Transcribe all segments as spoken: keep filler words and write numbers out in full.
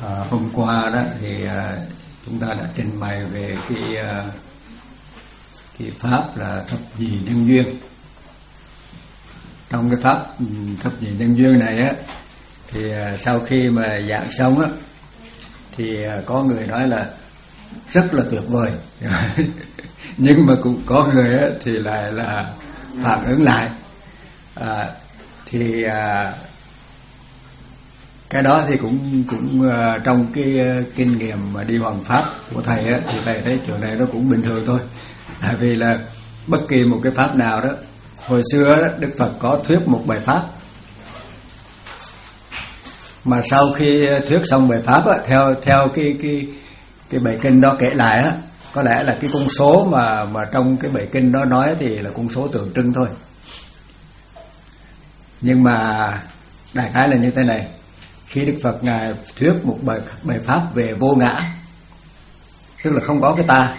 À, hôm qua đó thì à, chúng ta đã trình bày về cái à, cái pháp là thập nhị nhân duyên. Trong cái pháp thập nhị nhân duyên này á thì à, sau khi mà giảng xong á thì à, có người nói là rất là tuyệt vời nhưng mà cũng có người á thì lại là phản ứng lại. À, thì à, cái đó thì cũng cũng uh, trong cái uh, kinh nghiệm mà đi hoàng pháp của thầy á, thì thầy thấy chuyện này nó cũng bình thường thôi. Tại vì là bất kỳ một cái pháp nào đó, hồi xưa đó, Đức Phật có thuyết một bài pháp, mà sau khi thuyết xong bài pháp á, theo theo cái cái cái bài kinh đó kể lại á, có lẽ là cái con số mà mà trong cái bài kinh đó nói thì là con số tượng trưng thôi. Nhưng mà đại khái là như thế này: khi Đức Phật ngài thuyết một bài bài pháp về vô ngã, tức là không có cái ta,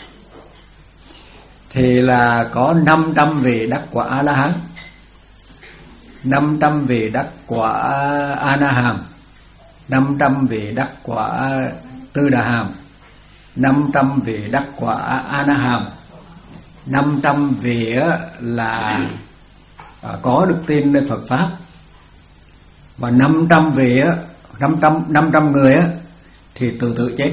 thì là có năm trăm vị đắc quả A La Hán, năm trăm vị đắc quả A Na Hàm, năm trăm vị đắc quả Tư Đà Hàm, năm trăm vị đắc quả A Na Hàm, năm trăm vị là có đức tin nơi Phật pháp, và năm trăm vị á, năm trăm năm trăm người á thì tự tự chết.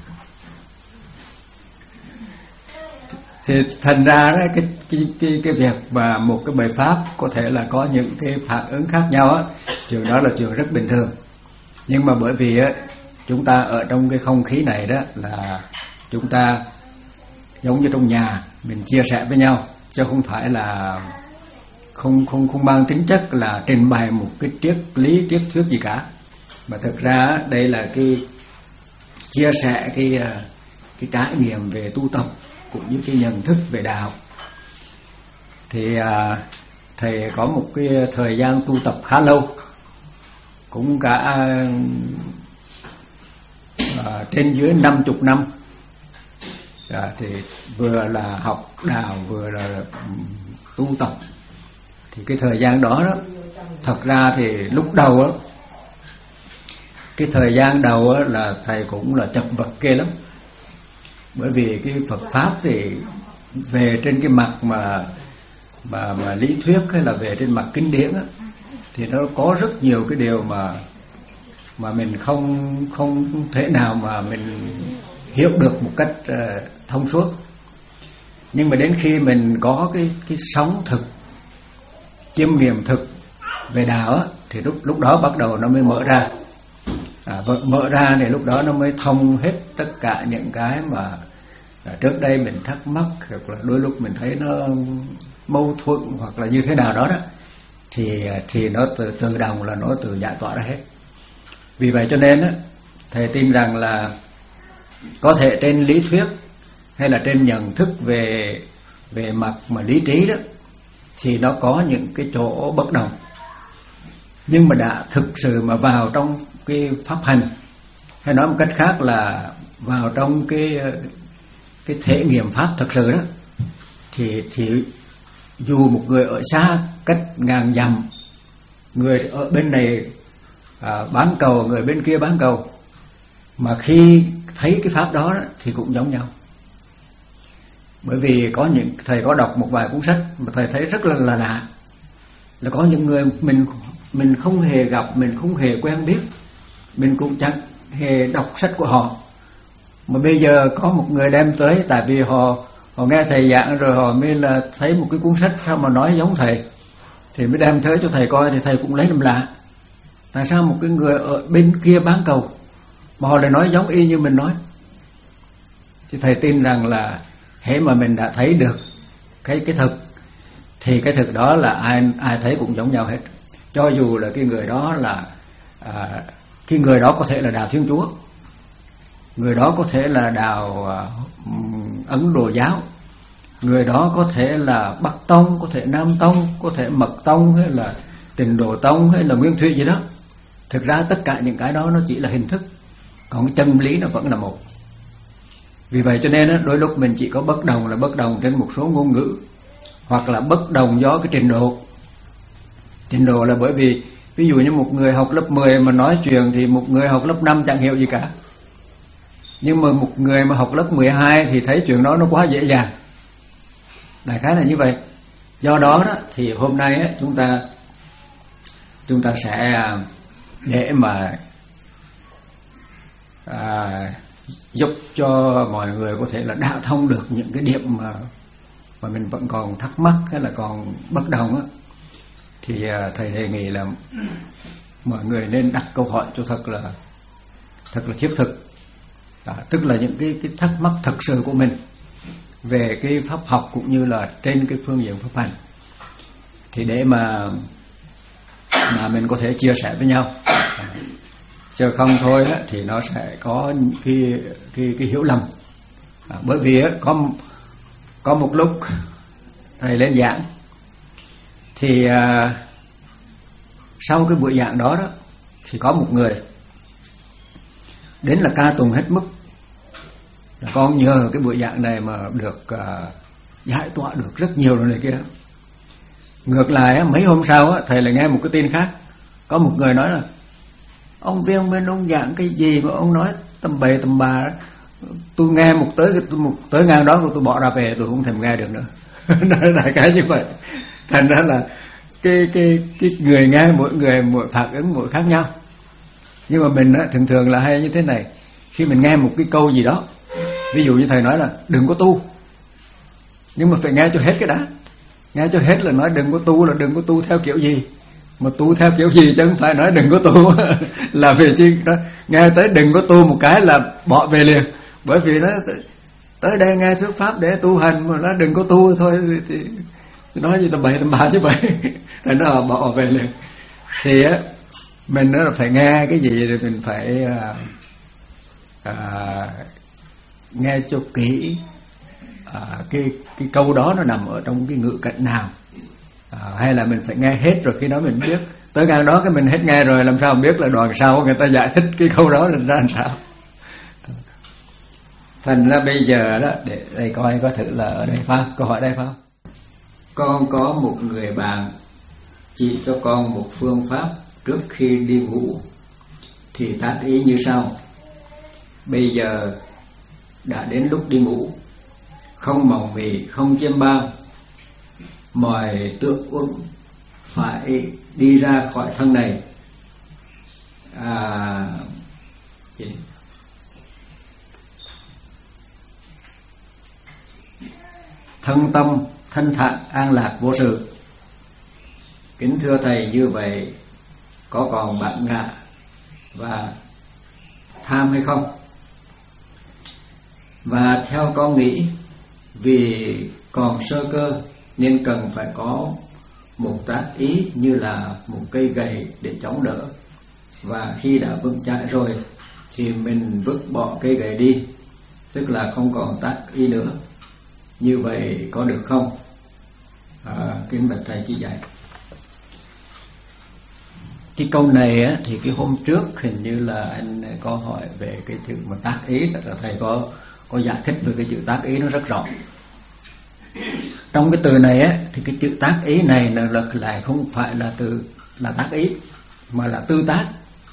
Thì thành ra đó, cái cái cái cái việc mà một cái bài pháp có thể là có những cái phản ứng khác nhau á, chuyện đó là chuyện rất bình thường. Nhưng mà bởi vì á, chúng ta ở trong cái không khí này đó là chúng ta giống như trong nhà mình chia sẻ với nhau, chứ không phải là không không không mang tính chất là trình bày một cái triết lý triết thuyết gì cả, mà thực ra đây là cái chia sẻ cái cái trải nghiệm về tu tập cũng như cái nhận thức về đạo. Thì à, thầy có một cái thời gian tu tập khá lâu, cũng cả à, trên dưới năm chục năm. À, thì vừa là học đạo vừa là tu tập. Thì cái thời gian đó đó, thật ra thì lúc đầu á, cái thời gian đầu á là thầy cũng là chật vật ghê lắm. Bởi vì cái Phật pháp thì về trên cái mặt mà mà mà lý thuyết hay là về trên mặt kinh điển á, thì nó có rất nhiều cái điều mà mà mình không không thể nào mà mình hiểu được một cách uh, thông suốt. Nhưng mà đến khi mình có cái cái sống thực, chiêm nghiệm thực về đạo á, thì lúc lúc đó bắt đầu nó mới mở ra. À, mở ra thì lúc đó nó mới thông hết tất cả những cái mà à, trước đây mình thắc mắc, hoặc là đôi lúc mình thấy nó mâu thuẫn hoặc là như thế nào đó đó, thì thì nó từ tự động là nó tự giải tỏa ra hết. Vì vậy cho nên á, thầy tin rằng là có thể trên lý thuyết hay là trên nhận thức về về mặt mà lý trí đó thì nó có những cái chỗ bất đồng, nhưng mà đã thực sự mà vào trong cái pháp hành, hay nói một cách khác là vào trong cái cái thể nghiệm pháp thật sự đó, thì thì dù một người ở xa cách ngàn dặm, người ở bên này à, bán cầu, người bên kia bán cầu, mà khi thấy cái pháp đó, đó thì cũng giống nhau. Bởi vì có những thầy có đọc một vài cuốn sách mà thầy thấy rất là là lạ, là có những người mình mình không hề gặp, mình không hề quen biết, mình cũng chẳng hề đọc sách của họ, mà bây giờ có một người đem tới, tại vì họ họ nghe thầy giảng rồi họ mới là thấy một cái cuốn sách sao mà nói giống thầy, thì mới đem tới cho thầy coi, thì thầy cũng lấy làm lạ. Tại sao một cái người ở bên kia bán cầu mà họ lại nói giống y như mình nói? Thì thầy tin rằng là hễ mà mình đã thấy được cái cái thực, thì cái thực đó là ai ai thấy cũng giống nhau hết. Cho dù là cái người đó là à, cái người đó có thể là đạo Thiên Chúa, người đó có thể là đạo à, Ấn Độ giáo, người đó có thể là Bắc Tông, có thể Nam Tông, có thể Mật Tông, hay là Tịnh Độ Tông, hay là Nguyên Thủy gì đó. Thực ra tất cả những cái đó nó chỉ là hình thức, còn chân lý nó vẫn là một. Vì vậy cho nên đôi lúc mình chỉ có bất đồng là bất đồng trên một số ngôn ngữ, hoặc là bất đồng do cái trình độ. Trình độ là bởi vì Ví dụ như một người học lớp mười mà nói chuyện thì một người học lớp năm chẳng hiểu gì cả. Nhưng mà một người mà học lớp mười hai thì thấy chuyện đó nó quá dễ dàng. Đại khái là như vậy. Do đó đó thì hôm nay á, chúng ta chúng ta sẽ để mà à, giúp cho mọi người có thể là đả thông được những cái điểm mà mà mình vẫn còn thắc mắc hay là còn bất đồng á, thì à, thầy đề nghị là mọi người nên đặt câu hỏi cho thật là thật là thiết thực, à, tức là những cái cái thắc mắc thật sự của mình về cái pháp học cũng như là trên cái phương diện pháp hành, thì để mà mà mình có thể chia sẻ với nhau. À, chứ không thôi á, thì nó sẽ có cái cái cái hiểu lầm. À, bởi vì á, có có một lúc thầy lên giảng thì à, sau cái buổi giảng đó đó thì có một người đến là ca tụng hết mức. Con nhờ cái buổi giảng này mà được à, giải tỏa được rất nhiều rồi này kia. Ngược lại á, mấy hôm sau á, thầy lại nghe một cái tin khác, có một người nói là ông Viên bên ông giảng cái gì mà ông nói tầm bậy tầm bạ, tôi nghe một tới một tới ngang đó tôi bỏ ra về, tôi không thèm nghe được nữa. Đại cái như vậy. Thành ra là cái cái cái người nghe mỗi người mỗi phản ứng mỗi khác nhau. Nhưng mà mình á, thường thường là hay như thế này, khi mình nghe một cái câu gì đó, ví dụ như thầy nói là đừng có tu, nhưng mà phải nghe cho hết cái đã. Nghe cho hết là nói đừng có tu là đừng có tu theo kiểu gì, mà tu theo kiểu gì chứ không phải nói đừng có tu. Là về chi đó, nghe tới đừng có tu một cái là bỏ về liền. Bởi vì nó tới đây nghe thuyết pháp để tu hành mà nó đừng có tu thôi thì, thì nói gì tầm bậy tầm bạ chứ vậy. Thành nó bỏ về liền. Thì á mình nó phải nghe cái gì thì mình phải à, à, nghe cho kỹ. À, cái cái câu đó nó nằm ở trong cái ngữ cảnh nào, à, hay là mình phải nghe hết rồi khi đó mình biết. Tới ngang đó cái mình hết nghe rồi làm sao biết là đoạn sau người ta giải thích cái câu đó là ra làm sao. Thành ra bây giờ đó để thầy coi có thử là ở đây phải câu hỏi đây phải không? Con có một người bạn chỉ cho con một phương pháp trước khi đi ngủ, thì tác ý như sau: bây giờ đã đến lúc đi ngủ, không mộng mị, không chiêm bao, mọi tượng uẩn phải đi ra khỏi thân này. À, thân tâm thanh thản an lạc vô sự. Kính thưa thầy, như vậy có còn bản ngã và tham hay không? Và theo con nghĩ, vì còn sơ cơ nên cần phải có một tác ý như là một cây gậy để chống đỡ, và khi đã vững chãi rồi thì mình vứt bỏ cây gậy đi, tức là không còn tác ý nữa. Như vậy có được không? À, kính bạch thầy chỉ dạy. Cái câu này á, thì cái hôm trước hình như là anh có hỏi về cái chữ mà tác ý, là thầy có có giải thích về cái chữ tác ý nó rất rõ. Trong cái từ này á, thì cái chữ tác ý này là lại không phải là từ là tác ý, mà là tư tác.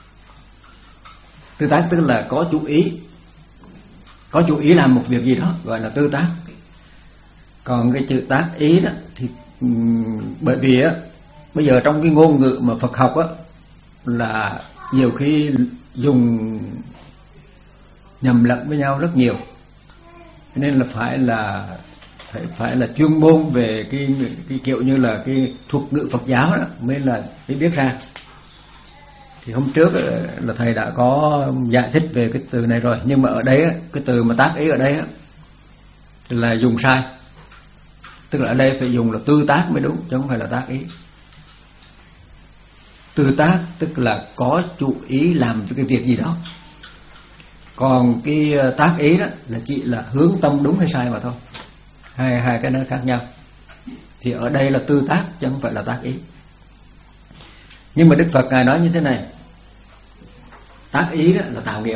Tư tác tức là có chú ý, có chú ý làm một việc gì đó gọi là tư tác. Còn cái chữ tác ý đó thì um, bởi vì á bây giờ trong cái ngôn ngữ mà Phật học á là nhiều khi dùng nhầm lẫn với nhau rất nhiều, nên là phải là phải phải là chuyên môn về cái cái kiểu như là cái thuật ngữ Phật giáo đó mới là mới biết ra. Thì hôm trước là thầy đã có giải thích về cái từ này rồi, nhưng mà ở đây cái từ mà tác ý ở đây là dùng sai, tức là ở đây phải dùng là tư tác mới đúng, chứ không phải là tác ý. Tư tác tức là có chú ý làm cái việc gì đó, còn cái tác ý đó là chỉ là hướng tâm đúng hay sai mà thôi, hai hai cái nó khác nhau. Thì ở đây là tư tác chứ không phải là tác ý. Nhưng mà Đức Phật ngài nói như thế này: tác ý đó là tạo nghiệp.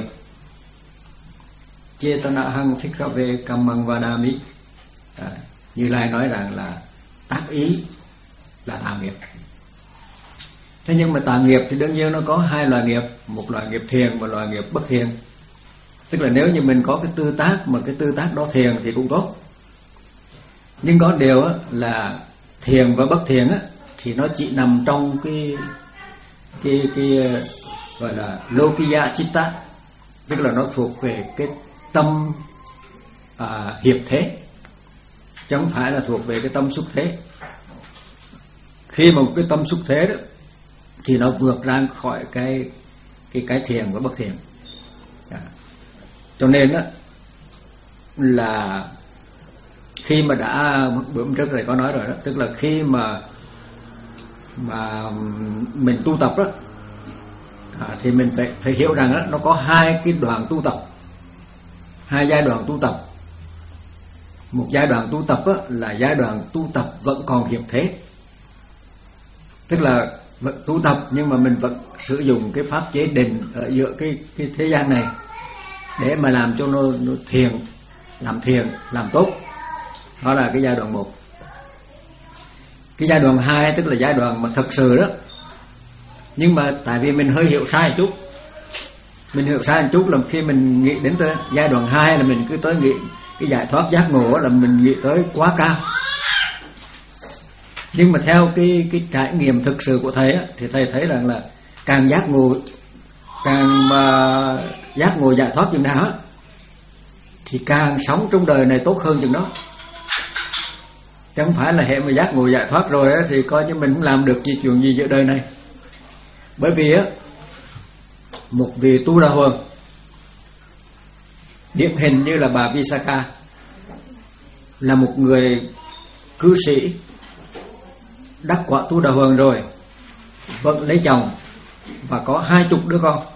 Chetana hằng phikkhave kammang vadami. À, Như Lai nói rằng là tác ý là tạo nghiệp. Thế nhưng mà tà nghiệp thì đương nhiên nó có hai loại nghiệp, một loại nghiệp thiền và loại nghiệp bất thiền. Tức là nếu như mình có cái tư tác mà cái tư tác đó thiền thì cũng tốt. Nhưng có điều á, là thiền và bất thiền á, thì nó chỉ nằm trong cái cái cái gọi là Lokiya Chitta, tức là nó thuộc về cái tâm à, hiệp thế, chứ không phải là thuộc về cái tâm xúc thế. Khi mà một cái tâm xúc thế đó thì nó vượt ra khỏi cái cái cái thiền và bất thiền. À. Cho nên đó là khi mà đã bữa trước thầy có nói rồi đó, tức là khi mà mà mình tu tập đó à, thì mình phải phải hiểu rằng đó, nó có hai cái đoạn tu tập, hai giai đoạn tu tập. Một giai đoạn tu tập đó, là giai đoạn tu tập vẫn còn hiệp thế, tức là vẫn tu tập nhưng mà mình vẫn sử dụng cái pháp chế định ở giữa cái cái thế gian này để mà làm cho nó, nó thiền, làm thiền, làm tốt. Đó là cái giai đoạn một. Cái giai đoạn hai tức là giai đoạn mà thật sự đó. Nhưng mà tại vì mình hơi hiểu sai một chút, mình hiểu sai một chút là khi mình nghĩ đến tới giai đoạn hai là mình cứ tới nghĩ cái giải thoát giác ngộ là mình nghĩ tới quá cao. Nhưng mà theo cái cái trải nghiệm thực sự của thầy á, thì thầy thấy rằng là càng giác ngộ, càng mà giác ngộ giải thoát chừng nào á, thì càng sống trong đời này tốt hơn chừng đó. Chứ không phải là hệ mà giác ngộ giải thoát rồi á, thì coi như mình không làm được gì chuyện gì giữa đời này. Bởi vì á, một vị Tu Đà Hoàng điển hình như là bà Visakha là một người cư sĩ đắc quả Tu Đà Hoàng rồi, vẫn lấy chồng và có hai chục đứa con.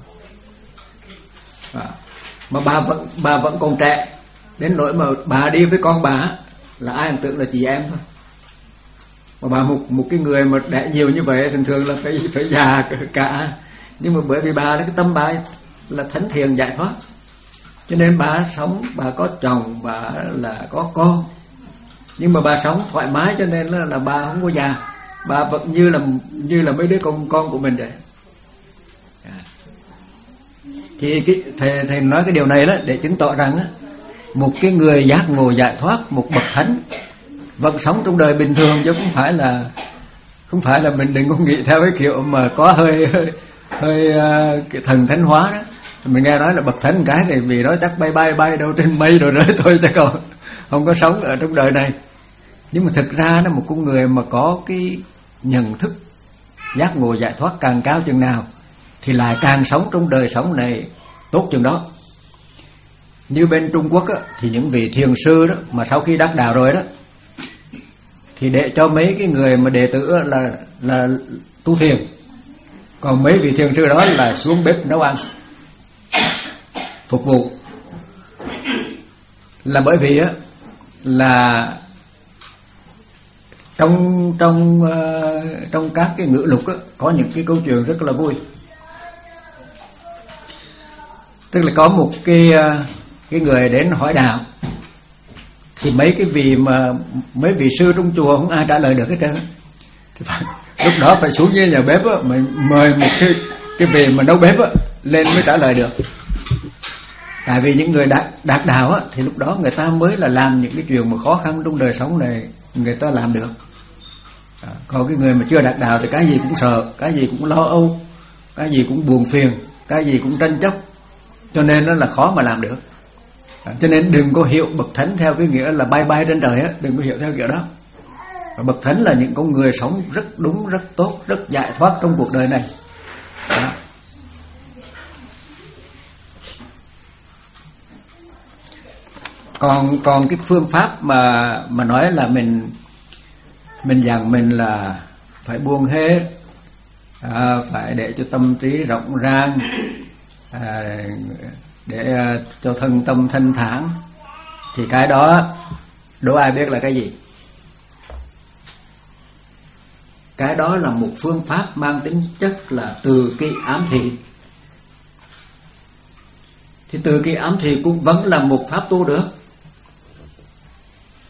À, mà bà vẫn bà vẫn còn trẻ, đến nỗi mà bà đi với con bà là ai cũng tưởng là chị em thôi. Mà bà một một cái người mà đẻ nhiều như vậy thường thường là phải phải già cả. Nhưng mà bởi vì bà là cái tâm bà là thánh thiền giải thoát, cho nên bà sống, bà có chồng, bà là có con, nhưng mà bà sống thoải mái, cho nên là, là bà không có già, bà vẫn như là như là mấy đứa con con của mình vậy. Thì cái, thầy thầy nói cái điều này đó để chứng tỏ rằng á, một cái người giác ngộ giải thoát, một bậc thánh vẫn sống trong đời bình thường, chứ không phải là không phải là mình đừng có nghĩ theo cái kiểu mà có hơi hơi, hơi uh, cái thần thánh hóa đó. Mình nghe nói là bậc thánh cái này vì đó chắc bay bay bay đâu trên mây rồi rơi thôi, chứ còn không có sống ở trong đời này. Nhưng mà thực ra nó một con người mà có cái nhận thức giác ngộ giải thoát càng cao chừng nào thì lại càng sống trong đời sống này tốt chừng đó. Như bên Trung Quốc á, thì những vị thiền sư đó mà sau khi đắc đạo rồi đó thì để cho mấy cái người mà đệ tử là là tu thiền, còn mấy vị thiền sư đó là xuống bếp nấu ăn phục vụ. Là bởi vì á là trong trong uh, trong các cái ngữ lục á, có những cái câu chuyện rất là vui. Tức là có một cái uh, cái người đến hỏi đạo, thì mấy cái vị mà mấy vị sư trong chùa không ai trả lời được hết trơn. Thì phải, lúc đó phải xuống dưới nhà bếp á, mình mời một cái cái vị mà nấu bếp á lên mới trả lời được. Tại vì những người đạt đạt đạo á, thì lúc đó người ta mới là làm những cái chuyện mà khó khăn trong đời sống này người ta làm được. À, còn cái người mà chưa đạt đạo thì cái gì cũng sợ, cái gì cũng lo âu, cái gì cũng buồn phiền, cái gì cũng tranh chấp, cho nên nó là khó mà làm được. À, cho nên đừng có hiểu bậc thánh theo cái nghĩa là bay bay trên trời á, đừng có hiểu theo kiểu đó. Và bậc thánh là những con người sống rất đúng, rất tốt, rất giải thoát trong cuộc đời này. Đó. Còn còn cái phương pháp mà mà nói là mình mình dặn mình là phải buông hết, à, phải để cho tâm trí rộng rang, à, để uh, cho thân tâm thanh thản, thì cái đó đố ai biết là cái gì? Cái đó là một phương pháp mang tính chất là từ cái ám thị. Thì từ cái ám thị cũng vẫn là một pháp tu được.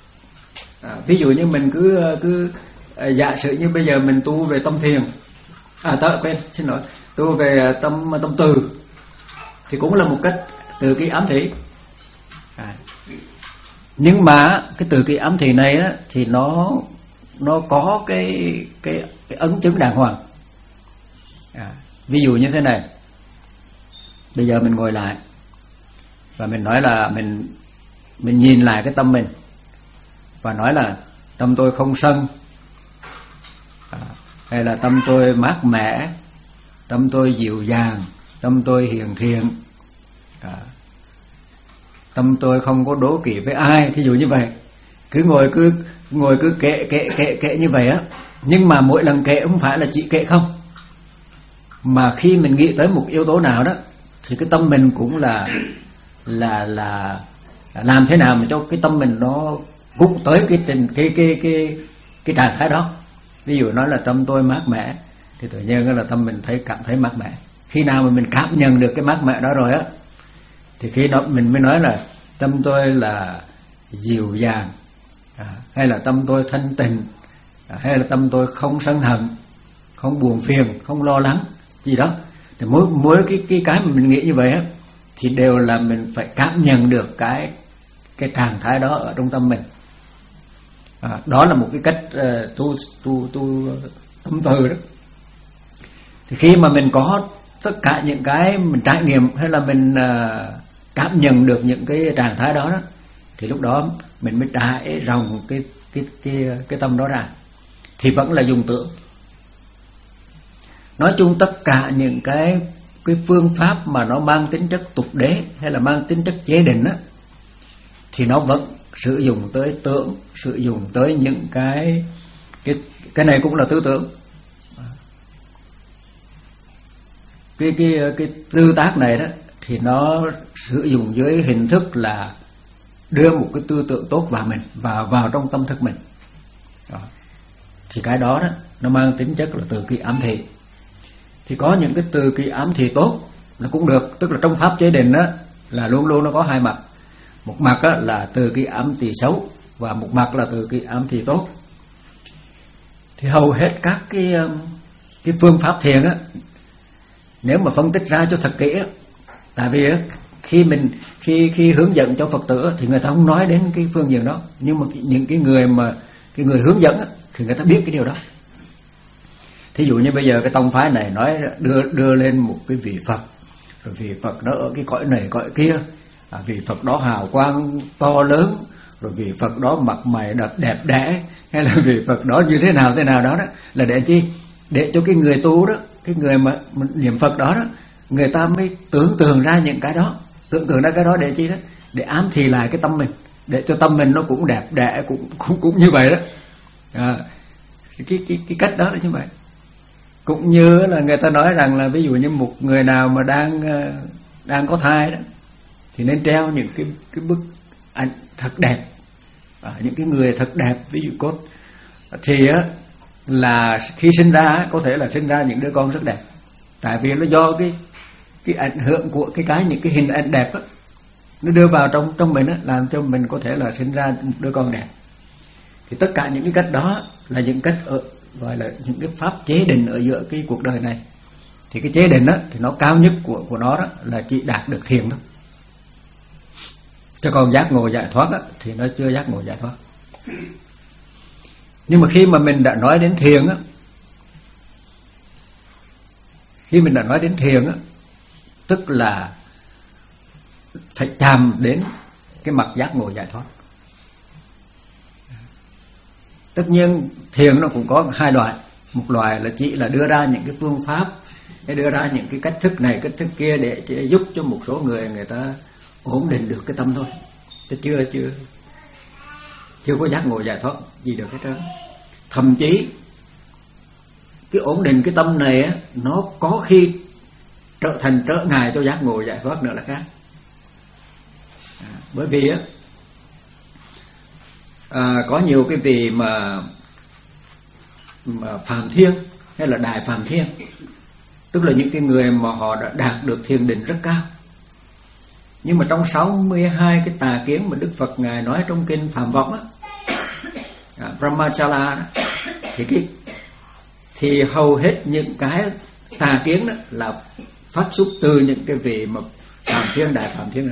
À, ví dụ như mình cứ cứ giả sử như bây giờ mình tu về tâm thiền, À tớ quên, xin lỗi. Tu về tâm tâm từ thì cũng là một cách từ cái ám thị. À. Nhưng mà cái từ cái ám thị này á, thì nó nó có cái cái, cái ấn chứng đàng hoàng. À. Ví dụ như thế này. Bây giờ mình ngồi lại và mình nói là mình mình nhìn lại cái tâm mình và nói là tâm tôi không sân, à, hay là tâm tôi mát mẻ, tâm tôi dịu dàng, tâm tôi hiền thiện, à, tâm tôi không có đố kỵ với ai, thí dụ như vậy. Cứ ngồi cứ ngồi cứ kệ kệ kệ kệ như vậy á. Nhưng mà mỗi lần kệ không phải là chỉ kệ không, mà khi mình nghĩ tới một yếu tố nào đó thì cái tâm mình cũng là là là làm thế nào mà cho cái tâm mình nó gục tới cái trình cái cái cái cái trạng thái đó. Ví dụ nói là tâm tôi mát mẻ thì tự nhiên là tâm mình thấy cảm thấy mát mẻ. Khi nào mà mình cảm nhận được cái mát mẻ đó rồi á thì khi đó mình mới nói là tâm tôi là dịu dàng, à, hay là tâm tôi thanh tịnh, à, hay là tâm tôi không sân hận, không buồn phiền, không lo lắng gì đó. Thì mỗi mỗi cái cái cái mà mình nghĩ như vậy á thì đều là mình phải cảm nhận được cái cái trạng thái đó ở trong tâm mình. À, đó là một cái cách uh, tu tu tu tâm từ đó. Thì khi mà mình có tất cả những cái mình trải nghiệm hay là mình uh, cảm nhận được những cái trạng thái đó, đó thì lúc đó mình mới trải rộng cái cái cái cái tâm đó ra. Thì vẫn là dùng tưởng. Nói chung tất cả những cái cái phương pháp mà nó mang tính chất tục đế hay là mang tính chất chế định á thì nó vẫn sử dụng tới tưởng, sử dụng tới những cái cái cái này cũng là tư tưởng. Cái cái cái tư tác này đó thì nó sử dụng dưới hình thức là đưa một cái tư tưởng tốt vào mình, vào vào trong tâm thức mình. Đó. Thì cái đó đó nó mang tính chất là từ kỳ ám thị. Thì có những cái từ kỳ ám thị tốt là cũng được, tức là trong pháp chế định đó là luôn luôn nó có hai mặt. Một mặt á, là từ kỳ ám thị xấu và một mặt là từ kỳ ám thị tốt. Thì hầu hết các cái cái phương pháp thiền á, nếu mà phân tích ra cho thật kỹ á, tại vì á, khi mình khi khi hướng dẫn cho Phật tử á, thì người ta không nói đến cái phương diện đó, nhưng mà những cái người mà cái người hướng dẫn á, thì người ta biết cái điều đó. Thí dụ như bây giờ cái tông phái này nói đưa đưa lên một cái vị Phật, rồi vị Phật đó ở cái cõi này cõi kia, à, vị Phật đó hào quang to lớn, rồi vị Phật đó mặt mày đẹp đẹp đẽ, hay là vị Phật đó như thế nào thế nào đó đó, là để chi? Để cho cái người tu đó, cái người mà niệm Phật đó đó, người ta mới tưởng tượng ra những cái đó, tưởng tượng ra cái đó để chi đó? Để ám thị lại cái tâm mình, để cho tâm mình nó cũng đẹp đẽ, cũng cũng cũng như vậy đó. À, cái cái cái cách đó là như vậy. Cũng như là người ta nói rằng là ví dụ như một người nào mà đang đang có thai đó thì nên treo những cái cái bức ảnh thật đẹp, à, những cái người thật đẹp, ví dụ cốt thì á là khi sinh ra có thể là sinh ra những đứa con rất đẹp, tại vì nó do cái cái ảnh hưởng của cái cái những cái hình ảnh đẹp á, nó đưa vào trong trong mình á, làm cho mình có thể là sinh ra một đứa con đẹp. Thì tất cả những cái cách đó là những cách ở, gọi là những cái pháp chế định ở giữa cái cuộc đời này. Thì cái chế định đó thì nó cao nhất của của nó đó là chỉ đạt được thiền thôi. Chứ còn giác ngộ giải thoát á, thì nó chưa giác ngộ giải thoát. Nhưng mà khi mà mình đã nói đến thiền á, khi mình đã nói đến thiền á, tức là phải chạm đến cái mặt giác ngộ giải thoát. Tất nhiên thiền nó cũng có hai loại. Một loại là chỉ là đưa ra những cái phương pháp, hay đưa ra những cái cách thức này cách thức kia để, để giúp cho một số người người ta ổn định được cái tâm thôi. Chứ chưa chưa chưa có giác ngộ giải thoát gì được hết trơn. Thậm chí cái ổn định cái tâm này á, nó có khi trở thành trở ngại cho giác ngộ giải thoát nữa là khác. À, bởi vì á à, có nhiều cái vị mà mà phàm thiên hay là đại phàm thiên, tức là những cái người mà họ đã đạt được thiền định rất cao. Nhưng mà trong sáu mươi hai cái tà kiến mà Đức Phật ngài nói trong kinh Phạm Vọng á, à, Brahmachala đó, thì cái thì hầu hết những cái tà kiến đó là phát xuất từ những cái vị mà Phạm Thiên, Đại Phạm Thiên này.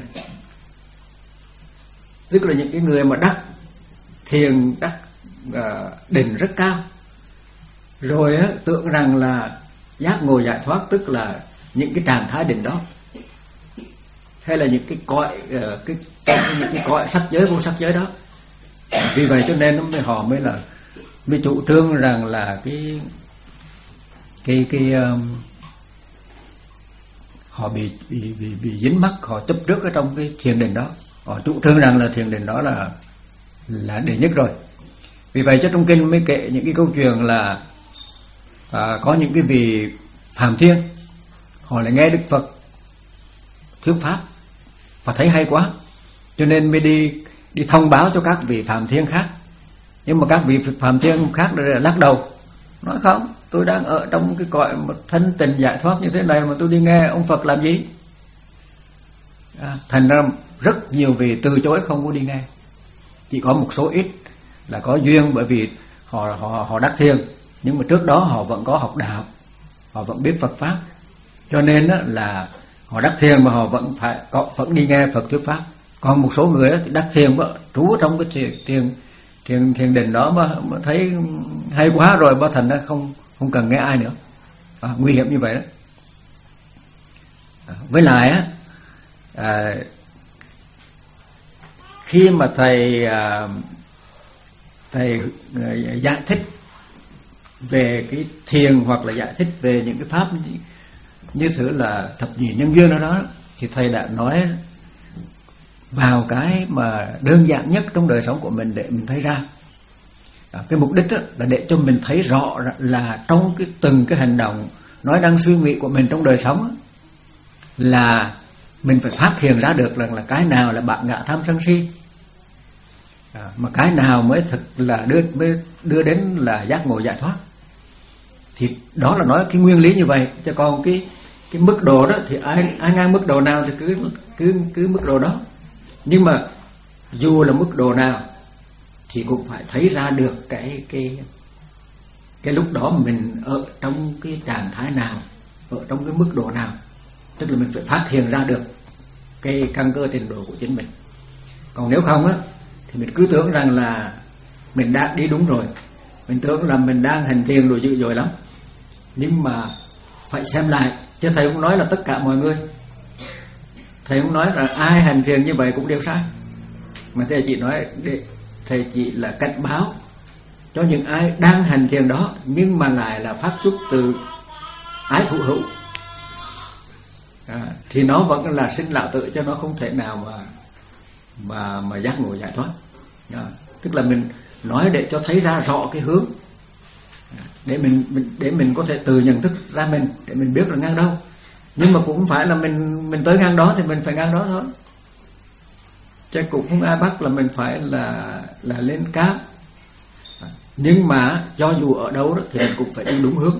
Tức là những cái người mà đắc thiền, đắc uh, định rất cao, rồi á, tưởng rằng là giác ngộ giải thoát, tức là những cái trạng thái định đó, hay là những cái cõi uh, cái, cái những cái cõi sắc giới, vô sắc giới đó. Vì vậy cho nên nó mới họ mới là mới chủ trương rằng là cái cái cái um, họ bị bị bị bị dính mắc, họ chấp trước ở trong cái thiền định đó, họ chủ trương rằng là thiền định đó là là đệ nhất rồi. Vì vậy cho trong kinh mới kể những cái câu chuyện là à, có những cái vị Phạm Thiên, họ lại nghe Đức Phật thuyết pháp và thấy hay quá, cho nên mới đi đi thông báo cho các vị Phạm Thiên khác. Nhưng mà các vị Phạm Thiên khác là lắc đầu, nói không, tôi đang ở trong cái cõi một thân tình giải thoát như thế này mà tôi đi nghe ông Phật làm gì? À, thành ra rất nhiều vị từ chối không có đi nghe. Chỉ có một số ít là có duyên, bởi vì họ họ họ đắc thiền, nhưng mà trước đó họ vẫn có học đạo, họ vẫn biết Phật pháp, cho nên là họ đắc thiền mà họ vẫn phải có vẫn đi nghe Phật thuyết pháp. Còn một số người thì đắc thiền trú trong cái thiền thiền thiền, thiền định đó mà, mà thấy hay quá rồi, ba thành ra không không cần nghe ai nữa. À, nguy hiểm như vậy đó. À, với lại á, à, khi mà thầy à, thầy à, giải thích về cái thiền hoặc là giải thích về những cái pháp như, như thứ là thập nhị nhân duyên đó, đó thì thầy đã nói vào cái mà đơn giản nhất trong đời sống của mình để mình thấy ra. À, cái mục đích đó là để cho mình thấy rõ là trong cái từng cái hành động nói năng suy nghĩ của mình trong đời sống đó, là mình phải phát hiện ra được rằng là, là cái nào là bản ngã tham sân si, à, mà cái nào mới thực là đưa mới đưa đến là giác ngộ giải thoát. Thì đó là nói cái nguyên lý như vậy. Chứ còn cái cái mức độ đó thì ai ai ngang mức độ nào thì cứ cứ cứ mức độ đó. Nhưng mà dù là mức độ nào thì cũng phải thấy ra được cái cái cái lúc đó mình ở trong cái trạng thái nào, ở trong cái mức độ nào. Tức là mình phải phát hiện ra được cái căn cơ trình độ của chính mình. Còn nếu không á thì mình cứ tưởng rằng là mình đã đi đúng rồi, mình tưởng là mình đang hành thiền rồi dữ dội lắm. Nhưng mà phải xem lại, chứ thầy không nói là tất cả mọi người, thầy không nói là ai hành thiền như vậy cũng đều sai, mà thầy chỉ nói để thầy chỉ là cảnh báo cho những ai đang hành thiền đó nhưng mà lại là phát xuất từ ái thụ hữu, à, thì nó vẫn là sinh lão tử, cho nó không thể nào mà mà mà giác ngộ giải thoát. À, tức là mình nói để cho thấy ra rõ cái hướng, để mình, mình để mình có thể tự nhận thức ra mình, để mình biết là ngang đâu. Nhưng mà cũng không phải là mình mình tới ngang đó thì mình phải ngang đó thôi, chứ cũng không ai bắt là mình phải là là lên cao. À, nhưng mà cho dù ở đâu đó thì mình cũng phải đi đúng hướng.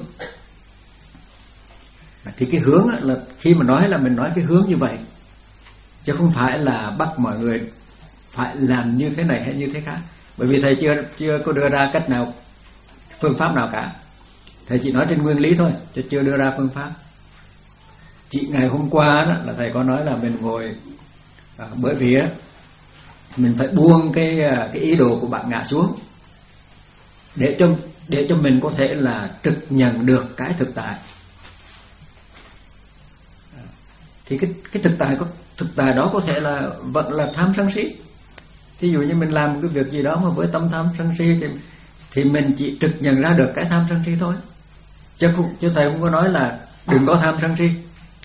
À, thì cái hướng là khi mà nói là mình nói cái hướng như vậy, chứ không phải là bắt mọi người phải làm như thế này hay như thế khác. Bởi vì thầy chưa chưa có đưa ra cách nào, phương pháp nào cả. Thầy chỉ nói trên nguyên lý thôi, chứ chưa đưa ra phương pháp. Chỉ ngày hôm qua đó là thầy có nói là mình ngồi, à, bởi vì đó, mình phải buông cái cái ý đồ của bản ngã xuống, để cho để cho mình có thể là trực nhận được cái thực tại. Thì cái cái thực tại có thực tại đó có thể là vẫn là tham sân si. Thí dụ như mình làm một cái việc gì đó mà với tâm tham sân si thì thì mình chỉ trực nhận ra được cái tham sân si thôi, chứ không, chứ thầy không có nói là đừng có tham sân si,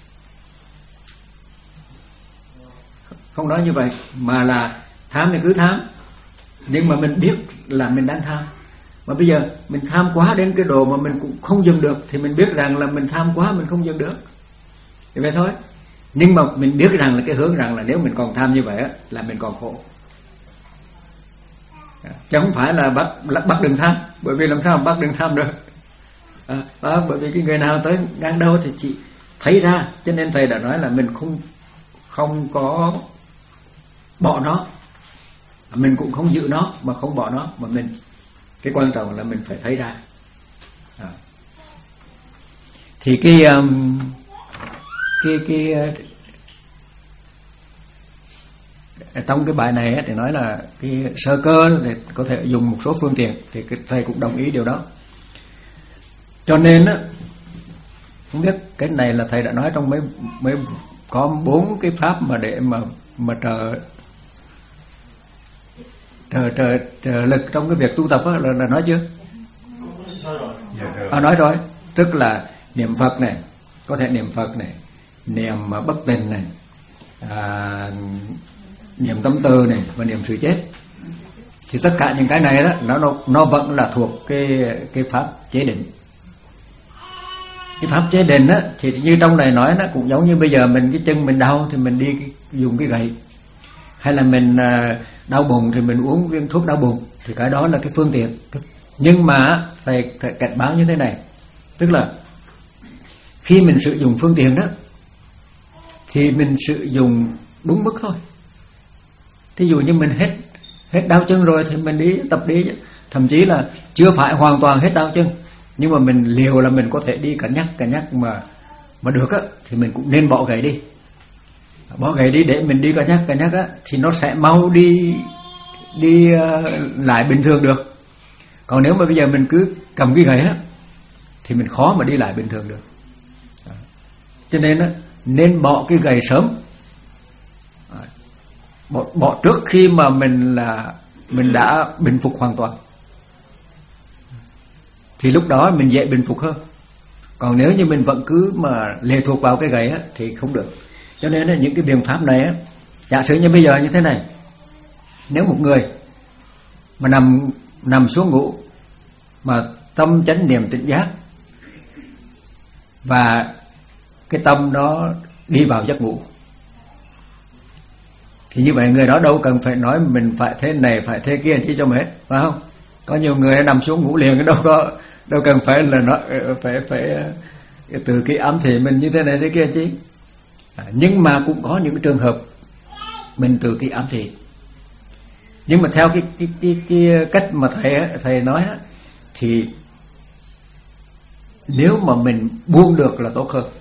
không nói như vậy, mà là tham thì cứ tham, nhưng mà mình biết là mình đang tham. Mà bây giờ mình tham quá đến cái độ mà mình cũng không dừng được thì mình biết rằng là mình tham quá, mình không dừng được, thì vậy thôi. Nhưng mà mình biết rằng là cái hướng rằng là nếu mình còn tham như vậy á, là mình còn khổ, chứ không phải là bắt bắt đừng tham. Bởi vì làm sao mà bắt đừng tham được, à, đó, bởi vì cái người nào tới ngang đâu thì chỉ thấy ra. Cho nên thầy đã nói là mình không không có bỏ nó, mình cũng không giữ nó mà không bỏ nó, mà mình cái quan trọng là mình phải thấy ra. À, Thì cái um, cái cái uh, trong cái bài này thì nói là cái sơ cơ thì có thể dùng một số phương tiện, thì thầy cũng đồng ý điều đó. Cho nên á, không biết cái này là thầy đã nói trong mấy mấy có bốn cái pháp mà để mà mà trợ trợ trợ, trợ lực trong cái việc tu tập á, là, là nói chưa? À, nói rồi, tức là niệm Phật này, có thể niệm Phật này, niệm bất tình này, à, niệm tâm từ này và niệm sự chết. Thì tất cả những cái này đó nó nó, nó vẫn là thuộc cái cái pháp chế định. Cái pháp chế định á thì như trong này nói, nó cũng giống như bây giờ mình cái chân mình đau thì mình đi cái, dùng cái gậy, hay là mình à, đau bụng thì mình uống viên thuốc đau bụng, thì cái đó là cái phương tiện. Nhưng mà thầy cảnh báo như thế này, tức là khi mình sử dụng phương tiện đó thì mình sử dụng đúng mức thôi. Thí dụ như mình hết hết đau chân rồi thì mình đi tập đi, thậm chí là chưa phải hoàn toàn hết đau chân, nhưng mà mình liều là mình có thể đi cả nhắc cả nhắc mà mà được á, thì mình cũng nên bỏ gậy đi, bỏ gậy đi để mình đi cả nhắc cả nhắc á, thì nó sẽ mau đi đi uh, lại bình thường được. Còn nếu mà bây giờ mình cứ cầm cái gậy á thì mình khó mà đi lại bình thường được. Cho nên á, nên bỏ cái gậy sớm, bỏ, bỏ trước khi mà mình là mình đã bình phục hoàn toàn, thì lúc đó mình dễ bình phục hơn. Còn nếu như mình vẫn cứ mà lệ thuộc vào cái gậy á thì không được. Cho nên là những cái biện pháp này á, giả sử như bây giờ như thế này, nếu một người mà nằm nằm xuống ngủ mà tâm chánh niệm tỉnh giác, và cái tâm đó đi vào giấc ngủ, thì như vậy người đó đâu cần phải nói mình phải thế này phải thế kia chứ cho mà hết, phải không? Có nhiều người nằm xuống ngủ liền, đâu có đâu cần phải là nó phải phải từ cái ám thị mình như thế này thế kia chứ. À, nhưng mà cũng có những trường hợp mình từ cái ám thị. Nhưng mà theo cái cái cái, cái cách mà thầy thầy nói đó, thì nếu mà mình buông được là tốt hơn.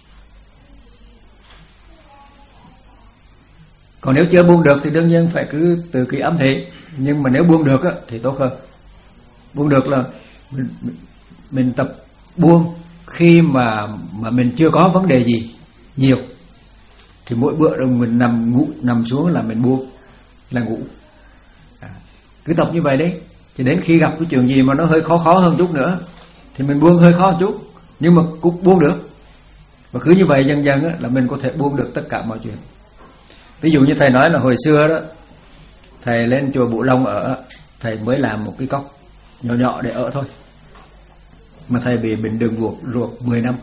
Còn nếu chưa buông được thì đương nhiên phải cứ từ cái ám thị. Nhưng mà nếu buông được á, thì tốt hơn. Buông được là mình, mình tập buông khi mà mà mình chưa có vấn đề gì nhiều, thì mỗi bữa rồi mình nằm ngủ nằm xuống là mình buông là ngủ. À, cứ tập như vậy đấy, thì đến khi gặp cái chuyện gì mà nó hơi khó khó hơn chút nữa thì mình buông hơi khó một chút, nhưng mà cũng buông được. Và cứ như vậy dần dần á, là mình có thể buông được tất cả mọi chuyện. Ví dụ như thầy nói là hồi xưa đó, thầy lên chùa Bửu Long ở, thầy mới làm một cái cốc nhỏ nhỏ để ở thôi, mà thầy bị bệnh đường ruột ruột mười năm.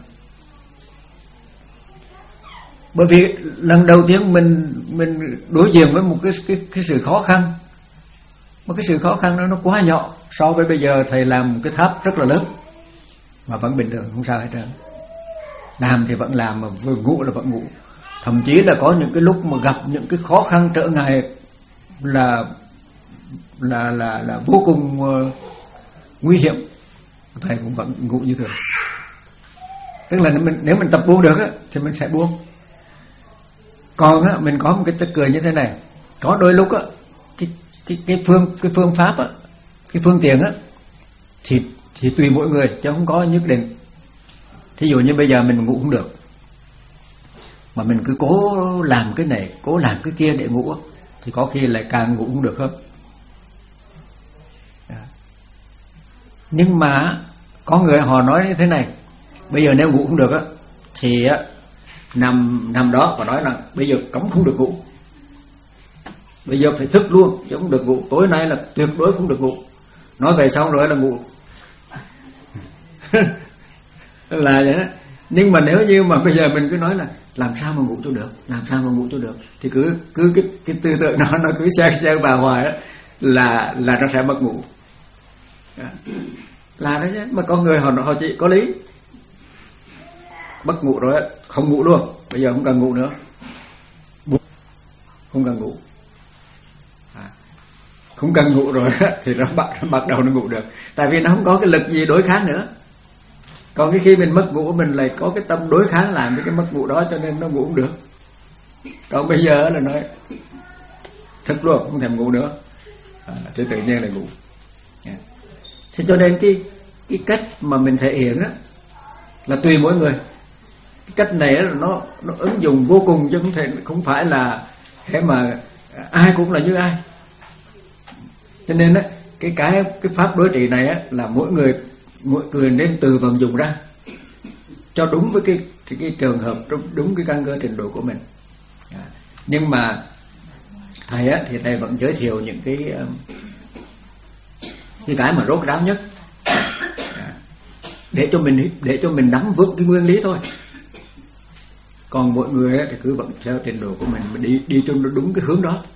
Bởi vì lần đầu tiên mình mình đối diện với một cái cái cái sự khó khăn, một cái sự khó khăn đó nó quá nhỏ so với bây giờ thầy làm một cái tháp rất là lớn mà vẫn bình thường, không sao hết trơn. Làm thì vẫn làm, mà vừa ngủ là vẫn ngủ. Thậm chí là có những cái lúc mà gặp những cái khó khăn trở ngại là là là là vô cùng uh, nguy hiểm, thầy cũng vẫn ngủ như thường. Tức là mình, nếu mình tập buông được á, thì mình sẽ buông. Còn á, mình có một cái chất cười như thế này, có đôi lúc á, cái cái cái phương cái phương pháp á, cái phương tiện á, thì thì tùy mỗi người chứ không có nhất định. Thí dụ như bây giờ mình ngủ không được, mà mình cứ cố làm cái này, cố làm cái kia để ngủ, thì có khi lại càng ngủ không được hơn. Nhưng mà có người họ nói như thế này, bây giờ nếu ngủ không được á, thì á, nằm nằm đó và nói là bây giờ cấm không được ngủ, bây giờ phải thức luôn chứ không được ngủ, tối nay là tuyệt đối không được ngủ. Nói về xong rồi là ngủ. Là vậy đó. Nhưng mà nếu như mà bây giờ mình cứ nói là làm sao mà ngủ cho được, làm sao mà ngủ cho được, thì cứ cứ cái cái tư tưởng đó nó cứ xen xen vào hoài đó, là là nó sẽ mất ngủ. Là đấy chứ. Mà có người họ họ chỉ có lý, mất ngủ rồi không ngủ luôn, bây giờ không cần ngủ nữa, không cần ngủ, à, không cần ngủ rồi thì nó bắt bắt đầu nó ngủ được, tại vì nó không có cái lực gì đối kháng nữa. Còn cái khi mình mất ngủ, mình lại có cái tâm đối kháng lại với cái mất ngủ đó, cho nên nó ngủ không được. Còn bây giờ là nói thức luôn, không thèm ngủ nữa, à, thì tự nhiên lại ngủ. Yeah. Thế cho nên cái cái cách mà mình thể hiện đó là tùy mỗi người. Cái cách này là nó nó ứng dụng vô cùng, chứ không thể không phải là thế mà ai cũng là như ai. Cho nên á, cái cái cái pháp đối trị này á là mỗi người mỗi người nên tự vận dụng ra cho đúng với cái cái, cái trường hợp, đúng, đúng cái căn cơ trình độ của mình. À, nhưng mà thầy á thì thầy vẫn giới thiệu những cái cái cái mà rốt ráo nhất, à, để cho mình để cho mình nắm vững cái nguyên lý thôi. Còn mọi người á thì cứ vẫn theo trình độ của mình mà đi đi cho nó đúng cái hướng đó.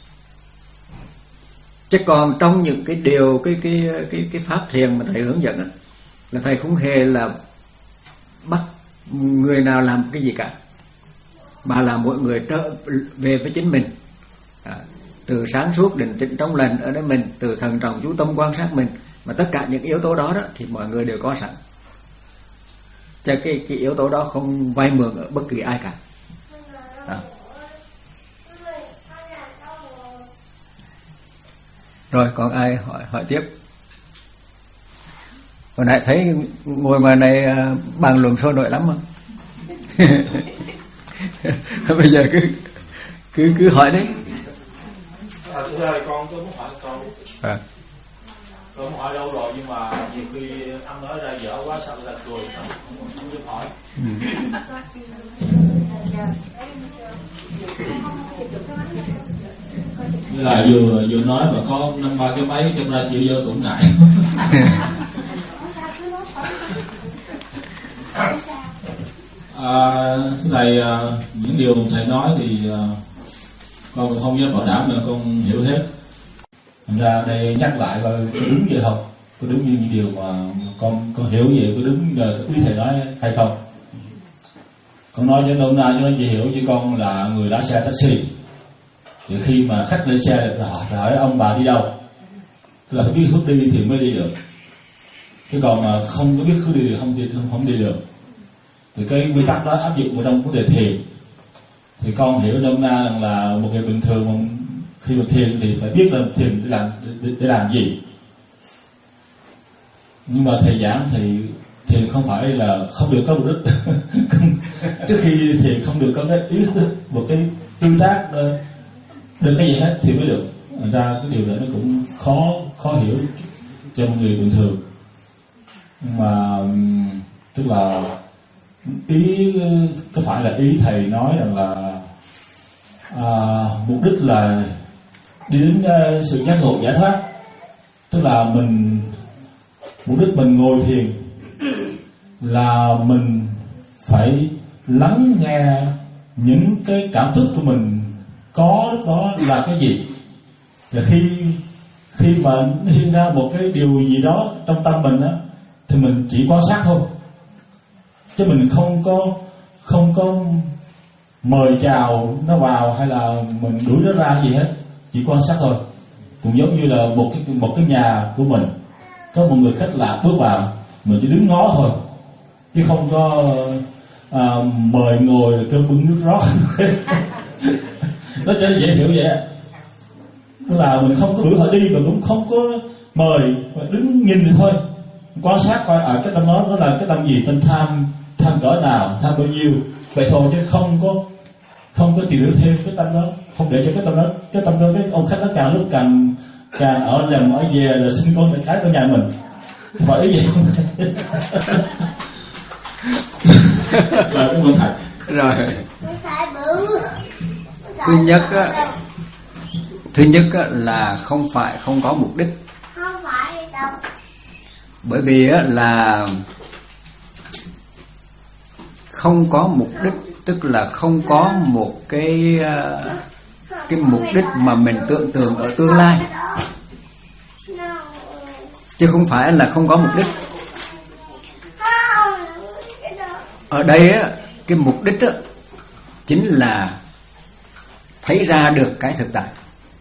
Chứ còn trong những cái điều cái cái cái cái pháp thiền mà thầy hướng dẫn á, là thầy không hề là bắt người nào làm cái gì cả, mà là mỗi người trở về với chính mình. À, từ sáng suốt định tĩnh trong lành ở đây mình, từ thần trọng chú tâm quan sát mình, mà tất cả những yếu tố đó đó thì mọi người đều có sẵn. Chứ cái cái yếu tố đó không vay mượn ở bất kỳ ai cả. À. Rồi còn ai hỏi hỏi tiếp? Hồi nãy thấy ngồi ngoài này bàn luận sôi nổi lắm mà. Bây giờ cứ cứ cứ hỏi đấy. À, thưa thầy, con tôi muốn hỏi câu. À. Tôi muốn hỏi lâu rồi nhưng mà nhiều khi anh nói ra dở quá sao người ta cười, không không dám hỏi. Ừ. Như là vừa vừa nói mà có năm ba cái máy trong ra chịu vô cũng ngại. À, thầy, những điều thầy nói thì con cũng không dám bảo đảm là con hiểu hết. Thành ra đây nhắc lại coi có đúng vậy không, có đúng như những điều mà con con hiểu vậy, có đúng như quý thầy nói hay không. Con nói cho nôm na cho nó dễ hiểu, với con là người lái xe taxi. Thì khi mà khách lên xe được hỏi, hỏi ông bà đi đâu, tức là phải biết hướng đi thì mới đi được. Chứ còn mà không có biết hướng đi thì không đi không, không đi được. Thì cái nguyên tắc đó áp dụng vào trong vấn đề thiền. Thì con hiểu nôm na rằng là một người bình thường mà khi mà thiền thì phải biết là thiền để làm để, để làm gì. Nhưng mà thầy giảng thì thiền không phải là không được có mục đích. Trước khi thiền không được có cái ý một cái tương tác được cái gì hết thì mới được. Thành ra cái điều đó nó cũng khó khó hiểu cho một người bình thường. Nhưng mà tức là ý có phải là ý thầy nói rằng là à, mục đích là đi đến uh, sự giác ngộ giải thoát, tức là mình mục đích mình ngồi thiền là mình phải lắng nghe những cái cảm thức của mình có lúc đó là cái gì. Và khi khi mà hiện ra một cái điều gì đó trong tâm mình á, thì mình chỉ quan sát thôi, chứ mình không có không có mời chào nó vào hay là mình đuổi nó ra gì hết, chỉ quan sát thôi. Cũng giống như là một cái một cái nhà của mình có một người khách lạ bước vào, mình chỉ đứng ngó thôi, chứ không có à, mời ngồi cơm bưng nước rót. Nó cho dễ hiểu vậy. Tức là mình không có đuổi họ đi mà cũng không có mời, mà đứng nhìn thì thôi, quan sát coi ở cái tâm đó nó là cái tâm gì, tâm tham tham cỡ nào, tham bao nhiêu, vậy thôi, chứ không có không có tìm hiểu thêm cái tâm đó, không để cho cái tâm đó cái tâm đó cái ông khách nó càng lúc càng càng ở làm ở về là sinh con cái cái của nhà mình, phải ý gì không? Rồi cái vấn thật rồi. Thứ nhất á, thứ nhất á, là không phải không có mục đích. Không phải đâu. Bởi vì á, là không có mục đích, tức là không có một cái cái mục đích mà mình tưởng tượng ở tương lai, chứ không phải là không có mục đích. Ở đây á, cái mục đích á, chính là thấy ra được cái thực tại.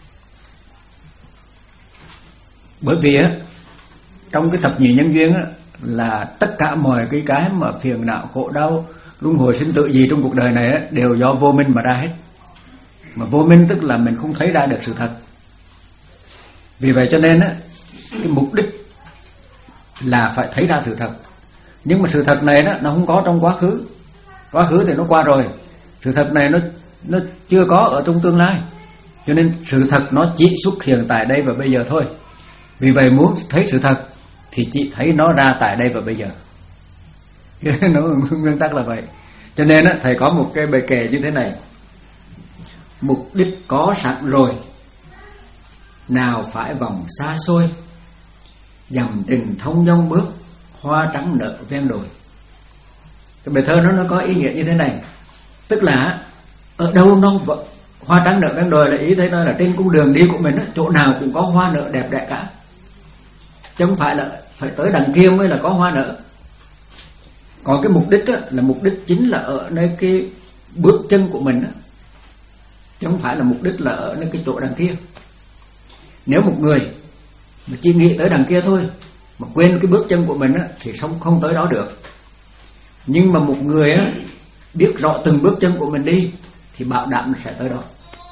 Bởi vì á, trong cái thập nhị nhân duyên á, là tất cả mọi cái cái mà phiền não khổ đau luân hồi sinh tử gì trong cuộc đời này á, đều do vô minh mà ra hết. Mà vô minh tức là mình không thấy ra được sự thật. Vì vậy cho nên á, cái mục đích là phải thấy ra sự thật. Nhưng mà sự thật này đó, nó không có trong quá khứ. Quá khứ thì nó qua rồi. Sự thật này nó nó chưa có ở trong tương lai. Cho nên sự thật nó chỉ xuất hiện tại đây và bây giờ thôi. Vì vậy muốn thấy sự thật thì chỉ thấy nó ra tại đây và bây giờ. Nó nguyên tắc là vậy. Cho nên á, thầy có một cái bài kệ như thế này: mục đích có sẵn rồi, nào phải vòng xa xôi, dầm tình thông dong bước, hoa trắng nở ven đồi. Cái bài thơ nó nó có ý nghĩa như thế này. Tức là ở đâu nó hoa trắng nở ven đồi là ý thấy nói là trên cung đường đi của mình á, chỗ nào cũng có hoa nở đẹp đẽ cả. Chứ không phải là phải tới đằng kia mới là có hoa nở. Còn cái mục đích á, là mục đích chính là ở nơi cái bước chân của mình á, chứ không phải là mục đích là ở nơi cái chỗ đằng kia. Nếu một người mà chỉ nghĩ tới đằng kia thôi mà quên cái bước chân của mình á, thì không không tới đó được. Nhưng mà một người á, biết rõ từng bước chân của mình đi thì bảo đảm sẽ tới đó.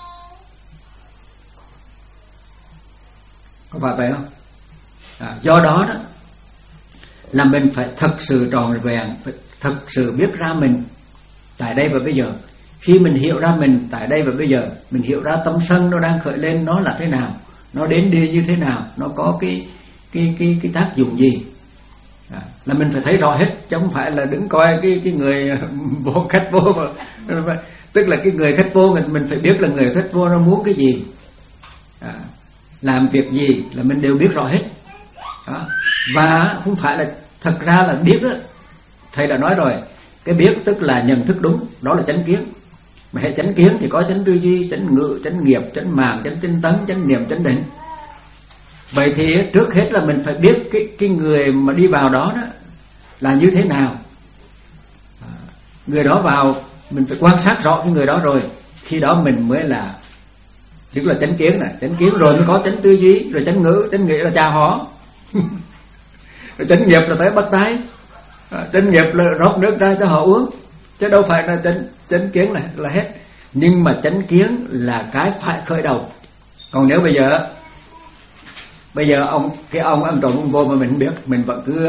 Có phải vậy không? À, do đó đó là mình phải thật sự tròn vẹn, phải thật sự biết ra mình tại đây và bây giờ. Khi mình hiểu ra mình tại đây và bây giờ, mình hiểu ra tâm sân nó đang khởi lên nó là thế nào, nó đến đi như thế nào, nó có cái cái cái cái tác dụng gì, à, là mình phải thấy rõ hết, chứ không phải là đứng coi cái cái người vô khách vô mà, tức là cái người khách vô mình mình phải biết là người khách vô nó muốn cái gì, à, làm việc gì là mình đều biết rõ hết. Đó. Và không phải là thật ra là biết á, thầy đã nói rồi, cái biết tức là nhận thức đúng, đó là chánh kiến. Mà hệ chánh kiến thì có chánh tư duy, chánh ngữ, chánh nghiệp, chánh mạng, chánh tinh tấn, chánh niệm, chánh định. Vậy thì trước hết là mình phải biết cái cái người mà đi vào đó đó là như thế nào. À, người đó vào mình phải quan sát rõ cái người đó rồi, khi đó mình mới là tức là chánh kiến này, chánh kiến rồi mới có chánh tư duy, rồi chánh ngữ, chánh nghĩa là chào họ. Rồi chánh nghiệp là tới bắt tay, à, chánh nghiệp là rót nước ra cho họ uống, chứ đâu phải là chánh chánh kiến là là hết. Nhưng mà chánh kiến là cái phải khởi đầu. Còn nếu bây giờ bây giờ ông cái ông ăn trộm ông vô mà mình không biết, mình vẫn cứ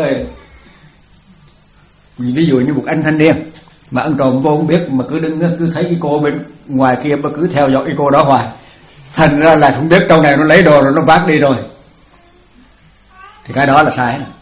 ví dụ như một anh thanh niên mà ăn trộm vô không biết mà cứ đứng cứ thấy cái cô bên ngoài kia mà cứ theo dõi cái cô đó hoài, thành ra là không biết trong này nó lấy đồ rồi nó vác đi rồi, thì cái đó là sai này.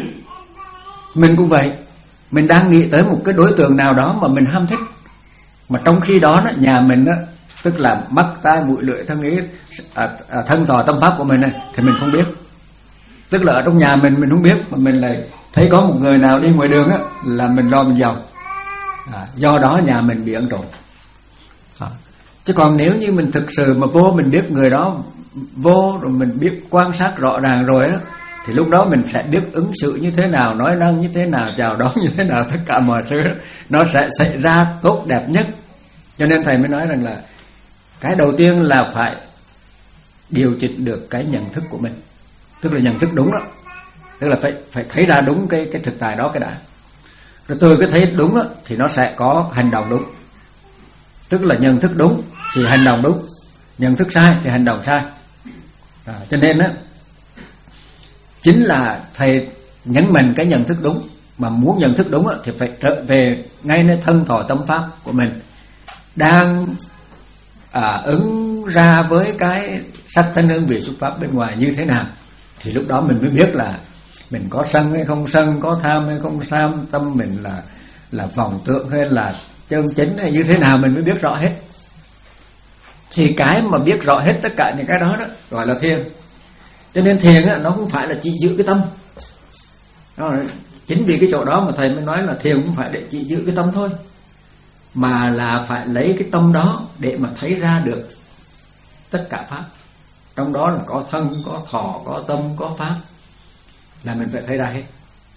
Mình cũng vậy, mình đang nghĩ tới một cái đối tượng nào đó mà mình ham thích, mà trong khi đó, đó nhà mình đó, tức là mắt tai mũi lưỡi thân ý à, à, thân thọ tâm pháp của mình này, thì mình không biết. Tức là ở trong nhà mình mình không biết, mà mình lại thấy có một người nào đi ngoài đường á là mình lo mình giàu, à, do đó nhà mình bị ăn trộm. À, chứ còn nếu như mình thực sự mà vô mình biết người đó vô rồi mình biết quan sát rõ ràng rồi đó, thì lúc đó mình sẽ biết ứng xử như thế nào, nói năng như thế nào, chào đón như thế nào, tất cả mọi thứ nó sẽ xảy ra tốt đẹp nhất. Cho nên thầy mới nói rằng là cái đầu tiên là phải điều chỉnh được cái nhận thức của mình, tức là nhận thức đúng đó, tức là phải phải thấy ra đúng cái cái thực tại đó cái đã. Rồi từ cái thấy đúng đó, thì nó sẽ có hành động đúng, tức là nhận thức đúng thì hành động đúng, nhận thức sai thì hành động sai. À, cho nên đó chính là thầy nhấn mạnh cái nhận thức đúng. Mà muốn nhận thức đúng thì phải trở về ngay nơi thân thọ tâm pháp của mình đang à, ứng ra với cái sắc thân hương vị xuất pháp bên ngoài như thế nào, thì lúc đó mình mới biết là mình có sân hay không sân, có tham hay không tham, tâm mình là là vọng tượng hay là chân chính hay như thế nào, mình mới biết rõ hết. Thì cái mà biết rõ hết tất cả những cái đó đó gọi là thiền. Cho nên thiền á, nó không phải là chỉ giữ cái tâm đó, chính vì cái chỗ đó mà thầy mới nói là thiền không phải để chỉ giữ cái tâm thôi, mà là phải lấy cái tâm đó để mà thấy ra được tất cả pháp. Trong đó là có thân, có thọ, có tâm, có pháp, là mình phải thấy ra hết.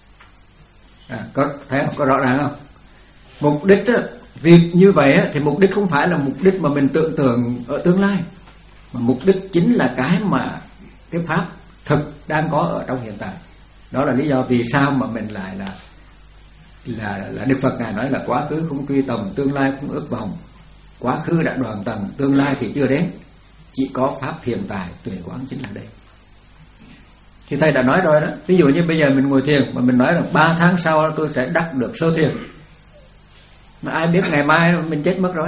À, có thấy không? Có rõ ràng không? Mục đích á, việc như vậy á, thì mục đích không phải là mục đích mà mình tưởng tượng ở tương lai, mà mục đích chính là cái mà cái pháp thực đang có ở trong hiện tại. Đó là lý do vì sao mà mình lại là là là Đức Phật ngài nói là quá khứ không truy tầm, tương lai không ước vọng. Quá khứ đã đoạn tầng, tương lai thì chưa đến, chỉ có pháp hiện tại tuệ quán chính là đây. Thì thầy đã nói rồi đó. Ví dụ như bây giờ mình ngồi thiền mà mình nói là ba tháng sau tôi sẽ đắc được sơ thiền, mà ai biết ngày mai mình chết mất rồi.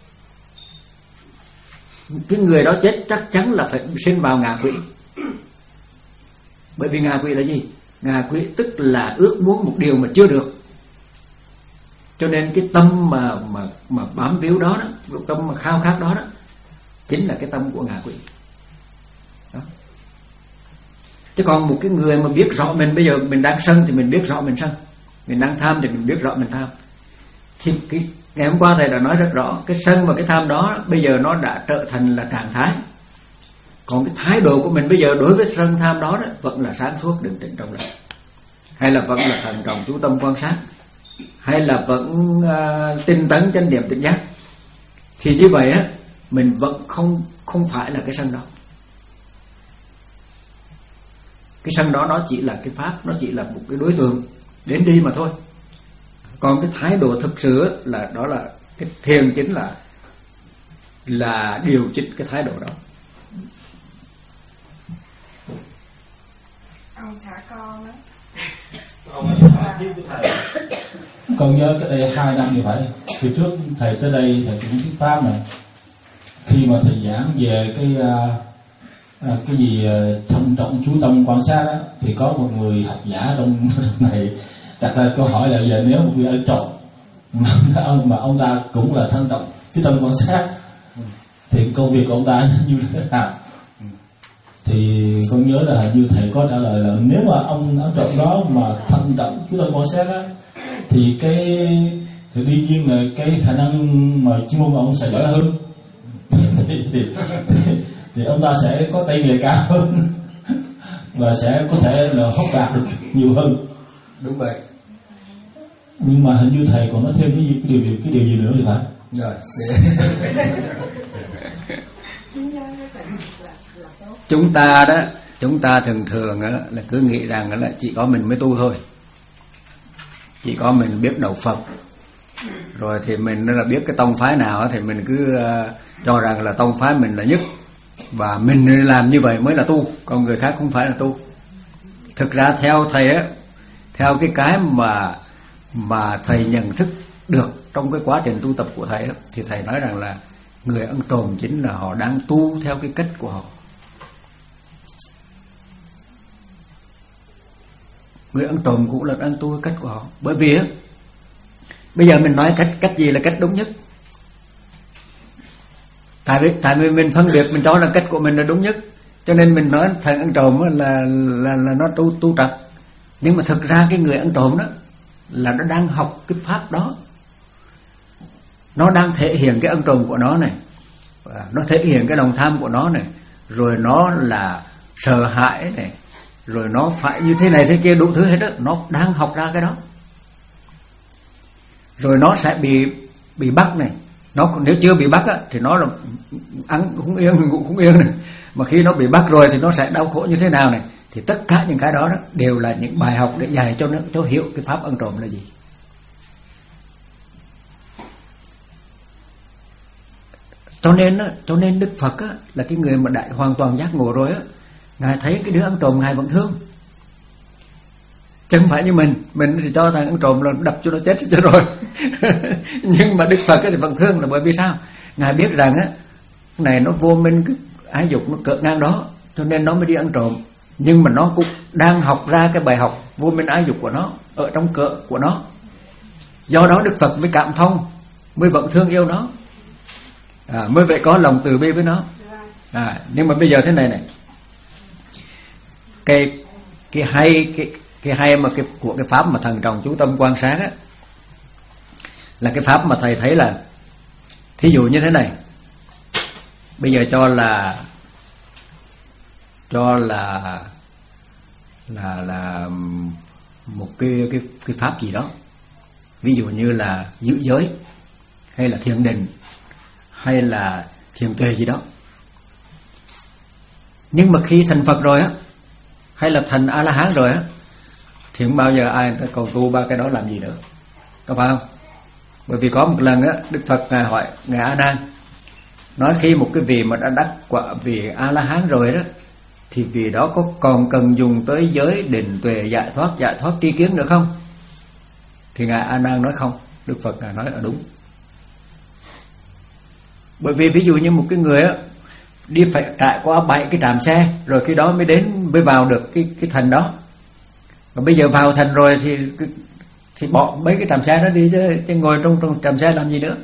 Cái người đó chết chắc chắn là phải sinh vào ngạ quỷ. Bởi vì ngạ quỷ là gì? Ngạ quỷ tức là ước muốn một điều mà chưa được. Cho nên cái tâm mà mà mà bám víu đó, đó, cái tâm mà khao khát đó đó, chính là cái tâm của ngạ quỷ. Đó. Chứ còn một cái người mà biết rõ mình bây giờ mình đang sân thì mình biết rõ mình sân, mình đang tham thì mình biết rõ mình tham. Thì cái ngày hôm qua thầy đã nói rất rõ, cái sân và cái tham đó bây giờ nó đã trở thành là trạng thái. Còn cái thái độ của mình bây giờ đối với sân tham đó, đó vẫn là sáng suốt định tĩnh trong lành, hay là vẫn là thận trọng chú tâm quan sát, hay là vẫn uh, tinh tấn chánh niệm tỉnh giác. Thì như vậy á, mình vẫn không không phải là cái sân đó. Cái sân đó nó chỉ là cái pháp, nó chỉ là một cái đối tượng đến đi mà thôi. Còn cái thái độ thực sự là đó là cái thiền chính là là điều chỉnh cái thái độ đó. Ông xã con đó. Con nhớ cái đây hai năm như vậy. Từ trước thầy tới đây thầy cũng thuyết pháp này. Khi mà thầy giảng về cái à, cái gì thân trọng chú tâm quan sát đó, thì có một người học giả trong này đặt ra câu hỏi là giờ nếu một người ở trọng mà ông mà ông ta cũng là thân trọng chú tâm quan sát thì công việc của ông ta như thế nào? Thì con nhớ là như thầy có trả lời là nếu mà ông ở trọng đó mà thân trọng chú tâm quan sát á, thì cái thì đương nhiên là cái khả năng mà chuyên môn của ông sẽ giỏi hơn. thì, thì, thì, thì ông ta sẽ có tay nghề cao hơn và sẽ có thể là hốt đạt được nhiều hơn. Đúng vậy. Nhưng mà hình như thầy còn nói thêm cái, gì, cái điều gì cái điều gì nữa thì phải. Rồi. Chúng ta đó, chúng ta thường thường đó, là cứ nghĩ rằng là chỉ có mình mới tu thôi, chỉ có mình biết đạo Phật, rồi thì mình là biết cái tông phái nào thì mình cứ uh, cho rằng là tông phái mình là nhất, và mình làm như vậy mới là tu, còn người khác không phải là tu. Thực ra theo thầy á, theo cái cái mà mà thầy nhận thức được trong cái quá trình tu tập của thầy á, thì thầy nói rằng là người ăn trộm chính là họ đang tu theo cái cách của họ. Người ăn trộm cũng là đang tu cái cách của họ. Bởi vì á, bây giờ mình nói cách cách gì là cách đúng nhất? Tại vì tại vì mình phân biệt, mình cho là cách của mình là đúng nhất, cho nên mình nói thằng ăn trộm là là là nó tu tu trật. Nhưng mà thực ra cái người ăn trộm đó là nó đang học cái pháp đó, nó đang thể hiện cái ăn trộm của nó này, nó thể hiện cái lòng tham của nó này, rồi nó là sợ hãi này, rồi nó phải như thế này thế kia đủ thứ hết đó, nó đang học ra cái đó. Rồi nó sẽ bị bị bắt này, nó nếu chưa bị bắt á, thì nó là ăn không yên, ngủ không yên này, mà khi nó bị bắt rồi thì nó sẽ đau khổ như thế nào này. Thì tất cả những cái đó, đó đều là những bài học để dạy cho nó cho hiểu cái pháp ăn trộm là gì. Cho nên á, cho nên Đức Phật á, là cái người mà đại hoàn toàn giác ngộ rồi á, ngài thấy cái đứa ăn trộm ngài vẫn thương, chứ không phải như mình mình thì cho thằng ăn trộm là đập cho nó chết cho rồi. Nhưng mà Đức Phật thì vẫn thương, là bởi vì sao? Ngài biết rằng á, này nó vô minh, cái ái dục nó cỡ ngang đó, cho nên nó mới đi ăn trộm. Nhưng mà nó cũng đang học ra cái bài học vô minh ái dục của nó ở trong cỡ của nó. Do đó Đức Phật mới cảm thông, mới vẫn thương yêu nó, à, mới vậy có lòng từ bi với nó. À, nhưng mà bây giờ thế này này, cái cái hay cái cái hay mà cái của cái pháp mà thần trọng chú tâm quan sát á, là cái pháp mà thầy thấy là, thí dụ như thế này, bây giờ cho là cho là là là một cái cái cái pháp gì đó, ví dụ như là giữ giới, hay là thiền định, hay là thiền tuệ gì đó. Nhưng mà khi thành Phật rồi á, hay là thành A La Hán rồi á, thì không bao giờ ai người ta cầu tu ba cái đó làm gì nữa, có phải không? Bởi vì có một lần á, Đức Phật ngài hỏi ngài A Nan, nói khi một cái vị mà đã đắc quả vị A La Hán rồi đó, thì vì đó có còn cần dùng tới giới định tuệ giải thoát giải thoát tri kiến nữa không? Thì ngài A Nan nói không. Đức Phật ngài nói là đúng. Bởi vì ví dụ như một cái người á đi phải trải qua bảy cái trạm xe rồi khi đó mới đến mới vào được cái cái thành đó. Và bây giờ vào thành rồi thì thì bỏ mấy cái trạm xe đó đi chứ, chứ ngồi trong trong trạm xe làm gì nữa.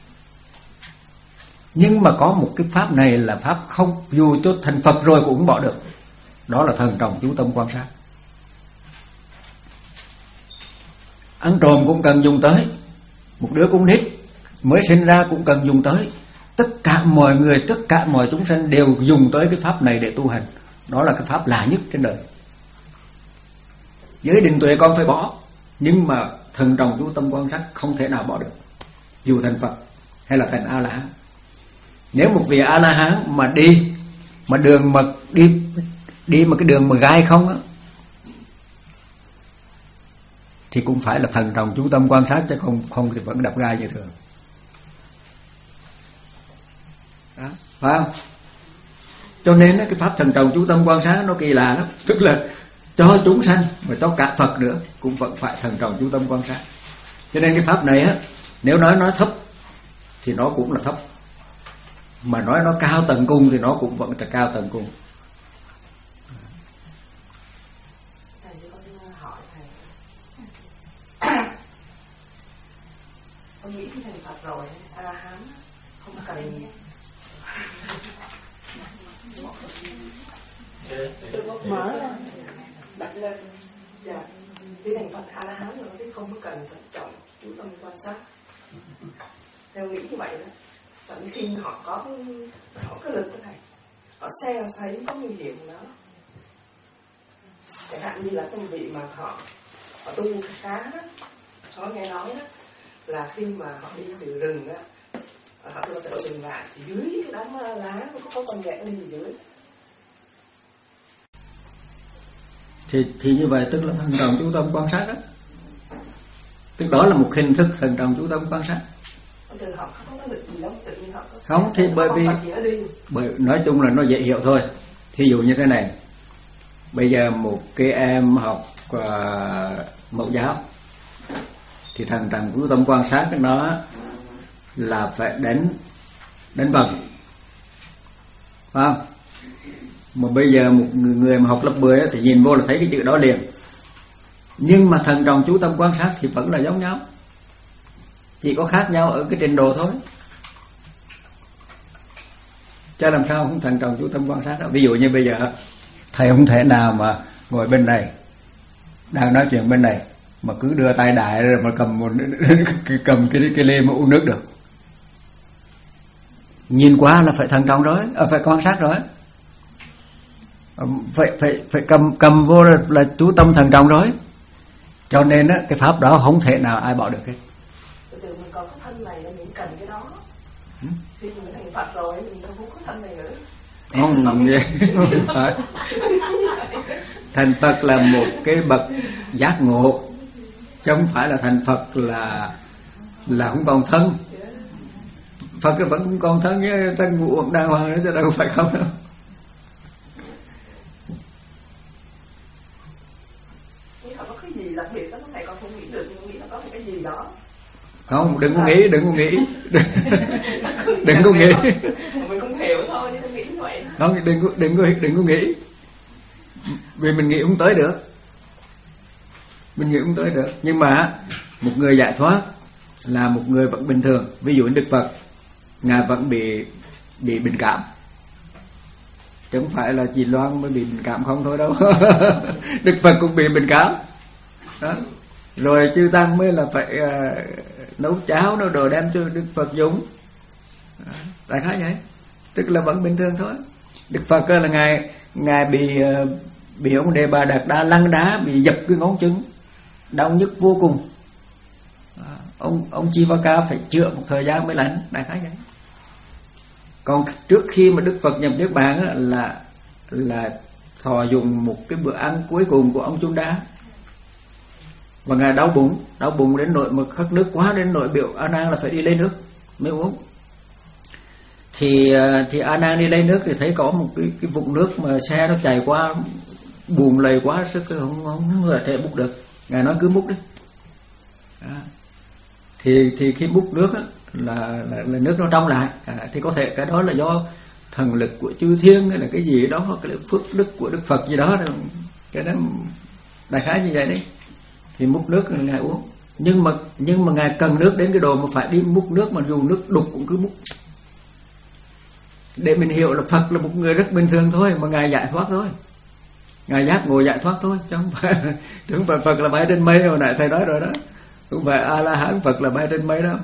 Nhưng mà có một cái pháp này là pháp không, dù cho thành Phật rồi cũng không bỏ được. Đó là thần trọng chú tâm quan sát. Ăn trộm cũng cần dùng tới, một đứa con nít mới sinh ra cũng cần dùng tới. Tất cả mọi người, tất cả mọi chúng sanh đều dùng tới cái pháp này để tu hành. Đó là cái pháp lạ nhất trên đời. Giới định tuệ con phải bỏ, nhưng mà thần trọng chú tâm quan sát không thể nào bỏ được, dù thành Phật hay là thành A La Hán. Nếu một vị A La Hán mà đi mà đường mà đi đi mà cái đường mà gai không á, thì cũng phải là thần trọng chú tâm quan sát, chứ không không thì vẫn đập gai như thường. Đó, phải không? Cho nên cái pháp thần trọng chú tâm quan sát nó kỳ lạ lắm, tức là cho chúng sanh và cho cả Phật nữa cũng vẫn phải thần trọng chú tâm quan sát. Cho nên cái pháp này á, nếu nói nó thấp thì nó cũng là thấp, mà nói nó cao tầng cùng thì nó cũng vẫn là cao tầng cùng. Thầy con hỏi thầy, con nghĩ cái thành Phật rồi, A La Hán không cần mở ra đặt lên, dạ, cái thành Phật A La Hán rồi chứ không có cần phải chọn chú tâm quan sát. Theo nghĩ như vậy đó. Tại vì khi họ có họ có lực cái này, họ xem thấy có nguy hiểm đó. Chẳng hạn như là cái vị mà họ họ tu khá đó, họ nghe nói đó là khi mà họ đi từ rừng á, họ tự tự dừng lại thì dưới cái đám lá nó có con ghẹ đi dưới. Thì thì như vậy tức là thần trọng chú tâm quan sát đó. Tức đó là một hình thức thần trọng chú tâm quan sát. Không thì bởi vì bởi nói chung là nó dễ hiểu thôi. Thí dụ như thế này, bây giờ một cái em học uh, mẫu giáo thì thần trọng chú tâm quan sát cái nó là phải đánh đánh vần, phải không? Mà bây giờ một người mà học lớp mười thì nhìn vô là thấy cái chữ đó liền. Nhưng mà thần trọng chú tâm quan sát thì vẫn là giống nhau, chỉ có khác nhau ở cái trình độ thôi. Chứ làm sao không thần trọng chú tâm quan sát đó. Ví dụ như bây giờ thầy không thể nào mà ngồi bên này đang nói chuyện bên này mà cứ đưa tay đại rồi mà cầm một cầm cái cái ly mà uống nước được. Nhìn qua là phải thần trọng rồi, à, phải quan sát rồi. Phải phải phải cầm cầm vô là, là chú tâm thần trọng rồi. Cho nên á cái pháp đó không thể nào ai bỏ được hết. Từ từ mình còn có thân này là mình cần cái đó. Ừ? Khi mình thành Phật rồi mình không có thân này nữa. Không vậy. Thành Phật là một cái bậc giác ngộ, chứ không phải là thành Phật là là không còn thân. Phật vẫn không còn thân với thân ngũ đàng hoàng nữa, chứ đâu phải không đâu. Có cái gì đặc biệt đó thầy con không nghĩ được, nhưng nghĩ là có một cái gì đó. Không, đừng có nghĩ, đừng có nghĩ. Đừng có nghĩ. Mình không hiểu thôi, nhưng tôi nghĩ như vậy. Không, đừng có đừng có đừng có nghĩ. Vì mình nghĩ không tới được. Mình nghĩ không tới được, nhưng mà một người giải thoát là một người vẫn bình thường. Ví dụ Đức Phật, ngài vẫn bị bị bệnh cảm. Chứ không phải là chị Loan mới bị bệnh cảm không thôi đâu. Đức Phật cũng bị bệnh cảm đó. Rồi chư tăng mới là phải uh, nấu cháo nấu đồ đem cho Đức Phật dùng. Đại khái vậy. Tức là vẫn bình thường thôi. Đức Phật là ngài ngài bị uh, bị ông Đề Bà Đạt Đa lăng đá, bị dập cái ngón chân, đau nhức vô cùng. uh, ông ông Chivaka phải chữa một thời gian mới lành. Đại khái vậy. Còn trước khi mà Đức Phật nhập Niết Bàn á, là là thọ dùng một cái bữa ăn cuối cùng của ông Chunda. Và ngài đau bụng, đau bụng đến nỗi mà khát nước quá, đến nỗi biểu A Nan là phải đi lấy nước mới uống. Thì thì A Nan đi lấy nước thì thấy có một cái cái vũng nước mà xe nó chạy qua, buồn lầy quá sức không không có thể múc được. Ngài nói cứ múc đi. Đó. Thì thì khi múc nước á, là, là là nước nó trong lại. À, thì có thể cái đó là do thần lực của chư thiên hay là cái gì đó, hoặc là phước đức của Đức Phật gì đó, cái đó đại khái như vậy đấy. Thì múc nước ngài uống. Nhưng mà nhưng mà ngài cần nước đến cái độ mà phải đi múc nước, mà dù nước đục cũng cứ múc. Để mình hiểu là Phật là một người rất bình thường thôi, mà ngài giải thoát thôi, ngài giác ngộ giải thoát thôi, chứ không phải chứ không phải Phật là bay trên mây. Hồi nãy thầy nói rồi đó, không phải A La Hán Phật là bay trên mây đó.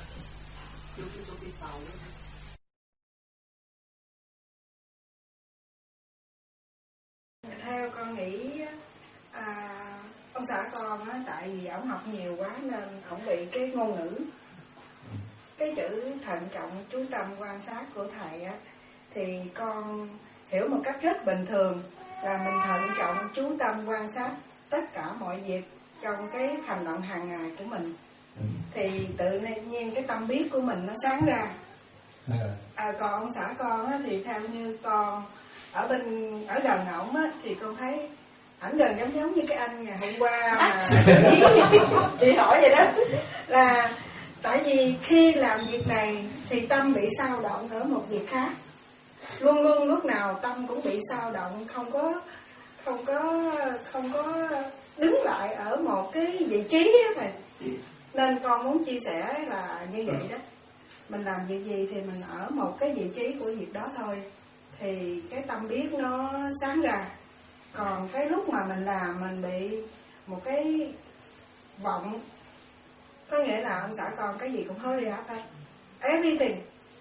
Theo con nghĩ à, ông xã con á, tại vì ổng học nhiều quá nên ổng bị cái ngôn ngữ, cái chữ thận trọng chú tâm quan sát của thầy á, thì con hiểu một cách rất bình thường là mình thận trọng chú tâm quan sát tất cả mọi việc trong cái hành động hàng ngày của mình, thì tự nhiên cái tâm biết của mình nó sáng ra. À, còn ông xã con á, thì theo như con ở bên ở gần ổng á, thì con thấy ảnh gần giống giống như cái anh ngày hôm qua mà chị hỏi vậy đó, là tại vì khi làm việc này thì tâm bị xao động ở một việc khác, luôn luôn lúc nào tâm cũng bị xao động, không có không có không có đứng lại ở một cái vị trí đó thầy. Nên con muốn chia sẻ là như vậy đó, mình làm việc gì thì mình ở một cái vị trí của việc đó thôi, thì cái tâm biết nó sáng ra. Còn cái lúc mà mình làm mình bị một cái vọng, có nghĩa là ông xã con cái gì cũng hurry up hết, everything.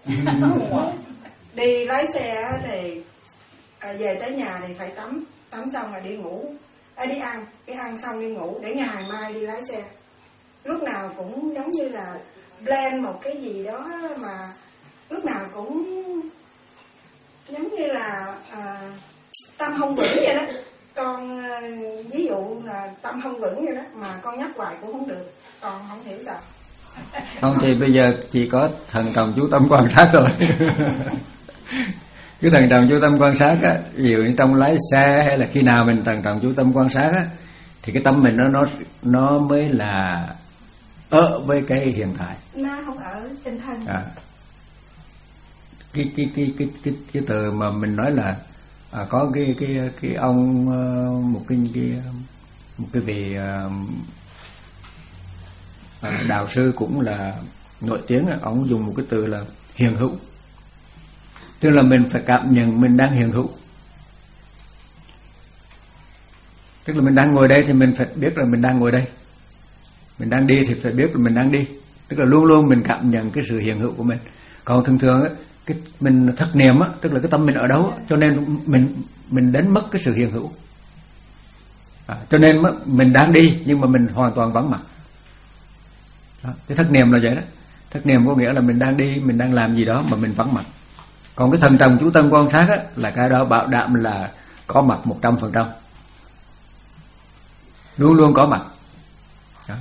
Đi lái xe thì à, về tới nhà thì phải tắm, tắm xong là đi ngủ, à, đi ăn, đi ăn xong đi ngủ để ngày mai đi lái xe. Lúc nào cũng giống như là blend một cái gì đó, mà lúc nào cũng giống như là à, tâm không vững vậy đó. Con à, ví dụ là tâm không vững vậy đó, mà con nhắc hoài cũng không được, con không hiểu sao. Không thì bây giờ chỉ có thần trọng chú tâm quan sát rồi. Cái thần trọng chú tâm quan sát á, ví dụ như trong lái xe hay là khi nào mình thần trọng chú tâm quan sát á, thì cái tâm mình nó nó nó mới là ở với cái hiện tại. Nó không ở tinh thần. À. Cái cái cái cái cái cái từ mà mình nói là à, có cái cái cái ông một cái cái một cái vị à, đạo sư cũng là nổi tiếng, ông dùng một cái từ là hiện hữu, tức là mình phải cảm nhận mình đang hiện hữu, tức là mình đang ngồi đây thì mình phải biết là mình đang ngồi đây, mình đang đi thì phải biết là mình đang đi, tức là luôn luôn mình cảm nhận cái sự hiện hữu của mình. Còn thường thường á, cái mình thất niệm á, tức là cái tâm mình ở đâu á, cho nên mình mình đánh mất cái sự hiện hữu. À, cho nên mình đang đi nhưng mà mình hoàn toàn vắng mặt. Đó, cái thất niệm là vậy đó. Thất niệm có nghĩa là mình đang đi, mình đang làm gì đó mà mình vắng mặt. Còn cái thần trọng chú tâm quan sát á, là cái đó bảo đảm là có mặt một trăm phần trăm, luôn luôn có mặt. Đó.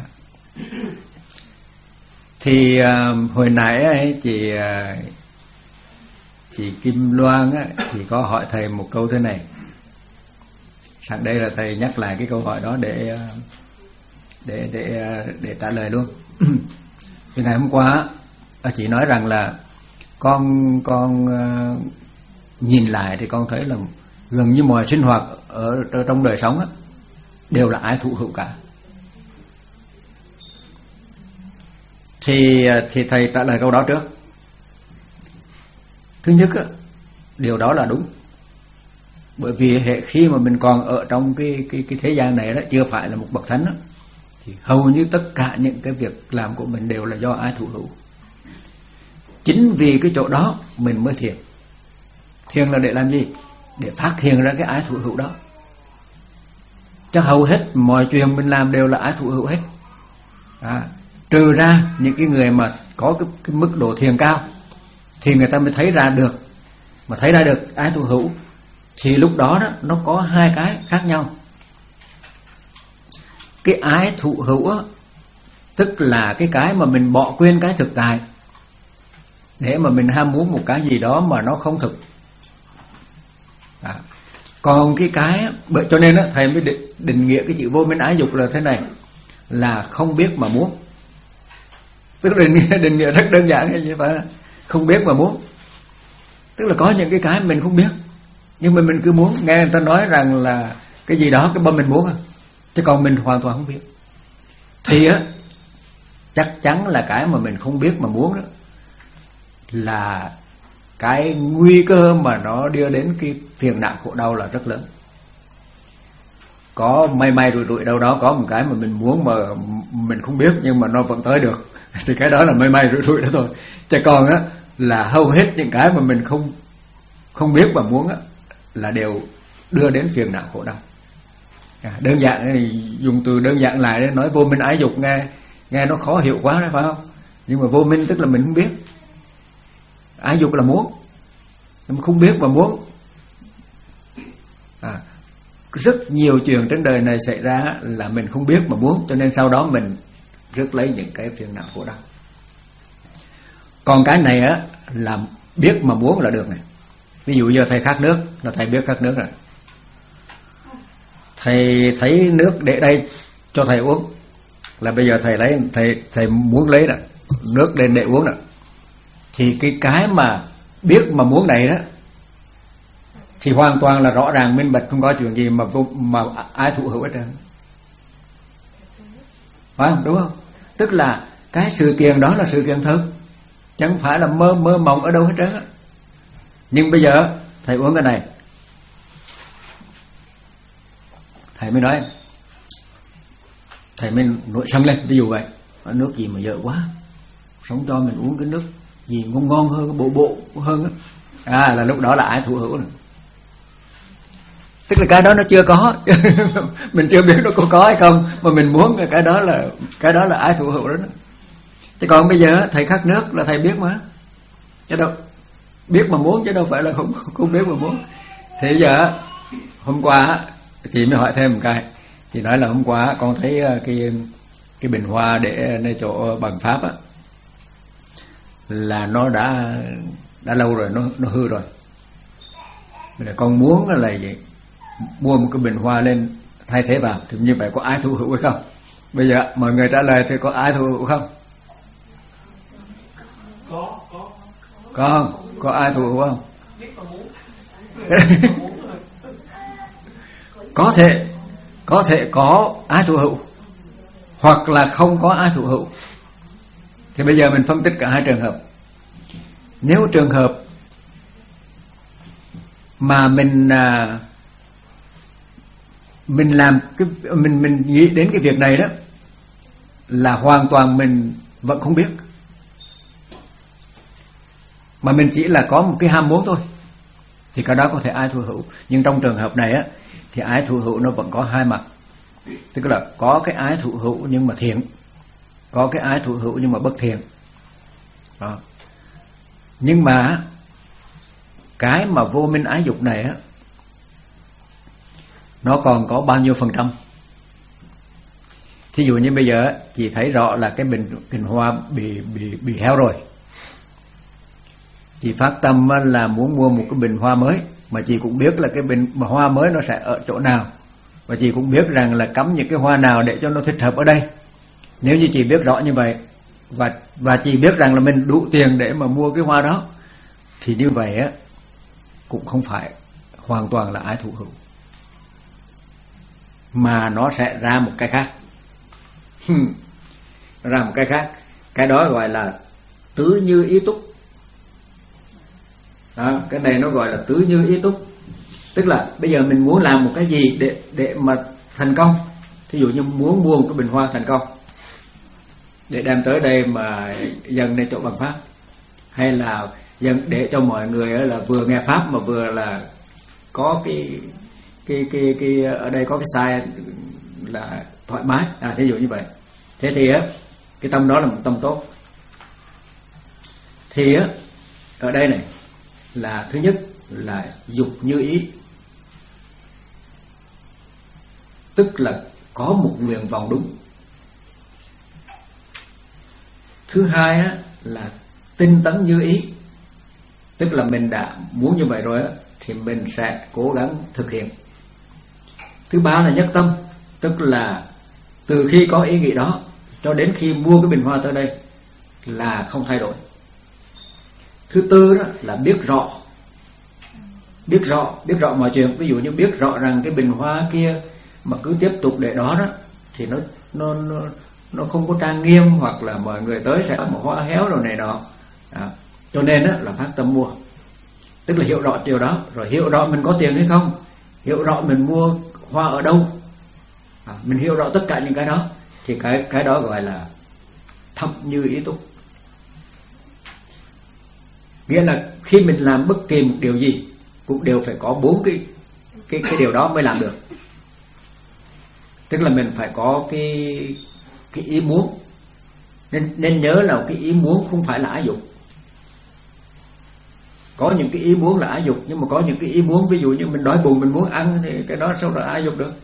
Thì uh, hồi nãy ấy, chị uh, chị Kim Loan á, thì có hỏi thầy một câu thế này. Sẵn đây là thầy nhắc lại cái câu hỏi đó để để để để trả lời luôn. Thì ngày hôm qua chị nói rằng là con con uh, nhìn lại thì con thấy là gần như mọi sinh hoạt ở, ở trong đời sống á, đều là ái thụ hữu cả. Thì thì thầy trả lời câu đó trước. Thứ nhất á, điều đó là đúng. Bởi vì hệ khi mà mình còn ở trong cái cái cái thế gian này đó, chưa phải là một bậc thánh đó, thì hầu như tất cả những cái việc làm của mình đều là do ái thụ hữu. Chính vì cái chỗ đó mình mới thiền. Thiền là để làm gì? Để phát hiện ra cái ái thụ hữu đó. Chứ hầu hết mọi chuyện mình làm đều là ái thụ hữu hết. À, trừ ra những cái người mà có cái, cái mức độ thiền cao thì người ta mới thấy ra được. Mà thấy ra được ái thụ hữu thì lúc đó, đó nó có hai cái khác nhau. cái ái thụ hữu á, tức là cái cái mà mình bỏ quên cái thực tại để mà mình ham muốn một cái gì đó mà nó không thực. À, còn cái cái bởi cho nên á, thầy mới định, định nghĩa cái chữ vô minh ái dục là thế này, là không biết mà muốn. Tức là định nghĩa, định nghĩa rất đơn giản như vậy, không biết mà muốn. Tức là có những cái cái mình không biết, nhưng mà mình cứ muốn. Nghe người ta nói rằng là cái gì đó cái bơm mình muốn, chứ còn mình hoàn toàn không biết. Thì á, chắc chắn là cái mà mình không biết mà muốn đó là cái nguy cơ mà nó đưa đến cái phiền não khổ đau là rất lớn. Có may may rủi rủi đâu đó có một cái mà mình muốn mà mình không biết nhưng mà nó vẫn tới được, thì cái đó là may may rủi rủi đó thôi. Chứ còn á là hầu hết những cái mà mình không không biết mà muốn á là đều đưa đến phiền não khổ đau. À, đơn giản dùng từ đơn giản lại để nói vô minh ái dục nghe nghe nó khó hiểu quá đấy, phải không? Nhưng mà vô minh tức là mình không biết, ái dục là muốn, mình không biết mà muốn. À, rất nhiều chuyện trên đời này xảy ra là mình không biết mà muốn, cho nên sau đó mình rước lấy những cái phiền não khổ đau. Còn cái này á là biết mà muốn là được này. Ví dụ giờ thầy khát nước là thầy biết khát nước rồi, thầy thấy nước để đây cho thầy uống là bây giờ thầy lấy thầy thầy muốn lấy đó, nước lên để uống đó. Thì cái cái mà biết mà muốn này đó thì hoàn toàn là rõ ràng minh bạch, không có chuyện gì mà vô, mà ai thụ hữu hết trơn, phải không? Đúng không? Tức là cái sự kiện đó là sự kiện thật, chẳng phải là mơ mơ mộng ở đâu hết trơn á. Nhưng bây giờ thầy uống cái này, thầy mới nói, thầy mới nổi sân lên, ví dụ vậy, nước gì mà dở quá, sống cho mình uống cái nước gì ngon ngon hơn, cái bộ bộ hơn á. À là lúc đó là ái thụ hữu rồi. Tức là cái đó nó chưa có mình chưa biết nó có có hay không, mà mình muốn cái đó là cái đó là ái thụ hữu đó. Chứ còn bây giờ thầy khát nước là thầy biết mà, chứ đâu biết mà muốn, chứ đâu phải là không không biết mà muốn. Thế giờ hôm qua chị mới hỏi thêm một cái, chị nói là hôm qua con thấy cái cái bình hoa để nơi chỗ bằng pháp á là nó đã đã lâu rồi, nó nó hư rồi. Bây giờ con muốn là gì, mua một cái bình hoa lên thay thế vào, thì như vậy có ai thụ hữu hay không? Bây giờ mọi người trả lời thì có ai thụ hữu không? Có, có. Có không? Có ai thụ hữu không? Có thể có thể có ái thụ hữu, hoặc là không có ái thụ hữu. Thì bây giờ mình phân tích cả hai trường hợp. Nếu trường hợp mà mình à, mình làm cái mình mình nghĩ đến cái việc này đó là hoàn toàn mình vẫn không biết, mà mình chỉ là có một cái ham muốn thôi, thì cái đó có thể ái thụ hữu. Nhưng trong trường hợp này á thì ái thụ hữu nó vẫn có hai mặt, tức là có cái ái thụ hữu nhưng mà thiện, có cái ái thụ hữu nhưng mà bất thiện đó. Nhưng mà cái mà vô minh ái dục này á, nó còn có bao nhiêu phần trăm? Thí dụ như bây giờ chị thấy rõ là cái bình bình hoa bị bị bị héo rồi, chị phát tâm là muốn mua một cái bình hoa mới, mà chị cũng biết là cái bình mà hoa mới nó sẽ ở chỗ nào, và chị cũng biết rằng là cắm những cái hoa nào để cho nó thích hợp ở đây. Nếu như chị biết rõ như vậy, và và chị biết rằng là mình đủ tiền để mà mua cái hoa đó, thì như vậy á cũng không phải hoàn toàn là ái thụ hữu, mà nó sẽ ra một cái khác. Ra một cái khác, cái đó gọi là tứ như ý túc. À, cái này nó gọi là tứ như ý túc. Tức là bây giờ mình muốn làm một cái gì để để mà thành công. Thí dụ như muốn mua một cái bình hoa thành công để đem tới đây mà dâng lên chỗ bằng pháp, hay là dâng để cho mọi người là vừa nghe pháp mà vừa là có cái cái cái cái ở đây có cái sai là thoải mái. À thí dụ như vậy. Thế thì á cái tâm đó là một tâm tốt. Thì á ở đây này là thứ nhất là dục như ý, tức là có một nguyện vọng đúng. Thứ hai á, là tinh tấn như ý, tức là mình đã muốn như vậy rồi á, thì mình sẽ cố gắng thực hiện. Thứ ba là nhất tâm, tức là từ khi có ý nghĩ đó cho đến khi mua cái bình hoa tới đây là không thay đổi. Thứ tư đó là biết rõ, biết rõ, biết rõ mọi chuyện. Ví dụ như biết rõ rằng cái bình hoa kia mà cứ tiếp tục để đó đó thì nó nó nó, nó không có trang nghiêm, hoặc là mọi người tới sẽ một hoa héo rồi này nọ. À, cho nên đó là phát tâm mua, tức là hiểu rõ điều đó, rồi hiểu rõ mình có tiền hay không, hiểu rõ mình mua hoa ở đâu, à, mình hiểu rõ tất cả những cái đó, thì cái cái đó gọi là thâm như ý túc. Nghĩa là khi mình làm bất kỳ một điều gì cũng đều phải có bốn cái cái cái điều đó mới làm được. Tức là mình phải có cái cái ý muốn. Nên nên nhớ là cái ý muốn không phải là ái dục. Có những cái ý muốn là ái dục, nhưng mà có những cái ý muốn ví dụ như mình đói bụng mình muốn ăn thì cái đó sao là ái dục được.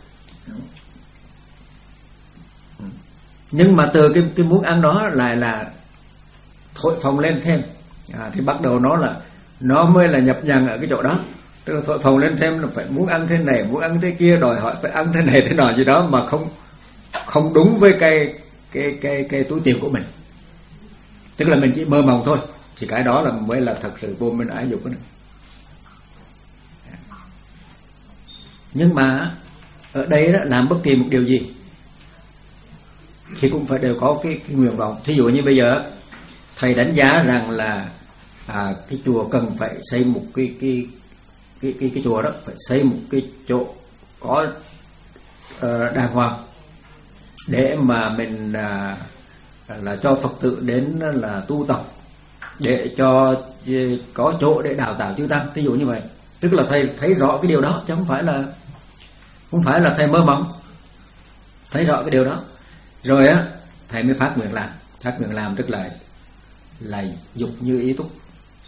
Nhưng mà từ cái cái muốn ăn đó lại là thổi phồng lên thêm, à, thì bắt đầu nó là nó mới là nhập nhằng ở cái chỗ đó. Tức là thổi phồng lên thêm là phải muốn ăn thế này, muốn ăn thế kia, đòi hỏi phải ăn thế này thế nọ gì đó mà không không đúng với cái cái cái cái túi tiền của mình. Tức là mình chỉ mơ mộng thôi, thì cái đó là mới là thật sự vô minh ái dục đó. Nhưng mà ở đây đó, làm bất kỳ một điều gì thì cũng phải đều có cái, cái nguyện vọng. Thí dụ như bây giờ thầy đánh giá rằng là à, cái chùa cần phải xây một cái cái cái cái cái chùa đó phải xây một cái chỗ có uh, đàng hoàng để mà mình uh, là cho Phật tử đến là tu tập, để cho có chỗ để đào tạo chư tăng. Ví dụ như vậy, tức là thầy thấy rõ cái điều đó, chứ không phải là không phải là thầy mơ mộng, thấy rõ cái điều đó rồi á thầy mới phát nguyện làm. Phát nguyện làm tức là là dục như ý túc,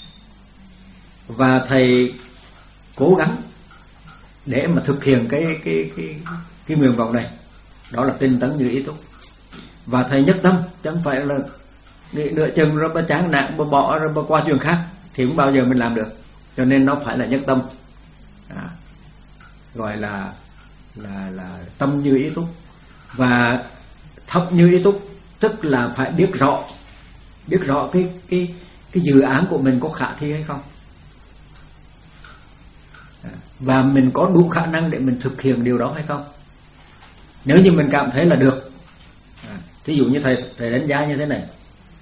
và thầy cố gắng để mà thực hiện cái cái cái cái nguyện vọng này, đó là tinh tấn như ý túc. Và thầy nhất tâm, chứ không phải là nghĩ nửa chừng rồi bà chán nản bà bỏ rồi bà qua chuyện khác thì không bao giờ mình làm được. Cho nên nó phải là nhất tâm, à, gọi là là là tâm như ý túc. Và thấp như ý túc tức là phải biết rõ, biết rõ cái cái cái dự án của mình có khả thi hay không, và mình có đủ khả năng để mình thực hiện điều đó hay không. Nếu như mình cảm thấy là được, à, thí dụ như thầy thầy đánh giá như thế này,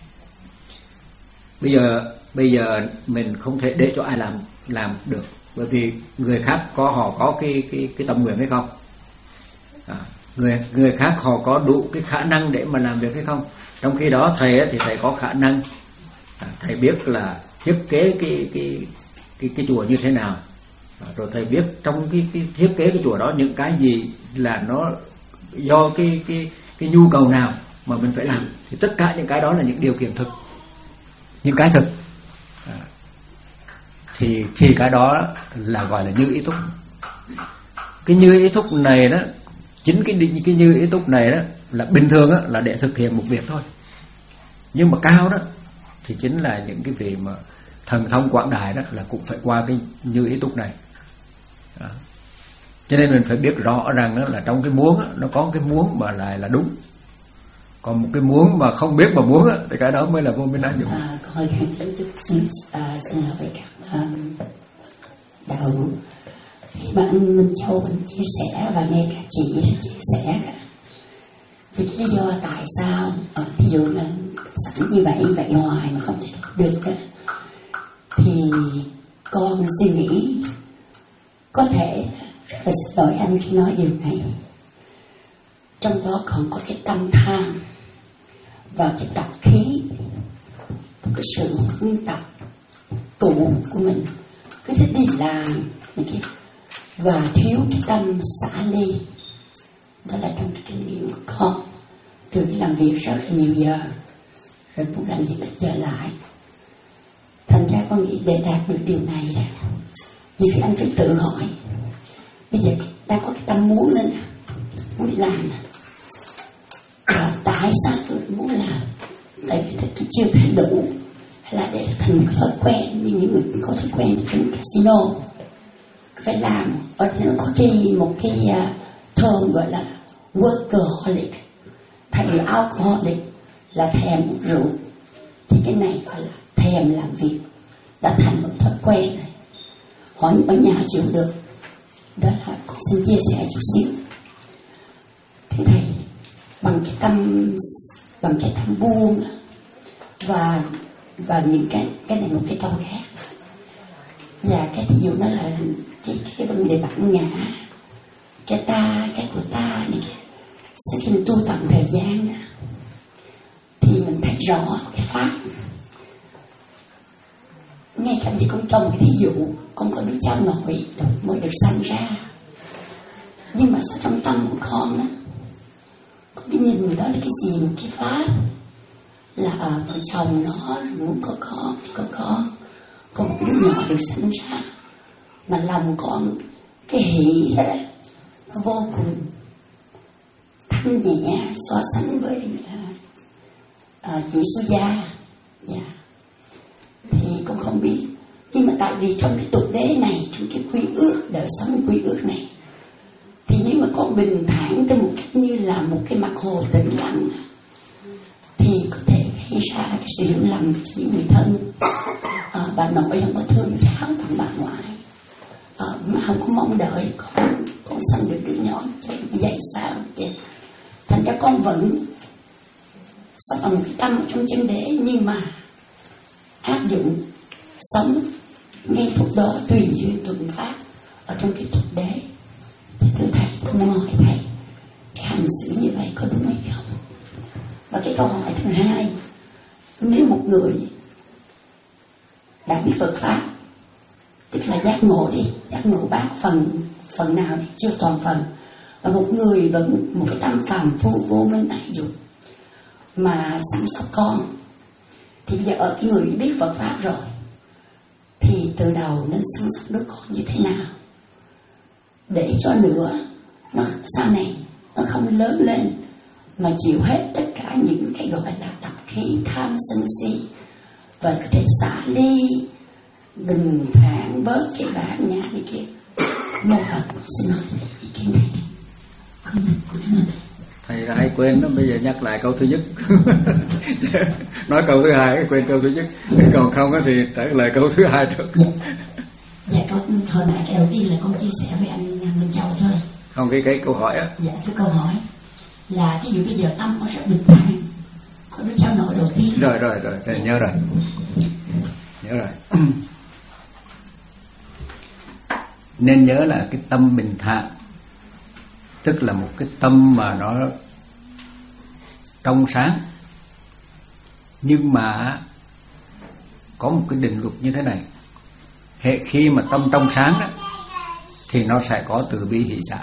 bây giờ bây giờ mình không thể để cho ai làm làm được, bởi vì người khác có họ có cái cái cái tâm nguyện hay không, à, người người khác họ có đủ cái khả năng để mà làm việc hay không. Trong khi đó thầy ấy, thì thầy có khả năng, à, thầy biết là thiết kế cái cái cái cái chùa như thế nào, à, rồi thầy biết trong cái, cái thiết kế cái chùa đó những cái gì là nó do cái cái cái nhu cầu nào mà mình phải làm, thì tất cả những cái đó là những điều kiện thực, những cái thực, à, thì thì cái đó là gọi là như ý túc. Cái như ý túc này đó, chính cái cái như ý túc này đó là bình thường đó, là để thực hiện một việc thôi, nhưng mà cao đó thì chính là những cái vị mà thần thông quảng đại đó là cũng phải qua cái như ý túc này, đó. Cho nên mình phải biết rõ rằng đó là trong cái muốn đó, nó có cái muốn mà lại là đúng, còn một cái muốn mà không biết mà muốn đó, thì cái đó mới là vô minh ái dục. À, con hỏi đến chút xin à, xin hỏi các um, đạo hữu. Khi bạn Minh Châu cũng chia sẻ và nghe cả chị đã chia sẻ thì lý do tại sao ở ví dụ là sẵn như vậy vậy hoài mà không thể được đó, thì con suy nghĩ có thể rất là xin lỗi anh khi nói điều này, trong đó còn có cái tâm tham và cái tập khí, cái sự nguyên tập cũ của mình cứ thích đi làm này kia, và thiếu cái tâm xả ly. Đó là trong cái kinh nghiệm của con, từ cái làm việc rất là nhiều giờ rồi muốn làm việc ít giờ lại, thành ra con nghĩ để đạt được điều này đó, nhiều khi anh phải tự hỏi bây giờ đang có cái tâm muốn lên muốn đi làm, tại sao tôi muốn làm? Tại vì tôi chưa thấy đủ, hay là để thành thói quen như những người có thói quen trong casino phải làm. Ở đây nó có cái một cái uh, term gọi là workaholic, thay vì alcoholic là thèm rượu, thì cái này gọi là thèm làm việc, đã thành một thói quen rồi. Hỏi ở nhà chịu được, đó là con xin chia sẻ chút xíu. Thế thầy, bằng cái tâm bằng cái tâm buông và và những cái cái này một cái câu khác, và cái ví dụ nó là cái cái vấn đề bản ngã, cái ta, cái của ta này kia. Sau khi mình tu tập thời gian thì mình thấy rõ cái pháp. Ngay cả như con trồng cái ví dụ con có đứa cháu nội mới được sanh ra, nhưng mà sao trong tâm của con á, có cái nhìn đó là cái gì, một cái pháp là ở vợ chồng nó muốn có con có con, có một đứa nhỏ được sanh ra, mà lòng con cái hỷ đó nó vô cùng thanh nhẹ so sánh với uh, chị Suya. Yeah. Thì cũng không biết, nhưng mà tại vì trong cái tục đế này, trong cái quy ước đời sống quy ước này, thì nếu mà con bình thản tới một cách như là một cái mặt hồ tĩnh lặng, thì có thể gây ra cái sự hiểu lầm cho những người thân. À, bà nội không có thương cháu bằng bà ngoại, à, mà không có mong đợi con con sanh được đứa nhỏ như vậy sao kìa. Thành ra con vẫn sắp bằng cái tâm trong chân đế, nhưng mà áp dụng sống ngay phút đó tùy duyên tuần pháp ở trong cái thực đế. Thì thưa thầy, tôi muốn hỏi thầy, cái hành xử như vậy có đúng hay không? Và cái câu hỏi thứ hai, nếu một người đã biết Phật pháp, tức là giác ngộ đi, giác ngộ bát phần phần nào đi, chưa toàn phần, và một người vẫn một cái tâm phàm phu vô minh ái dục mà sẵn sóc con, thì bây giờ ở cái người biết Phật pháp rồi, thì từ đầu nên săn sóc đứa con như thế nào để cho nữa nó sau này nó không lớn lên mà chịu hết tất cả những cái gọi là tập khí tham sân si, và có thể xả ly bình thản bớt cái bản ngã này kia. Mô Phật, xin hỏi ý kiến này. Không, không. Thầy đã hay quên đó, bây giờ nhắc lại câu thứ nhất. Nói câu thứ hai quên câu thứ nhất, còn không thì trả lời câu thứ hai trước. Dạ, dạ câu hồi nãy cái đầu tiên là con chia sẻ với anh Minh Châu thôi. Không, cái cái câu hỏi á. Dạ, cái câu hỏi là ví dụ bây giờ tâm con rất bình thản, có đứa cháu nội đầu tiên. Rồi rồi rồi, thầy nhớ rồi, nhớ rồi. Nên nhớ là cái tâm bình thản tức là một cái tâm mà nó trong sáng, nhưng mà có một cái định luật như thế này: hệ khi mà tâm trong sáng đó, thì nó sẽ có từ bi hỷ xả.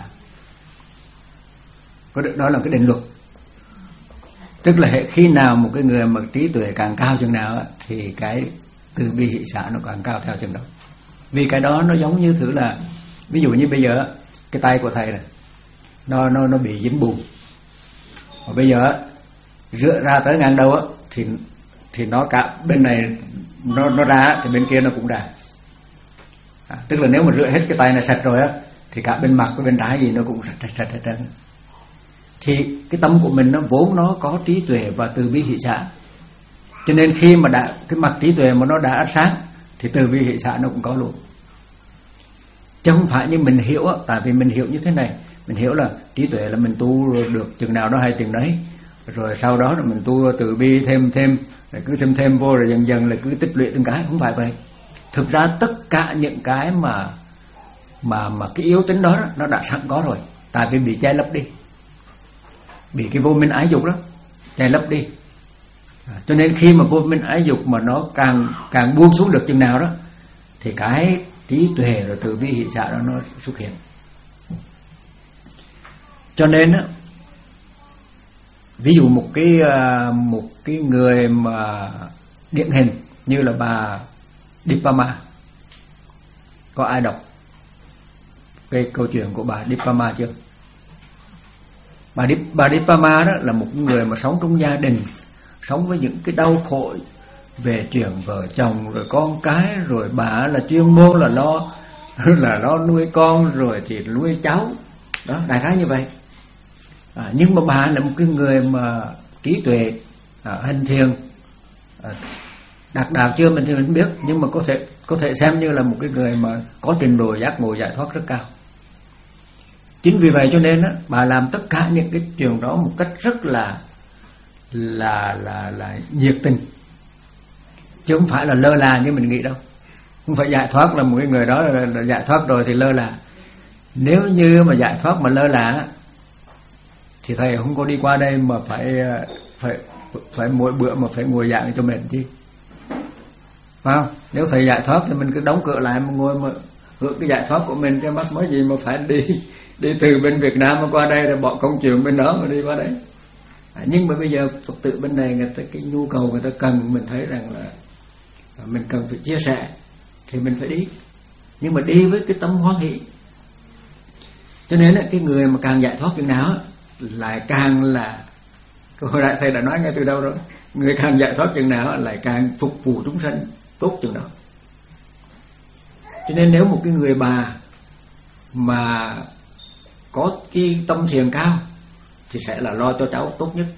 Đó là cái định luật. Tức là hệ khi nào một cái người mà trí tuệ càng cao chừng nào thì cái từ bi hỷ xả nó càng cao theo chừng đó. Vì cái đó nó giống như thử là, ví dụ như bây giờ cái tay của thầy này nó nó nó bị dính bùn, và bây giờ rửa ra tới ngang đầu á, thì thì nó cả bên này nó nó ra thì bên kia nó cũng ra. À, tức là nếu mà rửa hết cái tay này sạch rồi á, thì cả bên mặt với bên trái gì nó cũng sạch sạch sạch hết trơn. Thì cái tâm của mình nó vốn nó có trí tuệ và từ bi hỷ xả, cho nên khi mà đã cái mặt trí tuệ mà nó đã sáng thì từ bi hỷ xả nó cũng có luôn. Chứ không phải như mình hiểu á, tại vì mình hiểu như thế này, mình hiểu là trí tuệ là mình tu được chừng nào đó hay chừng đấy, rồi sau đó là mình tu từ bi thêm thêm, rồi cứ thêm thêm vô, rồi dần dần là cứ tích lũy từng cái. Không phải vậy. Thực ra tất cả những cái mà mà mà cái yếu tính đó, đó nó đã sẵn có rồi, tại vì bị che lấp đi, bị cái vô minh ái dục đó che lấp đi. À, cho nên khi mà vô minh ái dục mà nó càng càng buông xuống được chừng nào đó, thì cái trí tuệ rồi từ bi hỷ xả đó nó xuất hiện. Cho nên á, ví dụ một cái một cái người mà điển hình như là bà Dipama, có ai đọc cái câu chuyện của bà Dipama chưa? Bà Đi bà Dipama đó là một người mà sống trong gia đình, sống với những cái đau khổ về chuyện vợ chồng rồi con cái, rồi bà là chuyên môn là lo là lo nuôi con rồi thì nuôi cháu đó, đại khái như vậy. À, nhưng mà bà là một cái người mà trí tuệ, à, hành thiền, à, đạt đạo chưa mình thì mình biết, nhưng mà có thể có thể xem như là một cái người mà có trình độ giác ngộ giải thoát rất cao. Chính vì vậy cho nên á, bà làm tất cả những cái chuyện đó một cách rất là là là là nhiệt tình, chứ không phải là lơ là như mình nghĩ đâu. Không phải giải thoát là một cái người đó là, là giải thoát rồi thì lơ là. Nếu như mà giải thoát mà lơ là thì thầy không có đi qua đây mà phải phải phải mỗi bữa mà phải ngồi giảng cho mình chứ, phải không? Nếu thầy giải thoát thì mình cứ đóng cửa lại mà ngồi mà hưởng cái giải thoát của mình, cho mắc mới gì mà phải đi đi từ bên Việt Nam mà qua đây rồi bỏ công chuyện bên đó mà đi qua đây. À, nhưng mà bây giờ Phật tử bên này người ta cái nhu cầu người ta cần, mình thấy rằng là mình cần phải chia sẻ thì mình phải đi, nhưng mà đi với cái tâm hoan hỷ. Cho nên cái người mà càng giải thoát chừng nào lại càng là, hồi đại thầy đã nói ngay từ đâu rồi, người càng giải thoát chừng nào lại càng phục vụ chúng sanh tốt chừng đó. Cho nên nếu một cái người bà mà có cái tâm thiền cao thì sẽ là lo cho cháu tốt nhất,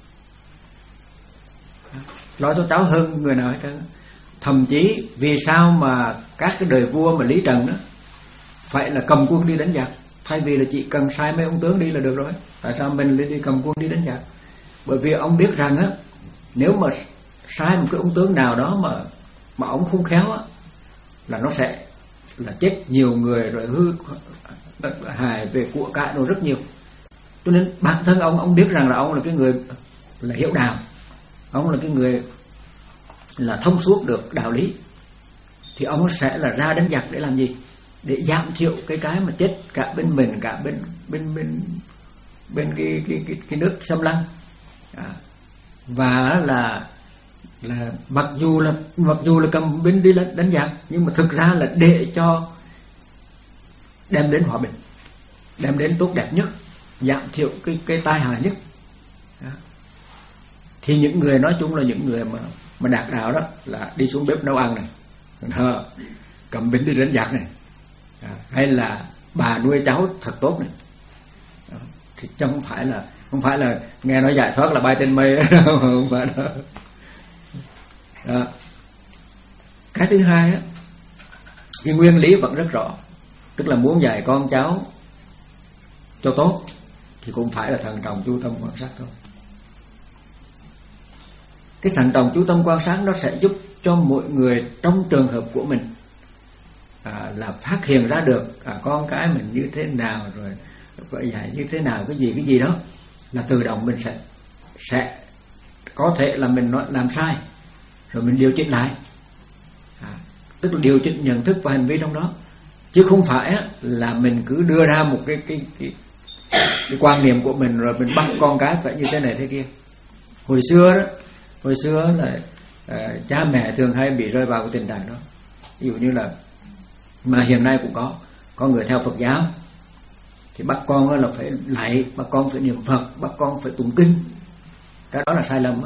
lo cho cháu hơn người nào hết trơn. Thậm chí vì sao mà các cái đời vua mà Lý Trần đó phải là cầm quân đi đánh giặc, thay vì là chỉ cần sai mấy ông tướng đi là được rồi. Tại sao mình lại đi cầm quân đi đánh giặc? Bởi vì ông biết rằng á, nếu mà sai một cái ông tướng nào đó mà mà ông không khéo á, là nó sẽ là chết nhiều người rồi hư hại về của cải đồ rất nhiều. Cho nên bản thân ông ông biết rằng là ông là cái người là hiểu đạo, ông là cái người là thông suốt được đạo lý, thì ông sẽ là ra đánh giặc để làm gì? Để giảm thiểu cái cái mà chết cả bên mình, cả bên bên bên bên cái cái cái, cái nước xâm lăng. À, và là là mặc dù là mặc dù là cầm binh đi đánh giặc, nhưng mà thực ra là để cho đem đến hòa bình, đem đến tốt đẹp nhất, giảm thiểu cái cái tai hại nhất. Đó. Thì những người nói chung là những người mà mà đạt đạo đó là đi xuống bếp nấu ăn này, đó, cầm binh đi đánh giặc này, đó, hay là bà nuôi cháu thật tốt này. Đó. Thì chứ không phải là không phải là nghe nói giải thoát là bay trên mây đó, không phải đó. Đó. Cái thứ hai á, cái nguyên lý vẫn rất rõ, tức là muốn dạy con cháu cho tốt thì cũng phải là thận trọng chú tâm quan sát thôi. Cái thận trọng chú tâm quan sát nó sẽ giúp cho mọi người trong trường hợp của mình à, là phát hiện ra được à, con cái mình như thế nào, rồi phải dạy như thế nào, cái gì cái gì đó, là tự động mình sẽ sẽ có thể là mình nói làm sai rồi mình điều chỉnh lại, à, tức là điều chỉnh nhận thức và hành vi trong đó, chứ không phải á, là mình cứ đưa ra một cái cái, cái cái quan niệm của mình rồi mình bắt con cái phải như thế này thế kia. Hồi xưa đó, hồi xưa là uh, cha mẹ thường hay bị rơi vào cái tình trạng đó. Ví dụ như là, mà hiện nay cũng có có người theo Phật giáo thì bắt con là phải lạy, bắt con phải niệm Phật, bắt con phải tụng kinh. Cái đó là sai lầm đó.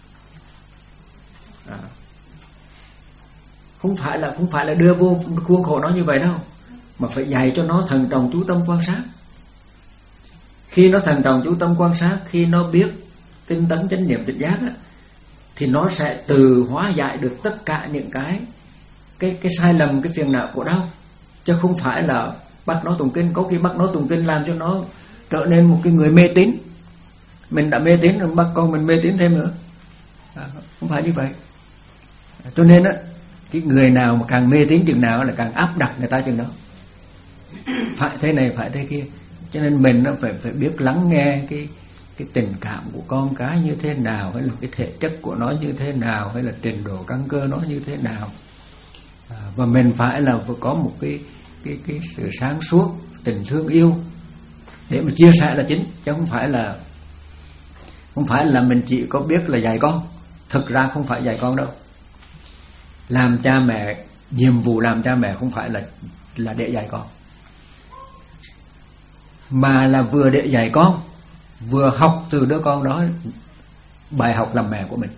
À. Không phải là không phải là đưa vô khuôn khổ nó như vậy đâu, mà phải dạy cho nó thận trọng chú tâm quan sát. Khi nó thận trọng chú tâm quan sát, khi nó biết tinh tấn chánh niệm tỉnh giác á, thì nó sẽ từ hóa giải được tất cả những cái cái cái sai lầm, cái phiền não khổ đau, chứ không phải là bắt nó tụng kinh. Có khi bắt nó tụng kinh làm cho nó trở nên một cái người mê tín. Mình đã mê tín rồi bắt con mình mê tín thêm nữa, à, không phải như vậy. Cho nên á, cái người nào mà càng mê tín chừng nào là càng áp đặt người ta chừng đó, phải thế này phải thế kia. Cho nên mình nó phải phải biết lắng nghe cái cái tình cảm của con cái như thế nào, hay là cái thể chất của nó như thế nào, hay là trình độ căn cơ nó như thế nào, à, và mình phải là phải có một cái cái cái sự sáng suốt, tình thương yêu để mà chia sẻ là chính, chứ không phải là không phải là mình chỉ có biết là dạy con. Thực ra không phải dạy con đâu. Làm cha mẹ, nhiệm vụ làm cha mẹ không phải là là để dạy con, mà là vừa để dạy con vừa học từ đứa con đó bài học làm mẹ của mình.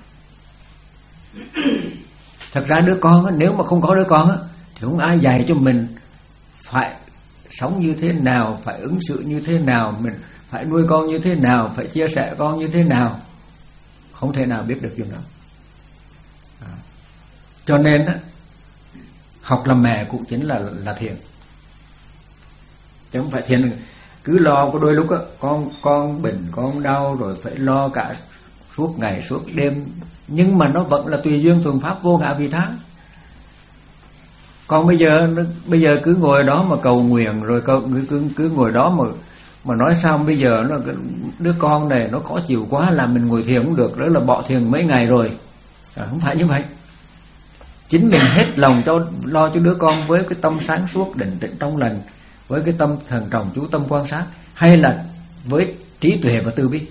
Thật ra đứa con á, nếu mà không có đứa con á, thì không ai dạy cho mình phải sống như thế nào, phải ứng xử như thế nào, mình phải nuôi con như thế nào, phải chia sẻ con như thế nào. Không thể nào biết được chuyện đó. À. Cho nên á, học làm mẹ cũng chính là là thiền, chứ không phải thiền cứ lo. Có đôi lúc á, con con bệnh, con đau rồi phải lo cả suốt ngày suốt đêm, nhưng mà nó vẫn là tùy duyên thuần pháp, vô ngã vị tha. Còn bây giờ bây giờ cứ ngồi đó mà cầu nguyện, rồi cứ cứ, cứ ngồi đó mà mà nói sao bây giờ nó đứa con này nó khó chịu quá, làm mình ngồi thiền cũng được, đó là bỏ thiền mấy ngày rồi. À, không phải như vậy. Chính mình hết lòng cho lo cho đứa con với cái tâm sáng suốt, định tĩnh trong lành, với cái tâm thần trọng chú tâm quan sát, hay là với trí tuệ và từ bi.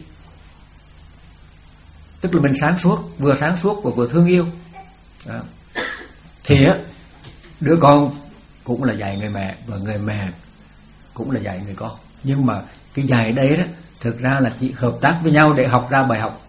Tức là mình sáng suốt, vừa sáng suốt và vừa thương yêu. À. Thì á, đứa con cũng là dạy người mẹ, và người mẹ cũng là dạy người con. Nhưng mà cái dạy đấy đó, thực ra là chỉ hợp tác với nhau để học ra bài học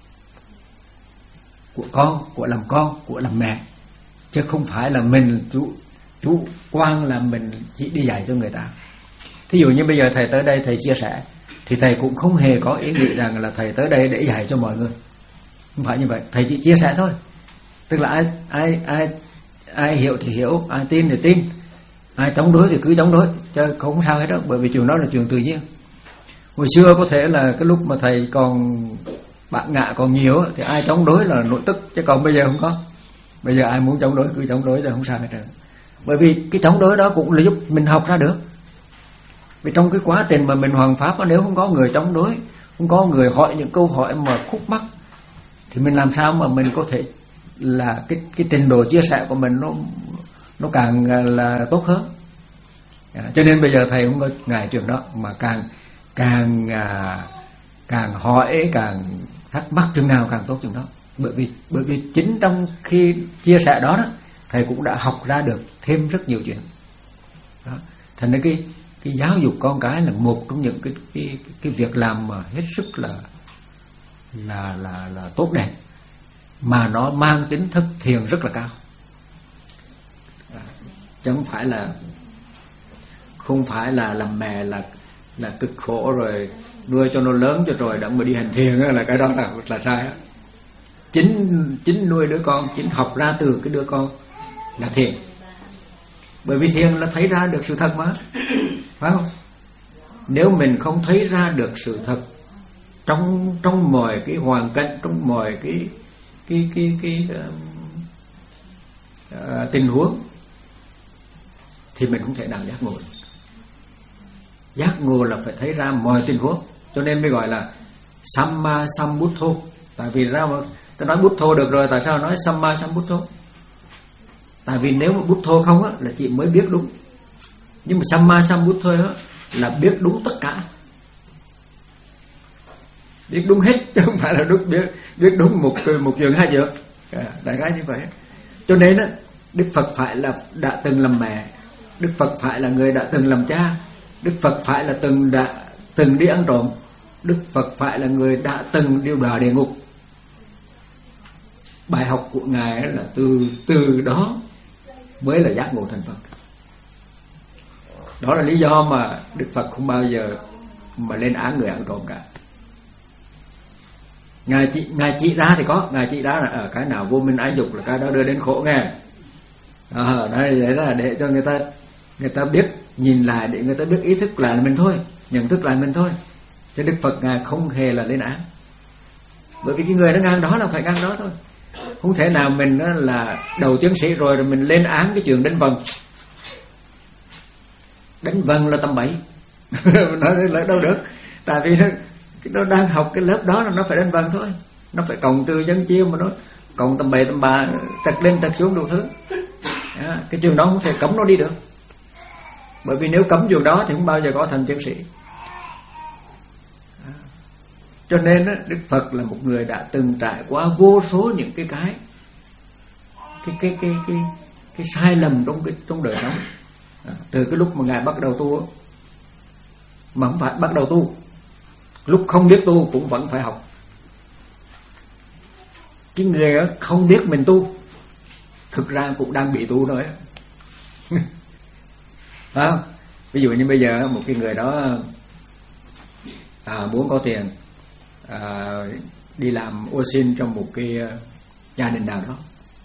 của con, của làm con, của làm mẹ, chứ không phải là mình chú chú quan là mình chỉ đi dạy cho người ta. Thí dụ như bây giờ thầy tới đây thầy chia sẻ, thì thầy cũng không hề có ý nghĩ rằng là thầy tới đây để dạy cho mọi người. Không phải như vậy, thầy chỉ chia sẻ thôi. Tức là ai ai ai ai hiểu thì hiểu, ai tin thì tin, ai chống đối thì cứ chống đối, chứ không sao hết đó, bởi vì chuyện đó là chuyện tự nhiên. Hồi xưa có thể là cái lúc mà thầy còn bạn ngạ còn nhiều thì ai chống đối là nội tức, chứ còn bây giờ không có. Bây giờ ai muốn chống đối cứ chống đối thì không sao hết trơn. Bởi vì cái chống đối đó cũng là giúp mình học ra được. Vì trong cái quá trình mà mình hoàn pháp đó, nếu không có người chống đối, không có người hỏi những câu hỏi mà khúc mắc, thì mình làm sao mà mình có thể là cái cái trình độ chia sẻ của mình nó nó càng là tốt hơn. À, cho nên bây giờ thầy không có ngại chuyện đó, mà càng càng à, càng hỏi, càng thắc mắc chừng nào càng tốt chừng đó. Bởi vì bởi vì chính trong khi chia sẻ đó, đó thầy cũng đã học ra được thêm rất nhiều chuyện. Đó. Thành ra cái cái giáo dục con cái là một trong những cái cái cái việc làm mà hết sức là là là là tốt đẹp, mà nó mang tính thực thiền rất là cao. À, chứ không phải là không phải là làm mẹ là là cực khổ rồi nuôi cho nó lớn cho rồi đặng mà đi hành thiền, là cái đó là là sai á. Chính chính nuôi đứa con, chính học ra từ cái đứa con là thiền. Bởi vì thiền là thấy ra được sự thật mà, phải không? Nếu mình không thấy ra được sự thật trong trong mọi cái hoàn cảnh, trong mọi cái cái cái cái, cái uh, tình huống, thì mình không thể nào giác ngộ. Giác ngộ là phải thấy ra mọi tình huống, cho nên mới gọi là Samma Sambuddho. Tại vì ra mà ta nói Buddho được rồi, tại sao nói Samma Sambuddho? Tại vì nếu mà Buddho không á, là chị mới biết đúng, nhưng mà Samma Sambuddho á, là biết đúng tất cả, biết đúng hết, chứ không phải là đúng biết biết đúng một một chuyện hai chuyện. À, đại khái như vậy. Cho nên á, Đức Phật phải là đã từng làm mẹ, Đức Phật phải là người đã từng làm cha, Đức Phật phải là từng đã từng đi ăn trộm, Đức Phật phải là người đã từng điêu đọa địa ngục. Bài học của ngài là từ từ đó mới là giác ngộ thành Phật. Đó là lý do mà Đức Phật không bao giờ mà lên án người ăn trộm cả. Ngài chỉ ngài chỉ ra thì có, ngài chỉ ra là ở cái nào vô minh ái dục là cái đó đưa đến khổ nghe. À, đây đấy là để cho người ta người ta biết, nhìn lại để người ta biết ý thức lại mình thôi, nhận thức lại mình thôi. Chứ Đức Phật ngài không hề là lên án. Bởi vì cái người nó ngang đó là phải ngang đó thôi. Không thể nào mình là đầu chứng sĩ rồi rồi mình lên án cái chuyện đánh vần. Đánh vần là tầm bậy. Nói là đâu được. Tại vì nó, nó đang học cái lớp đó là nó phải đánh vần thôi. Nó phải cộng từ dân chia mà nó cộng tầm bậy tầm bạ, trật lên trật xuống đủ thứ. À, cái trường đó không thể cấm nó đi được. Bởi vì nếu cấm trường đó thì không bao giờ có thành chứng sĩ. À, cho nên đó, Đức Phật là một người đã từng trải qua vô số những cái cái cái cái cái cái, cái sai lầm trong cái trong đời sống. À, từ cái lúc mà ngài bắt đầu tu, mà không phải bắt đầu tu, lúc không biết tu cũng vẫn phải học. Cái người không biết mình tu thực ra cũng đang bị tu rồi. Phải không? Ví dụ như bây giờ một cái người đó à, muốn có tiền à, đi làm ô xin trong một cái gia đình nào đó,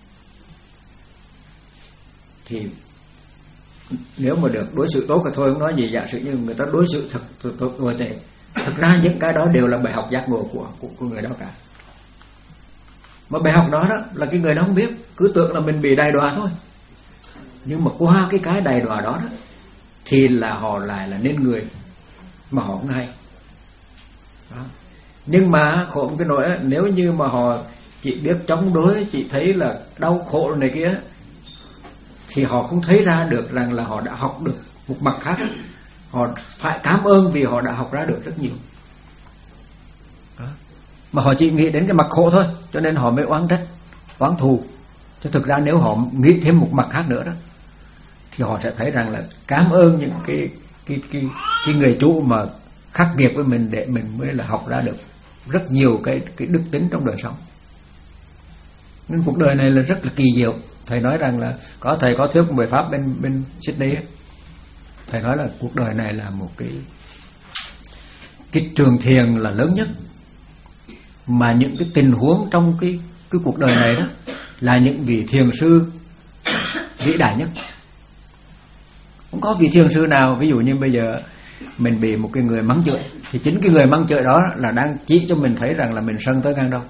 thì nếu mà được đối xử tốt thì thôi không nói gì. Giả sử như người ta đối xử thật tốt rồi thì thực ra những cái đó đều là bài học giác ngộ của, của, của người đó cả. Mà bài học đó, đó là cái người đó không biết, cứ tưởng là mình bị đày đọa thôi. Nhưng mà qua cái cái đày đọa đó, đó thì là họ lại là nên người mà họ không hay đó. Nhưng mà khổ một cái nỗi đó, nếu như mà họ chỉ biết chống đối, chỉ thấy là đau khổ này kia, thì họ không thấy ra được rằng là họ đã học được một mặt khác. Họ phải cảm ơn vì họ đã học ra được rất nhiều đó. Mà họ chỉ nghĩ đến cái mặt khổ thôi, cho nên họ mới oán trách, oán thù. Chứ thực ra nếu họ nghĩ thêm một mặt khác nữa đó, thì họ sẽ thấy rằng là cảm ơn những cái cái cái cái người chủ mà khắc nghiệt với mình, để mình mới là học ra được rất nhiều cái cái đức tính trong đời sống. Nên cuộc đời này là rất là kỳ diệu. Thầy nói rằng là có thầy có thuyết một bài pháp bên bên Sydney ấy. Thầy nói là cuộc đời này là một cái cái trường thiền là lớn nhất, mà những cái tình huống trong cái cái cuộc đời này đó là những vị thiền sư vĩ đại nhất. Không có vị thiền sư nào, ví dụ như bây giờ mình bị một cái người mắng chửi, thì chính cái người mắng chửi đó là đang chỉ cho mình thấy rằng là mình sân tới ngang đâu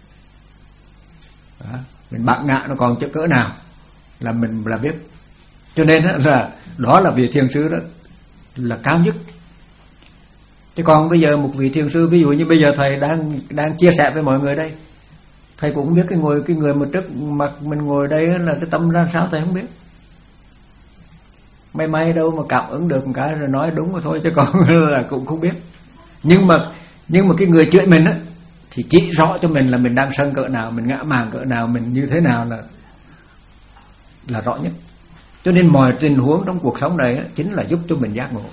đó. Mình bạc ngạ nó còn chứ cỡ nào là mình là biết. Cho nên đó là đó là vị thiền sư đó là cao nhất. Chứ còn bây giờ một vị thiền sư, ví dụ như bây giờ thầy đang đang chia sẻ với mọi người đây, thầy cũng biết cái ngồi cái người mà trước mặt mình ngồi đây là cái tâm ra sao thầy không biết. May may đâu mà cảm ứng được một cái rồi nói đúng rồi thôi, chứ còn là cũng không biết. Nhưng mà nhưng mà cái người chửi mình á thì chỉ rõ cho mình là mình đang sân cỡ nào, mình ngã màng cỡ nào, mình như thế nào là là rõ nhất. Cho nên mọi tình huống trong cuộc sống này á, chính là giúp cho mình giác ngộ.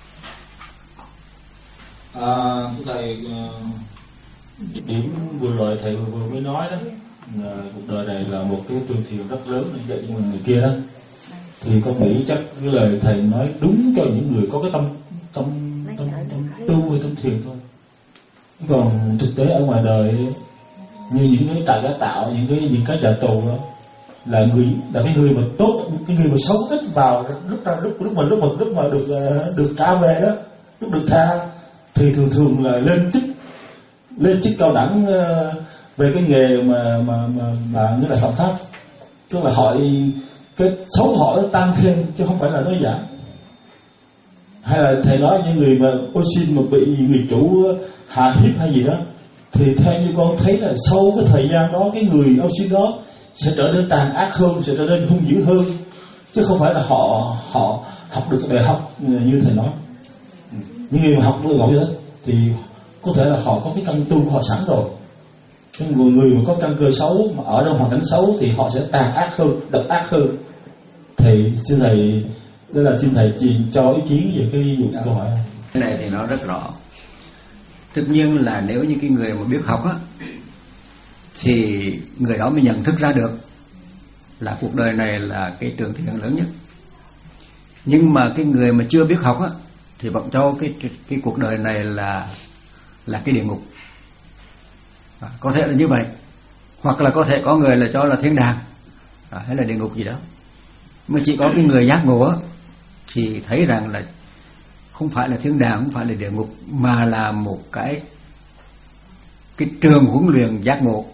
À, thầy điểm vừa rồi thầy vừa, vừa mới nói đó là cuộc đời này là một cái trường thiền rất lớn để dạy cho mình người kia đó, thì con nghĩ chắc cái lời thầy nói đúng cho những người có cái tâm tâm tâm, tâm tu hay tâm thiền thôi. Còn thực tế ở ngoài đời như những cái tài đã tạo, những cái những cái trợ cầu đó là người là cái người mà tốt, cái người mà xấu ít vào lúc ra lúc lúc mà lúc mà lúc mà được được trả về đó, lúc được tha thì thường thường là lên chức lên chức cao đẳng về cái nghề mà mà mà mà như là phạm pháp, tức là họ cái xấu họ nó tăng thêm chứ không phải là nói giảm. Hay là thầy nói những người mà ô xin mà bị người chủ hạ hiếp hay gì đó, thì theo như con thấy là sau cái thời gian đó cái người ô xin đó sẽ trở nên tàn ác hơn, sẽ trở nên hung dữ hơn, chứ không phải là họ họ học được cái bài học như thầy nói. Những người mà học được gọi đó thì có thể là họ có cái căn tu của họ sẵn rồi. Nhưng người, người mà có căn cơ xấu mà ở trong hoàn cảnh xấu thì họ sẽ tàn ác hơn, độc ác hơn. Thì xin thầy, đó là xin thầy cho ý kiến về cái vụ câu hỏi này. Cái này thì nó rất rõ. Tất nhiên là nếu như cái người mà biết học á, thì người đó mới nhận thức ra được là cuộc đời này là cái trường thiền lớn nhất. Nhưng mà cái người mà chưa biết học á, thì vẫn cho cái cái cuộc đời này là là cái địa ngục. À, có thể là như vậy, hoặc là có thể có người là cho là thiên đàng à, hay là địa ngục gì đó. Mà chỉ có cái người giác ngộ á, thì thấy rằng là không phải là thiên đàng, không phải là địa ngục, mà là một cái cái trường huấn luyện giác ngộ.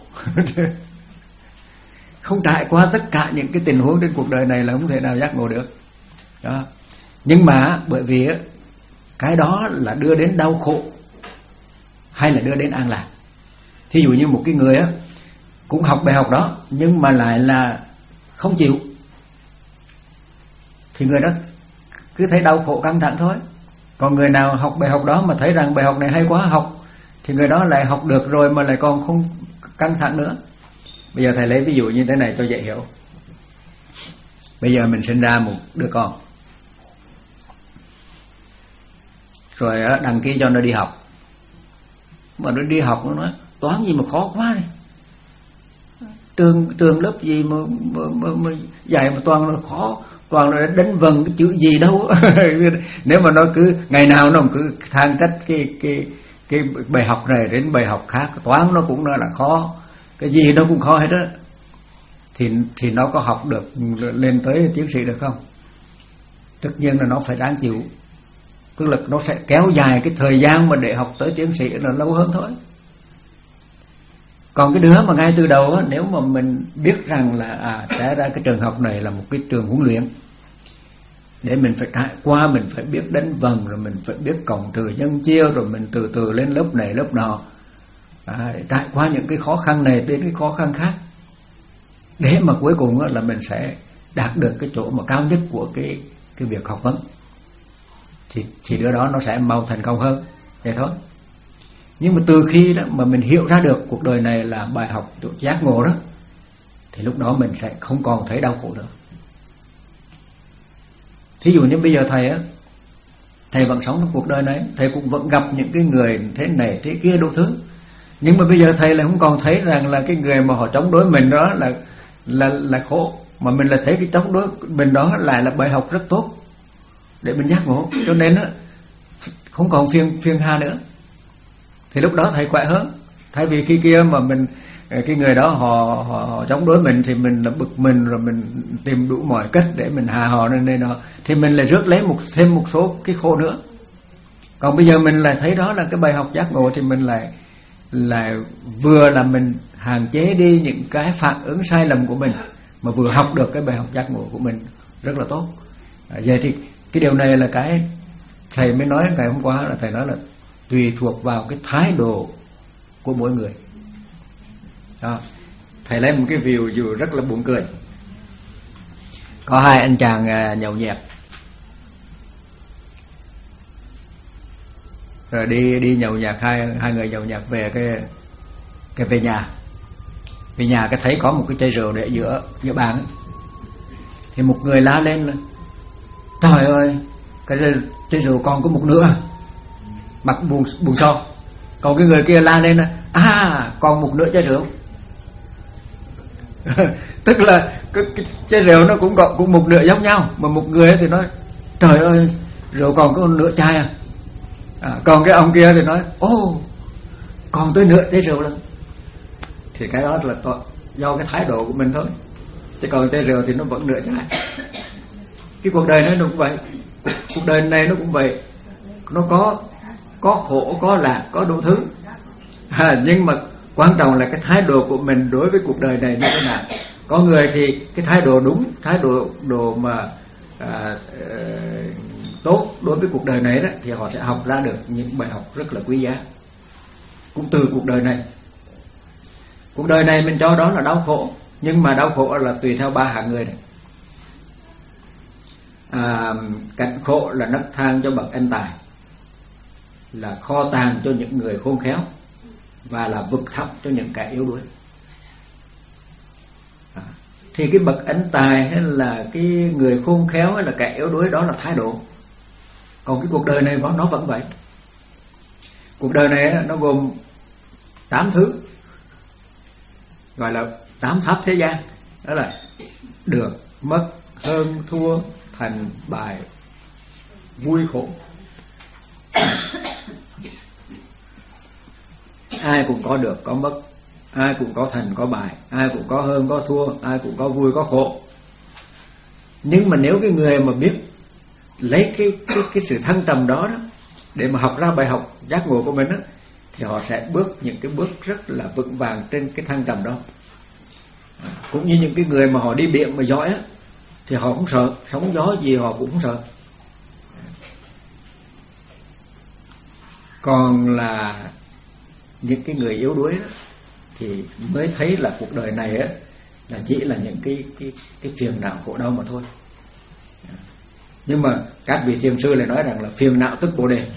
Không trải qua tất cả những cái tình huống trên cuộc đời này là không thể nào giác ngộ được đó. Nhưng mà bởi vì á, cái đó là đưa đến đau khổ hay là đưa đến an lạc. Thí dụ như một cái người á cũng học bài học đó nhưng mà lại là không chịu, thì người đó cứ thấy đau khổ căng thẳng thôi. Còn người nào học bài học đó mà thấy rằng bài học này hay quá học, thì người đó lại học được rồi mà lại còn không căng thẳng nữa. Bây giờ thầy lấy ví dụ như thế này cho dễ hiểu. Bây giờ mình sinh ra một đứa con, rồi đăng ký cho nó đi học. mà nó đi học nó nói toán gì mà khó quá đi, trường trường lớp gì mà, mà, mà, mà dạy mà toàn là khó, toàn là đánh vần cái chữ gì đâu. Nếu mà nó cứ ngày nào nó cứ than trách cái cái cái bài học này đến bài học khác, toán nó cũng nói là khó, cái gì nó cũng khó hết đó, thì thì nó có học được lên tới tiến sĩ được không? Tất nhiên là nó phải đáng chịu, tức là nó sẽ kéo dài cái thời gian mà để học tới tiến sĩ là lâu hơn thôi. Còn cái đứa mà ngay từ đầu á, nếu mà mình biết rằng là à té ra cái trường học này là một cái trường huấn luyện để mình phải trải qua, mình phải biết đánh vần, rồi mình phải biết cộng trừ nhân chia, rồi mình từ từ lên lớp này lớp nọ, à, để trải qua những cái khó khăn này đến cái khó khăn khác, để mà cuối cùng á, là mình sẽ đạt được cái chỗ mà cao nhất của cái cái việc học vấn, thì thì đứa đó nó sẽ mau thành công hơn, vậy thôi. Nhưng mà từ khi đó mà mình hiểu ra được cuộc đời này là bài học giác ngộ đó, thì lúc đó mình sẽ không còn thấy đau khổ nữa. Thí dụ như bây giờ thầy á, thầy vẫn sống trong cuộc đời này, thầy cũng vẫn gặp những cái người thế này thế kia đủ thứ, nhưng mà bây giờ thầy lại không còn thấy rằng là cái người mà họ chống đối mình đó là là là khổ, mà mình lại thấy cái chống đối mình đó lại là bài học rất tốt để mình giác ngộ. Cho nên á, không còn phiền phiền hà nữa, thì lúc đó thầy khỏe hơn. Thay vì khi kia mà mình cái người đó họ, họ, họ chống đối mình thì mình là bực mình, rồi mình tìm đủ mọi cách để mình hà họ nên đây đó, thì mình lại rước lấy một thêm một số cái khổ nữa. Còn bây giờ mình lại thấy đó là cái bài học giác ngộ, thì mình lại lại vừa là mình hạn chế đi những cái phản ứng sai lầm của mình, mà vừa học được cái bài học giác ngộ của mình rất là tốt. À, vậy thì cái điều này là cái thầy mới nói ngày hôm qua, là thầy nói là tùy thuộc vào cái thái độ của mỗi người. Đó. Thầy lấy một cái ví dụ rất là buồn cười. Có hai anh chàng nhậu nhẹt, rồi đi đi nhậu nhẹt, hai hai người nhậu nhẹt về cái cái về nhà, về nhà cái thấy có một cái chai rượu để giữa giữa bàn ấy. Thì một người la lên là trời ơi, cái chai rượu còn có một nửa, mặt buồn buồn so. Còn cái người kia la lên là à còn một nửa chai rượu. Tức là cái, cái chai rượu nó cũng có cũng một nửa giống nhau, mà một người thì nói trời ơi rượu còn có nửa chai à. À, còn cái ông kia thì nói ô còn tới nửa chai rượu lần. Thì cái đó là do cái thái độ của mình thôi, chứ còn chai rượu thì nó vẫn nửa chai. Cái cuộc đời nó cũng vậy, cuộc đời này nó cũng vậy, nó có có khổ, có lạc, có đủ thứ, à, nhưng mà quan trọng là cái thái độ của mình đối với cuộc đời này như thế nào. Có người thì cái thái độ đúng, thái độ độ mà à, à, tốt đối với cuộc đời này đó, thì họ sẽ học ra được những bài học rất là quý giá cũng từ cuộc đời này. Cuộc đời này mình cho đó là đau khổ, nhưng mà đau khổ là tùy theo ba hạng người này. À, cảnh khổ là nấc thang cho bậc anh tài, là kho tàng cho những người khôn khéo, và là vực thẳm cho những kẻ yếu đuối. À, thì cái bậc anh tài hay là cái người khôn khéo hay là kẻ yếu đuối đó là thái độ. Còn cái cuộc đời này nó vẫn vậy. Cuộc đời này nó gồm tám thứ, gọi là tám pháp thế gian, đó là được, mất, hơn, thua, thành, bại, vui, khổ. Ai cũng có được, có mất, ai cũng có thành, có bại, ai cũng có hơn, có thua, ai cũng có vui, có khổ. Nhưng mà nếu cái người mà biết lấy cái cái cái sự thăng trầm đó, đó để mà học ra bài học giác ngộ của mình đó, thì họ sẽ bước những cái bước rất là vững vàng trên cái thăng trầm đó. Cũng như những cái người mà họ đi biển mà giỏi á, thì họ không sợ, sóng gió gì họ cũng không sợ. Còn là những cái người yếu đuối đó, thì mới thấy là cuộc đời này á là chỉ là những cái cái cái phiền não khổ đau mà thôi. Nhưng mà các vị thiền sư lại nói rằng là phiền não tức bồ đề.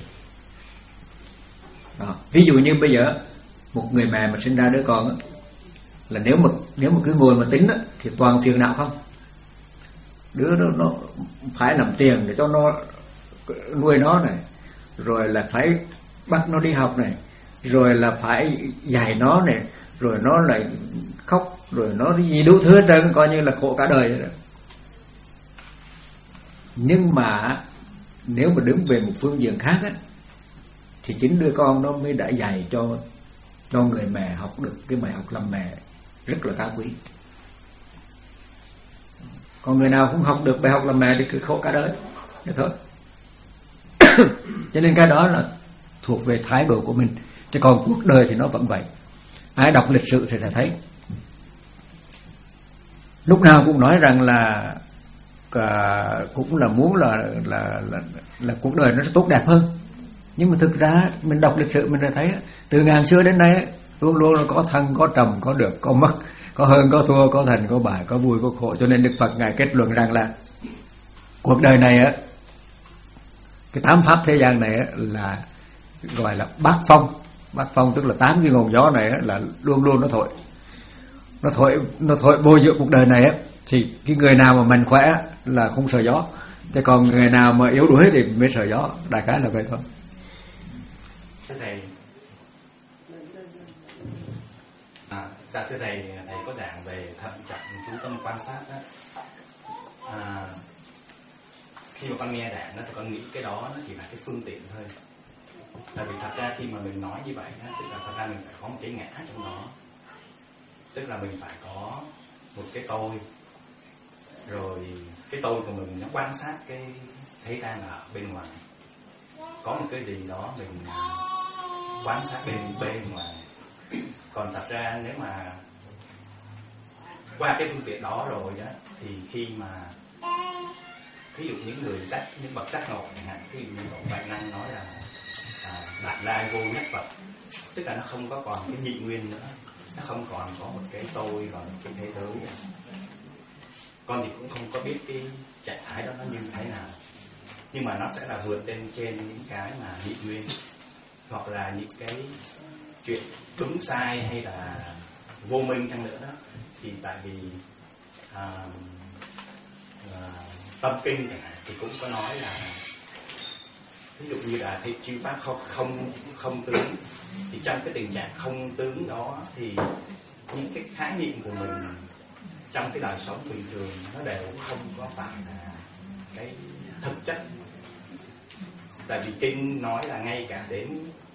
Đó. Ví dụ như bây giờ một người mẹ mà sinh ra đứa con á, là nếu mà nếu mà cứ ngồi mà tính á, thì toàn phiền não không. Đứa đó nó phải làm tiền để cho nó nuôi nó này, rồi là phải bắt nó đi học này, rồi là phải dạy nó này, rồi nó lại khóc, rồi nó gì đủ thứ hết trơn, coi như là khổ cả đời rồi. Nhưng mà nếu mà đứng về một phương diện khác á, thì chính đứa con nó mới đã dạy cho cho người mẹ học được cái bài học làm mẹ rất là cao quý. Còn người nào không học được bài học làm mẹ thì cứ khổ cả đời, được thôi. Cho nên cái đó là thuộc về thái độ của mình. Chứ còn cuộc đời thì nó vẫn vậy. Ai đọc lịch sử thì sẽ thấy, lúc nào cũng nói rằng là cả, cũng là muốn là, là là là cuộc đời nó sẽ tốt đẹp hơn. Nhưng mà thực ra mình đọc lịch sử mình đã thấy từ ngàn xưa đến nay luôn luôn là có thăng có trầm, có được có mất, có hơn có thua, có thành có bại, có vui có khổ. Cho nên Đức Phật ngài kết luận rằng là cuộc đời này á, cái tám pháp thế gian này á, là gọi là bát phong. Bát phong tức là tám cái ngọn gió này á, là luôn luôn nó thổi, nó thổi, nó thổi vô giữa cuộc đời này á. Thì cái người nào mà mạnh khỏe là không sợ gió, chứ còn người nào mà yếu đuối thì mới sợ gió. Đại khái là vậy thôi. Thưa thầy, à, dạ thưa thầy, thầy có giảng về thận trọng chú tâm quan sát đó. À, khi mà con nghe giảng đó thì con nghĩ cái đó nó chỉ là cái phương tiện thôi. Tại vì thật ra khi mà mình nói như vậy đó, tức là thật ra mình phải có một cái ngã trong đó, tức là mình phải có một cái tôi, rồi cái tôi của mình nó quan sát cái thế gian ở bên ngoài, có một cái gì đó mình quan sát bên bên ngoài. Còn thật ra nếu mà qua cái phương tiện đó rồi đó, thì khi mà ví dụ những người giác, những bậc giác ngộ chẳng hạn, ví dụ như Tổ Đại Năng nói là à, Đại Lai vô nhất Phật, tức là nó không có còn cái nhị nguyên nữa, nó không còn có một cái tôi và một cái thế giới nữa. Con thì cũng không có biết cái trạng thái đó nó như thế nào, nhưng mà nó sẽ là vượt lên trên những cái mà nhị nguyên, hoặc là những cái chuyện đúng sai hay là vô minh chăng nữa đó. Thì tại vì à, à, tâm kinh chẳng hạn thì cũng có nói là ví dụ như là thị chư pháp không không không tướng, thì trong cái tình trạng không tướng đó thì những cái khái niệm của mình trong cái đời sống bình thường nó đều không có phải là cái thực chất. Tại vì kinh nói là ngay cả đến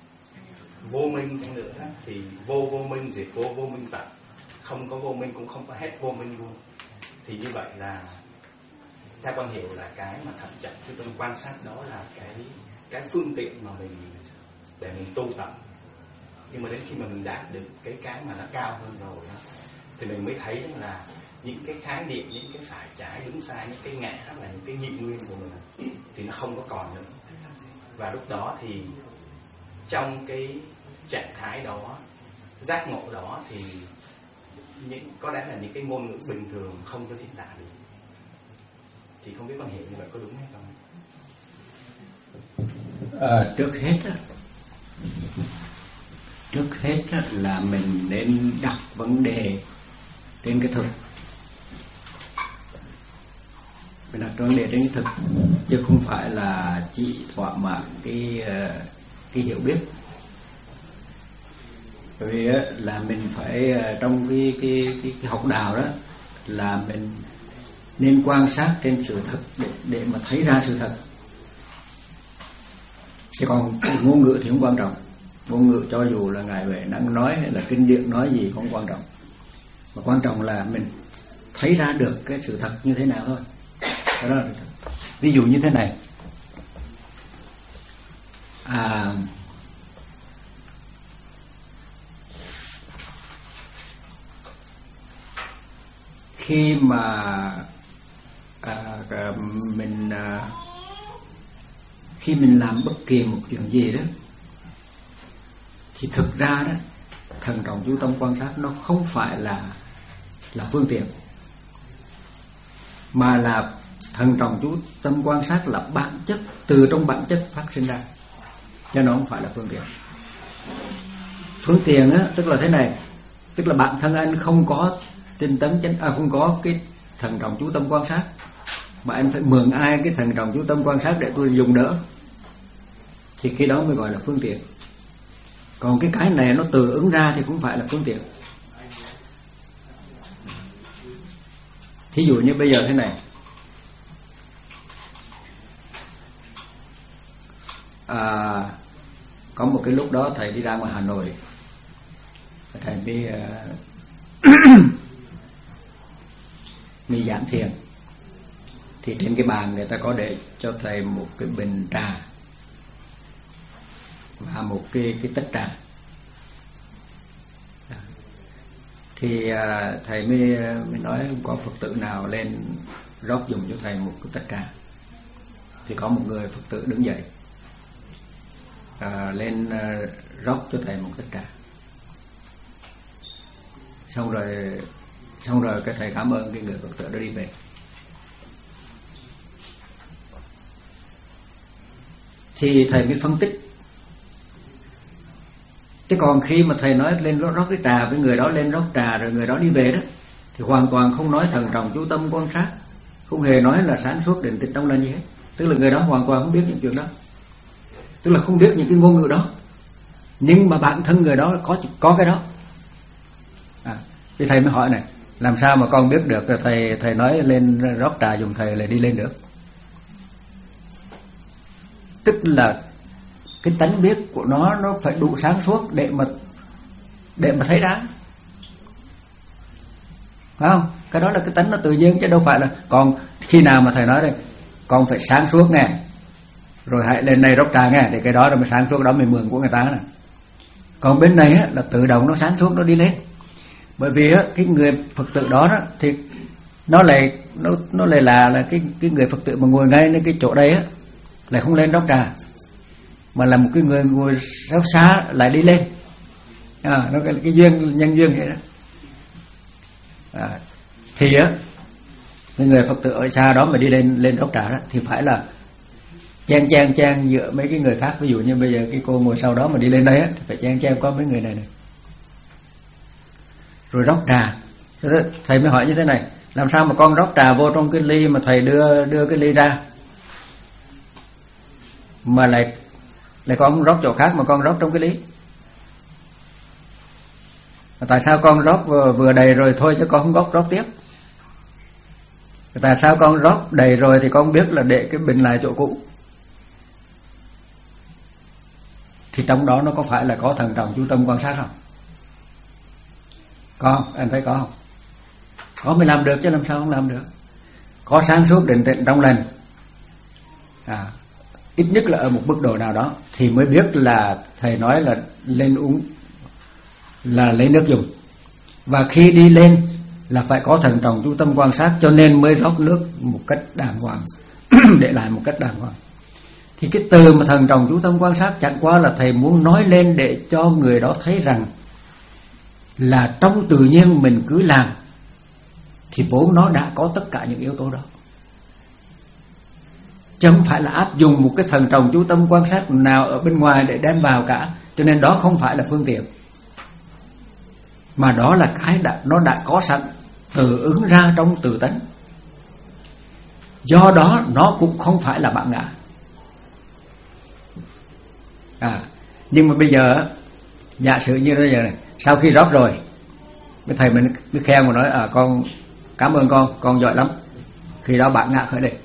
vô minh chăng nữa đó, thì vô vô minh diệt vô, vô minh tận, không có vô minh cũng không có hết vô minh luôn. Thì như vậy là theo con hiểu là cái mà thận trọng chú tâm quan sát đó là cái cái phương tiện mà mình để mình tu tập. Nhưng mà đến khi mà mình đạt được cái cái mà nó cao hơn rồi đó, thì mình mới thấy là những cái khái niệm, những cái phải trái đúng sai, những cái ngã là những cái nhị nguyên của mình thì nó không có còn nữa. Và lúc đó thì trong cái trạng thái đó, giác ngộ đó, thì những có lẽ là những cái ngôn ngữ bình thường không có diễn tả được. Thì không biết con hiểu như vậy có đúng hay không? À, trước hết á, trước hết á, là mình nên đặt vấn đề trên cái thực. Mình đặt vấn đề trên cái thực, chứ không phải là chỉ thỏa mãn cái cái hiểu biết. Bởi vì á, là mình phải trong cái cái cái, cái học đạo đó là mình nên quan sát trên sự thật để để mà thấy ra sự thật. Chứ còn ngôn ngữ thì không quan trọng. Ngôn ngữ cho dù là Ngài Huệ Năng nói hay là kinh điển nói gì không quan trọng, mà quan trọng là mình thấy ra được cái sự thật như thế nào thôi. Đó là ví dụ như thế này. À, khi mà à, mình à, khi mình làm bất kỳ một chuyện gì đó, thì thực ra đó thần trọng chú tâm quan sát nó không phải là là phương tiện, mà là thần trọng chú tâm quan sát là bản chất, từ trong bản chất phát sinh ra, cho nó không phải là phương tiện. Phương tiện á, tức là thế này, tức là bản thân anh không có tinh tấn chánh, à, không có cái thần trọng chú tâm quan sát, mà anh phải mượn ai cái thần trọng chú tâm quan sát để tôi dùng đỡ, thì cái đó mới gọi là phương tiện. Còn cái cái này nó tự ứng ra thì cũng phải là phương tiện. Thí dụ như bây giờ thế này, à, có một cái lúc đó thầy đi ra ngoài Hà Nội, thầy mới uh, mới giảng thiền. Thì trên cái bàn người ta có để cho thầy một cái bình trà và một cái cái tách trà. Thì uh, thầy mới mới nói có Phật tử nào lên rót dùng cho thầy một cái tách trà. Thì có một người Phật tử đứng dậy uh, lên uh, rót cho thầy một tách trà. Xong rồi xong rồi cái thầy cảm ơn cái người Phật tử đó đi về. Thì thầy mới phân tích. Thế còn khi mà thầy nói lên rót cái trà với người đó lên rót trà rồi người đó đi về đó, thì hoàn toàn không nói thận trọng chú tâm quan sát, không hề nói là sáng suốt định tĩnh trong lành gì hết. Tức là người đó hoàn toàn không biết những chuyện đó, tức là không biết những cái ngôn ngữ đó, nhưng mà bản thân người đó có có cái đó. À, thì thầy mới hỏi này, làm sao mà con biết được rồi thầy thầy nói lên rót trà dùng thầy lại đi lên được? Tức là cái tánh biết của nó nó phải đủ sáng suốt để mà để mà thấy đáng, phải không? Cái đó là cái tánh nó tự nhiên chứ đâu phải là. Còn khi nào mà thầy nói đây con phải sáng suốt nghe, rồi hãy lên đây rót trà nghe, thì cái đó là mới sáng suốt, đó mới mượn của người ta này. Còn bên này á, là tự động nó sáng suốt nó đi lên. Bởi vì á, cái người Phật tử đó, đó thì nó lại nó nó lại là là cái cái người Phật tử mà ngồi ngayในcái chỗ đây á lại không lên rót trà, mà là một cái người ngồi xa xa lại đi lên. À, nó cái, cái duyên nhân duyên vậy đó. À, thì á cái người Phật tử ở xa đó mà đi lên lên rót trà đó thì phải là chen chen chen giữa mấy cái người khác. Ví dụ như bây giờ cái cô ngồi sau đó mà đi lên đây á thì phải chen chen có mấy người này này rồi rót trà. Thầy mới hỏi như thế này, làm sao mà con rót trà vô trong cái ly mà thầy đưa đưa cái ly ra mà lại lại con không rót chỗ khác mà con rót trong cái ly? Tại sao con rót vừa, vừa đầy rồi thôi chứ con không rót rót tiếp? Tại sao con rót đầy rồi thì con biết là để cái bình lại chỗ cũ? Thì trong đó nó có phải là có thận trọng chú tâm quan sát không? Có không? Em thấy có không? Có mới làm được chứ làm sao không làm được? Có sáng suốt định tĩnh trong lành, à, ít nhất là ở một mức độ nào đó thì mới biết là thầy nói là lên uống là lấy nước dùng. Và khi đi lên là phải có thận trọng chú tâm quan sát, cho nên mới rót nước một cách đàng hoàng để lại một cách đàng hoàng. Thì cái từ mà thận trọng chú tâm quan sát chẳng qua là thầy muốn nói lên để cho người đó thấy rằng là trong tự nhiên mình cứ làm thì vốn nó đã có tất cả những yếu tố đó, chứ không phải là áp dụng một cái thận trọng chú tâm quan sát nào ở bên ngoài để đem vào cả. Cho nên đó không phải là phương tiện, mà đó là cái đã, nó đã có sẵn tự ứng ra trong tự tánh. Do đó nó cũng không phải là bản ngã. À, nhưng mà bây giờ giả sử như bây giờ này, sau khi rót rồi mấy thầy mình mới khen mà nói à, con cảm ơn con, con giỏi lắm. Khi đó bản ngã khởi lên.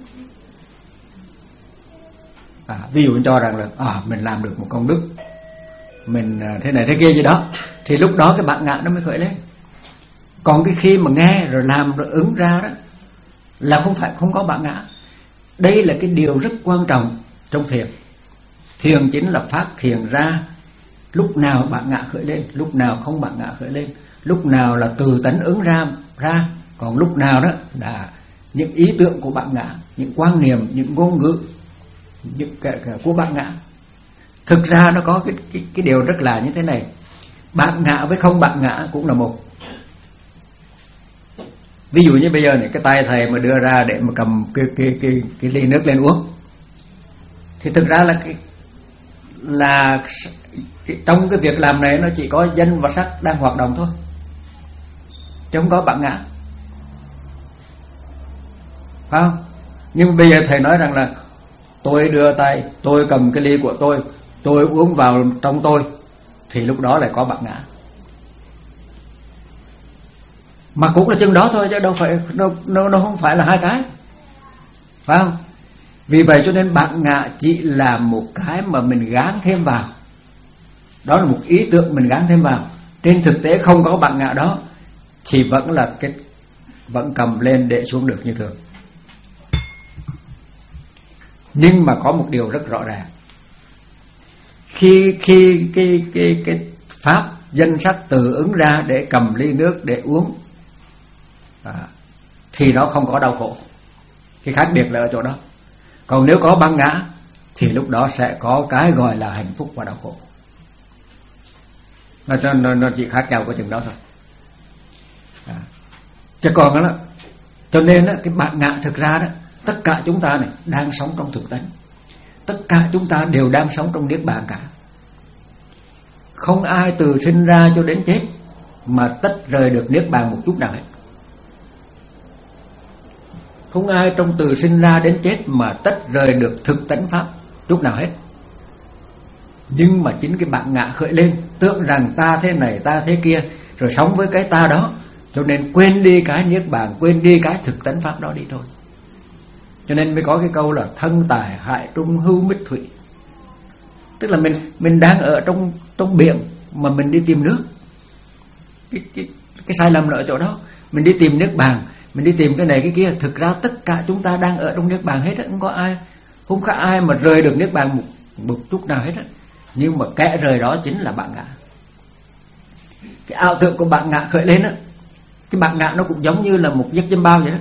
À, ví dụ cho rằng là à, mình làm được một công đức, mình thế này thế kia gì đó, thì lúc đó cái bản ngã nó mới khởi lên. Còn cái khi mà nghe rồi làm rồi ứng ra đó là không phải không có bản ngã. Đây là cái điều rất quan trọng trong thiền. Thiền chính là phát hiện ra lúc nào bản ngã khởi lên, lúc nào không bản ngã khởi lên, lúc nào là từ tánh ứng ra ra, còn lúc nào đó là những ý tưởng của bản ngã, những quan niệm, những ngôn ngữ, những cái, cái của bản ngã. Thực ra nó có cái cái cái điều rất là như thế này, bản ngã với không bản ngã cũng là một. Ví dụ như bây giờ này, cái tay thầy mà đưa ra để mà cầm cái cái cái cái ly nước lên uống, thì thực ra là cái là cái, trong cái việc làm này nó chỉ có danh và sắc đang hoạt động thôi, chứ không có bản ngã, phải không? Nhưng bây giờ thầy nói rằng là tôi đưa tay, tôi cầm cái ly của tôi, tôi uống vào trong tôi, thì lúc đó lại có bạn ngã. Mà cũng là chừng đó thôi chứ đâu phải nó, nó, nó không phải là hai cái, phải không? Vì vậy cho nên bạn ngã chỉ là một cái mà mình gán thêm vào. Đó là một ý tưởng mình gán thêm vào. Trên thực tế không có bạn ngã đó thì vẫn là cái vẫn cầm lên để xuống được như thường. Nhưng mà có một điều rất rõ ràng. Khi khi cái cái cái pháp danh sắc tự ứng ra để cầm ly nước để uống, à, thì nó không có đau khổ. Cái khác biệt là ở chỗ đó. Còn nếu có băng ngã thì lúc đó sẽ có cái gọi là hạnh phúc và đau khổ. Nó, nó, nó chỉ khác nhau có chừng đó thôi. À. Chứ còn đó, cho nên đó, cái bạn ngã thực ra đó, tất cả chúng ta này đang sống trong thực tánh. Tất cả chúng ta đều đang sống trong niết bàn cả. Không ai từ sinh ra cho đến chết mà tách rời được niết bàn một chút nào hết. Không ai trong từ sinh ra đến chết mà tách rời được thực tánh pháp chút nào hết. Nhưng mà chính cái bạn ngã khởi lên, tưởng rằng ta thế này ta thế kia, rồi sống với cái ta đó, cho nên quên đi cái niết bàn, quên đi cái thực tánh pháp đó đi thôi. Cho nên mới có cái câu là thân tài hại trung hưu mít thủy. Tức là mình mình đang ở trong trong biển mà mình đi tìm nước. Cái cái cái sai lầm là ở chỗ đó. Mình đi tìm niết bàn, mình đi tìm cái này cái kia, thực ra tất cả chúng ta đang ở trong niết bàn hết á, không có ai không có ai mà rời được niết bàn một một chút nào hết á. Nhưng mà kẻ rời đó chính là bạn ngã. Cái ảo tưởng của bạn ngã khởi lên á, cái bạn ngã nó cũng giống như là một giấc châm bao vậy đó.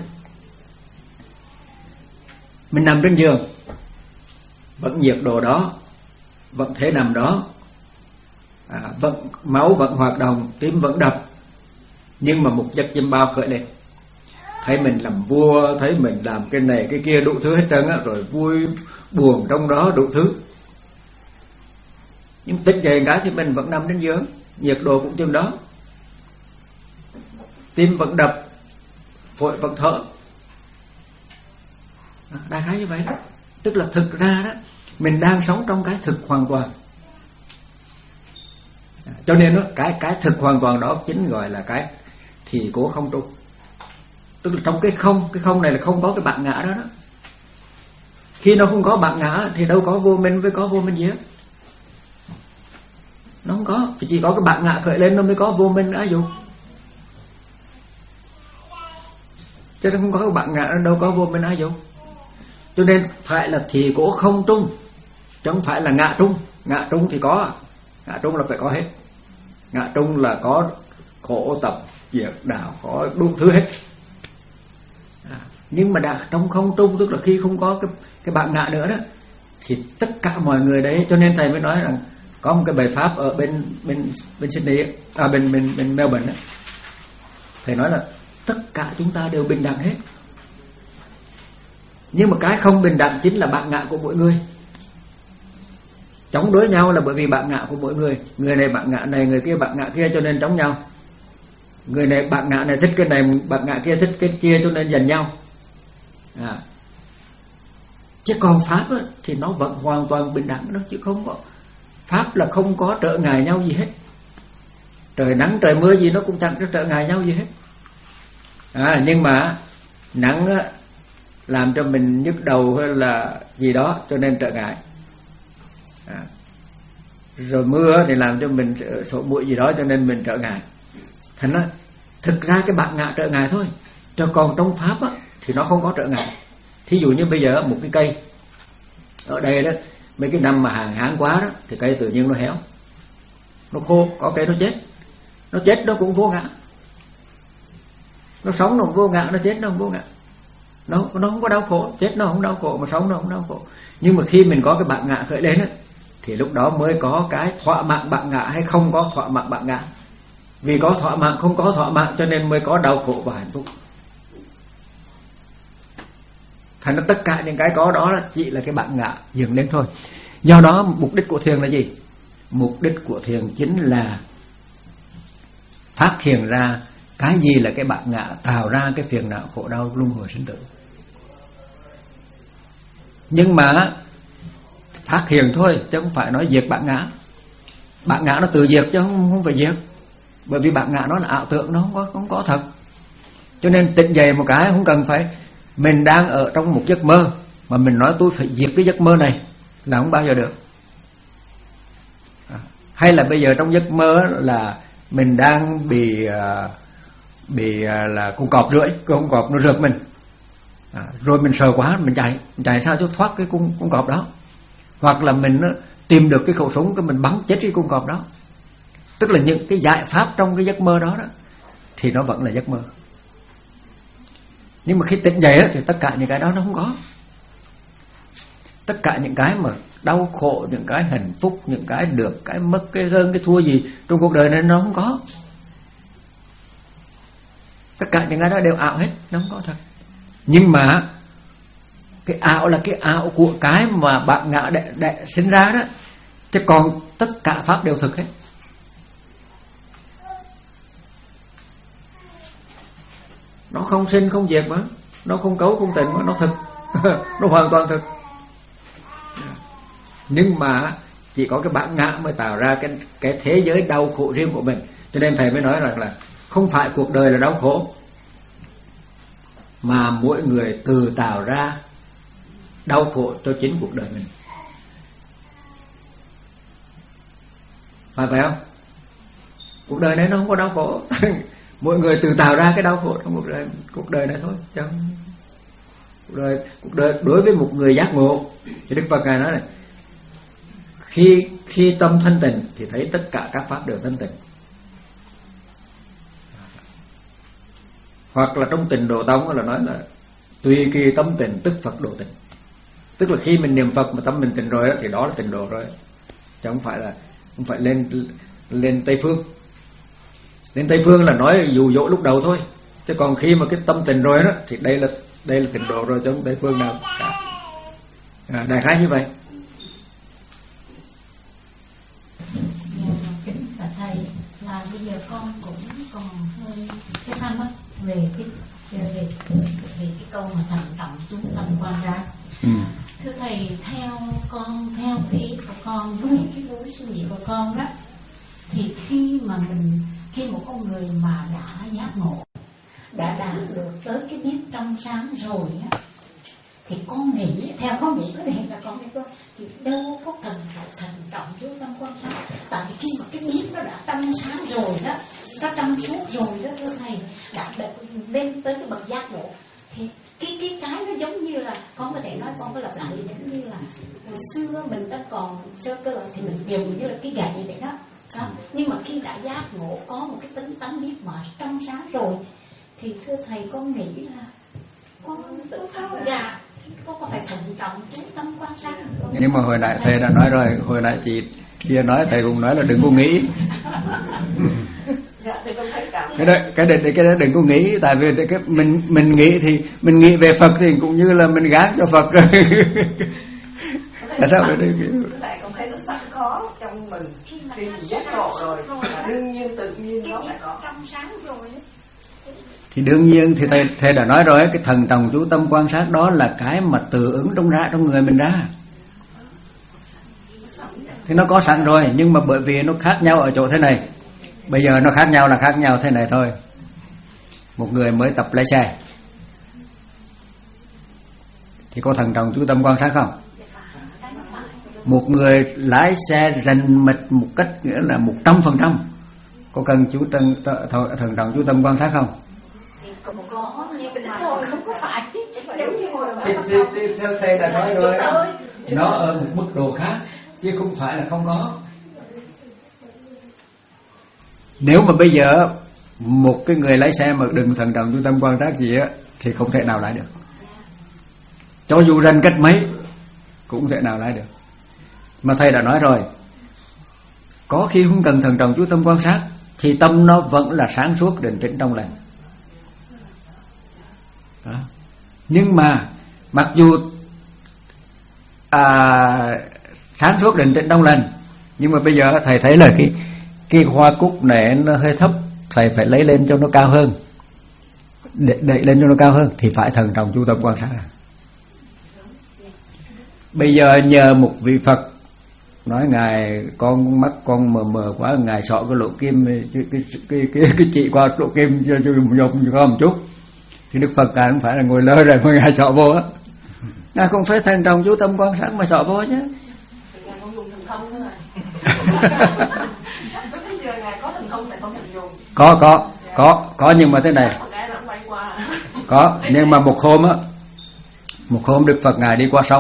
Mình nằm trên giường, vẫn nhiệt độ đó, vẫn thế nằm đó, à, vẫn máu vẫn hoạt động, tim vẫn đập, nhưng mà một giấc châm bao khởi lên, thấy mình làm vua, thấy mình làm cái này cái kia đủ thứ hết trơn á, rồi vui buồn trong đó đủ thứ. Nhưng tỉnh dậy cái thì mình vẫn nằm trên giường, nhiệt độ cũng chừng đó, tim vẫn đập, phổi vẫn thở. Đại khái như vậy đó. Tức là thực ra đó, mình đang sống trong cái thực hoàn toàn. Cho nên đó, cái cái thực hoàn toàn đó chính gọi là cái thì cố không trung. Tức là trong cái không, cái không này là không có cái bạn ngã đó đó. Khi nó không có bạn ngã thì đâu có vô minh với có vô minh gì hết. Nó không có, chỉ có cái bạn ngã khởi lên nó mới có vô minh ái dục. Chứ nó không có cái bạn ngã nó đâu có vô minh ái dục. Cho nên phải là thì cố không trung, chứ không phải là ngã trung. Ngã trung thì có, ngã trung là phải có hết. Ngã trung là có khổ tập, diệt đạo, có đủ thứ hết. À, nhưng mà đã trong không trung, tức là khi không có cái cái bạn ngã nữa đó, thì tất cả mọi người đấy. Cho nên thầy mới nói rằng có một cái bài pháp ở bên bên bên Sydney, à bên bên bên Melbourne đó. Thầy nói là tất cả chúng ta đều bình đẳng hết. Nhưng mà cái không bình đẳng chính là bạn ngã của mỗi người. Chống đối nhau là bởi vì bạn ngã của mỗi người. Người này bạn ngã này, người kia bạn ngã kia cho nên chống nhau. Người này bạn ngã này thích cái này, bạn ngã kia thích cái kia cho nên giành nhau. À. Chứ còn pháp á, thì nó vẫn hoàn toàn bình đẳng đó, chứ không có. Pháp là không có trở ngại nhau gì hết. Trời nắng trời mưa gì nó cũng chẳng có trở ngại nhau gì hết. À, nhưng mà nắng á, làm cho mình nhức đầu hay là gì đó cho nên trở ngại. À. Rồi mưa thì làm cho mình sổ mũi gì đó cho nên mình trở ngại. Thành ra thực ra cái bạn ngã trở ngại thôi. Cho còn trong pháp á, thì nó không có trở ngại. Thí dụ như bây giờ một cái cây ở đây đó, mấy cái năm mà hạn hán quá đó thì cây tự nhiên nó héo, nó khô, có cây nó chết. Nó chết nó cũng vô ngã. Nó sống nó cũng vô ngã, nó chết nó cũng vô ngã. Nó, nó không có đau khổ, chết nó không đau khổ, mà sống nó không đau khổ. Nhưng mà khi mình có cái bạn ngã khởi lên ấy, thì lúc đó mới có cái thỏa mãn bạn ngã hay không có thỏa mãn bạn ngã. Vì có thỏa mãn không có thỏa mãn cho nên mới có đau khổ và hạnh phúc. Thành ra tất cả những cái có đó là chỉ là cái bạn ngã dừng lên thôi. Do đó mục đích của thiền là gì? Mục đích của thiền chính là phát hiện ra cái gì là cái bạn ngã tạo ra cái phiền não khổ đau luân hồi sinh tử. Nhưng mà phát hiện thôi chứ không phải nói diệt bạn ngã. Bản ngã nó tự diệt chứ không, không phải diệt. Bởi vì bản ngã nó là ảo tưởng, nó không có, không có thật. Cho nên tỉnh dậy một cái không cần phải mình đang ở trong một giấc mơ mà mình nói tôi phải diệt cái giấc mơ này là không bao giờ được. Hay là bây giờ trong giấc mơ là mình đang bị uh, bị uh, là con cọp rưỡi, con cọp nó rượt mình, à, rồi mình sợ quá mình chạy, mình chạy sao cho thoát cái con con cọp đó, hoặc là mình uh, tìm được cái khẩu súng cái mình bắn chết cái con cọp đó. Tức là những cái giải pháp trong cái giấc mơ đó đó thì nó vẫn là giấc mơ. Nhưng mà khi tỉnh dậy á, thì tất cả những cái đó nó không có. Tất cả những cái mà đau khổ, những cái hạnh phúc, những cái được, cái mất, cái hơn, cái thua gì trong cuộc đời này nó không có. Tất cả những cái đó đều ảo hết, nó không có thật. Nhưng mà cái ảo là cái ảo của cái mà bạn ngã đệ, đệ sinh ra đó. Chứ còn tất cả pháp đều thực hết. Nó không sinh không diệt mà, nó không cấu không tịnh mà, nó thực. Nó hoàn toàn thực. Nhưng mà chỉ có cái bản ngã mới tạo ra cái, cái thế giới đau khổ riêng của mình. Cho nên thầy mới nói rằng là không phải cuộc đời là đau khổ, mà mỗi người tự tạo ra đau khổ cho chính cuộc đời mình. Phải phải không? Cuộc đời này nó không có đau khổ. Mỗi người tự tạo ra cái đau khổ trong cuộc đời, cuộc đời này thôi. Chẳng... Cuộc đời, cuộc đời đối với một người giác ngộ thì Đức Phật Ngài nói này, Khi, khi tâm thanh tịnh thì thấy tất cả các pháp đều thanh tịnh. Hoặc là trong Tịnh Độ Tông là nói là tùy kỳ tâm tịnh tức Phật độ tịnh. Tức là khi mình niệm Phật mà tâm mình tịnh rồi đó, thì đó là tịnh độ rồi. Chứ không phải là không phải lên lên Tây Phương. Lên Tây Phương là nói dụ dỗ lúc đầu thôi. Chứ còn khi mà cái tâm tịnh rồi đó thì đây là đây là tịnh độ rồi, chứ không Tây Phương nào cả. À, đại khái như vậy. Kính bạch thầy, là bây giờ con cũng còn hơi cái thắc mắc về cái về về, về cái câu mà thận trọng chú tâm quan sát. Ừ. Thưa thầy, theo con, theo cái ý của con với cái lối suy nghĩ của con đó, thì khi mà mình khi một con người mà đã giác ngộ, đã đạt được tới cái biết trong sáng rồi á, thì con nghĩ, theo con nghĩ có thể là con biết thôi, thì đâu có cần phải thận trọng chú tâm quan sát. Tại vì khi mà cái biết nó đã trong sáng rồi đó, nó trong suốt rồi đó thưa thầy, đã lên tới cái bậc giác ngộ, thì cái cái cái nó giống như là con có thể nói, con có lặp lại giống như là hồi xưa mình đã còn sơ cơ thì mình dùng như là cái gậy vậy đó. Đó. Nhưng mà khi đã giác ngộ có một cái tính tánh biết mà trong sáng rồi, thì thưa thầy con nghĩ là con tự thao gà, con có phải thận trọng chú tâm quan sát. Nhưng mà hồi nãy thầy đã nói rồi, hồi nãy chị kia nói, thầy cũng nói là đừng có nghĩ. cái đó cái đó cái đó đừng có nghĩ, tại vì cái mình mình nghĩ thì mình nghĩ về Phật thì cũng như là mình gán cho Phật rồi. Tại sao vậy? Lại con thấy nó sẵn có trong mình khi mình giác ngộ rồi, đương nhiên tự nhiên nó phải có trong sáng rồi. Thì đương nhiên thì thầy, thầy đã nói rồi, cái thần trọng chú tâm quan sát đó là cái mà tự ứng trong ra trong người mình ra. Thì nó có sẵn rồi, nhưng mà bởi vì nó khác nhau ở chỗ thế này. Bây giờ nó khác nhau là khác nhau thế này thôi. Một người mới tập lái xe thì có thần trọng chú tâm quan sát không? Một người lái xe rành mạch một cách nghĩa là một trăm phần trăm có cần chú tâm thần trọng chú tâm quan sát không? Không có, nhưng mà thôi không có phải. Thì, thì, thì theo thầy đã nói rồi, nó ở một mức độ khác chứ không phải là không có. Nếu mà bây giờ một cái người lái xe mà đừng thần trọng chú tâm quan sát gì á thì không thể nào lái được. Cho dù rành cách mấy cũng không thể nào lái được. Mà thầy đã nói rồi, có khi không cần thần trọng chú tâm quan sát thì tâm nó vẫn là sáng suốt định tĩnh trong lành. Đó. Nhưng mà mặc dù à, sáng suốt định tĩnh trong lành, nhưng mà bây giờ thầy thấy là cái cái hoa cúc này nó hơi thấp, thầy phải lấy lên cho nó cao hơn, để đẩy lên cho nó cao hơn thì phải thần trọng chú tâm quan sát. Bây giờ nhờ một vị Phật nói ngài con mắt con mờ mờ quá, ngài sọ cái lỗ kim cái cái cái cái, cái chị qua lỗ kim cho cho dùng cho một chút. Thì Đức Phật ngài không phải là ngồi lơ rồi mà ngài sọ vô á, ngài không phải thành trọng chú tâm quan sát mà sọ vô chứ. Ngài không dùng thần thông nữa rồi. Bây giờ ngài có thần thông tại không thể dùng. Có có có có nhưng mà thế này. Có nhưng mà một hôm á, một hôm Đức Phật ngài đi qua sông,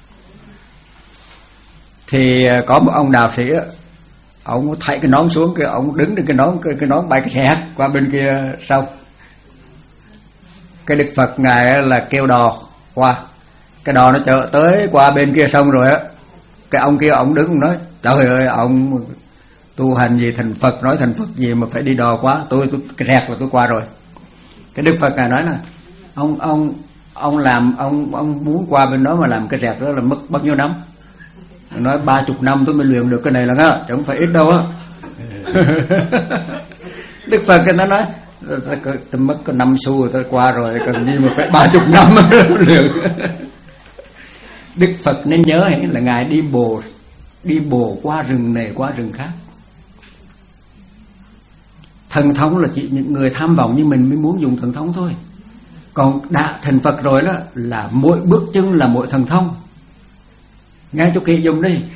thì có một ông đạo sĩ á, ông thảy cái nón xuống, cái ông đứng trên cái nón, cái, cái nón bay cái xẹt qua bên kia sông. Cái Đức Phật ngài là kêu đò qua, cái đò nó chở tới qua bên kia sông rồi á, cái ông kia ông đứng nói trời ơi ông tu hành gì thành Phật, nói thành Phật gì mà phải đi đò quá, tôi tôi cái rẹt là tôi qua rồi. Cái Đức Phật ngài nói là ông ông ông làm ông ông muốn qua bên đó mà làm cái rẹt đó là mất bao nhiêu năm? Nói ba chục năm tôi mới luyện được cái này là á, chứ không phải ít đâu á. Đức Phật cái nó nói tôi mất có năm xu rồi tôi qua rồi, cần gì mà phải ba chục năm luyện. Đức Phật nên nhớ là ngài đi bộ đi bộ qua rừng này qua rừng khác. Thần thông là chỉ những người tham vọng như mình mới muốn dùng thần thông thôi. Còn đã thành Phật rồi đó là mỗi bước chân là mỗi thần thông. Ngay cho kỹ dùng đi.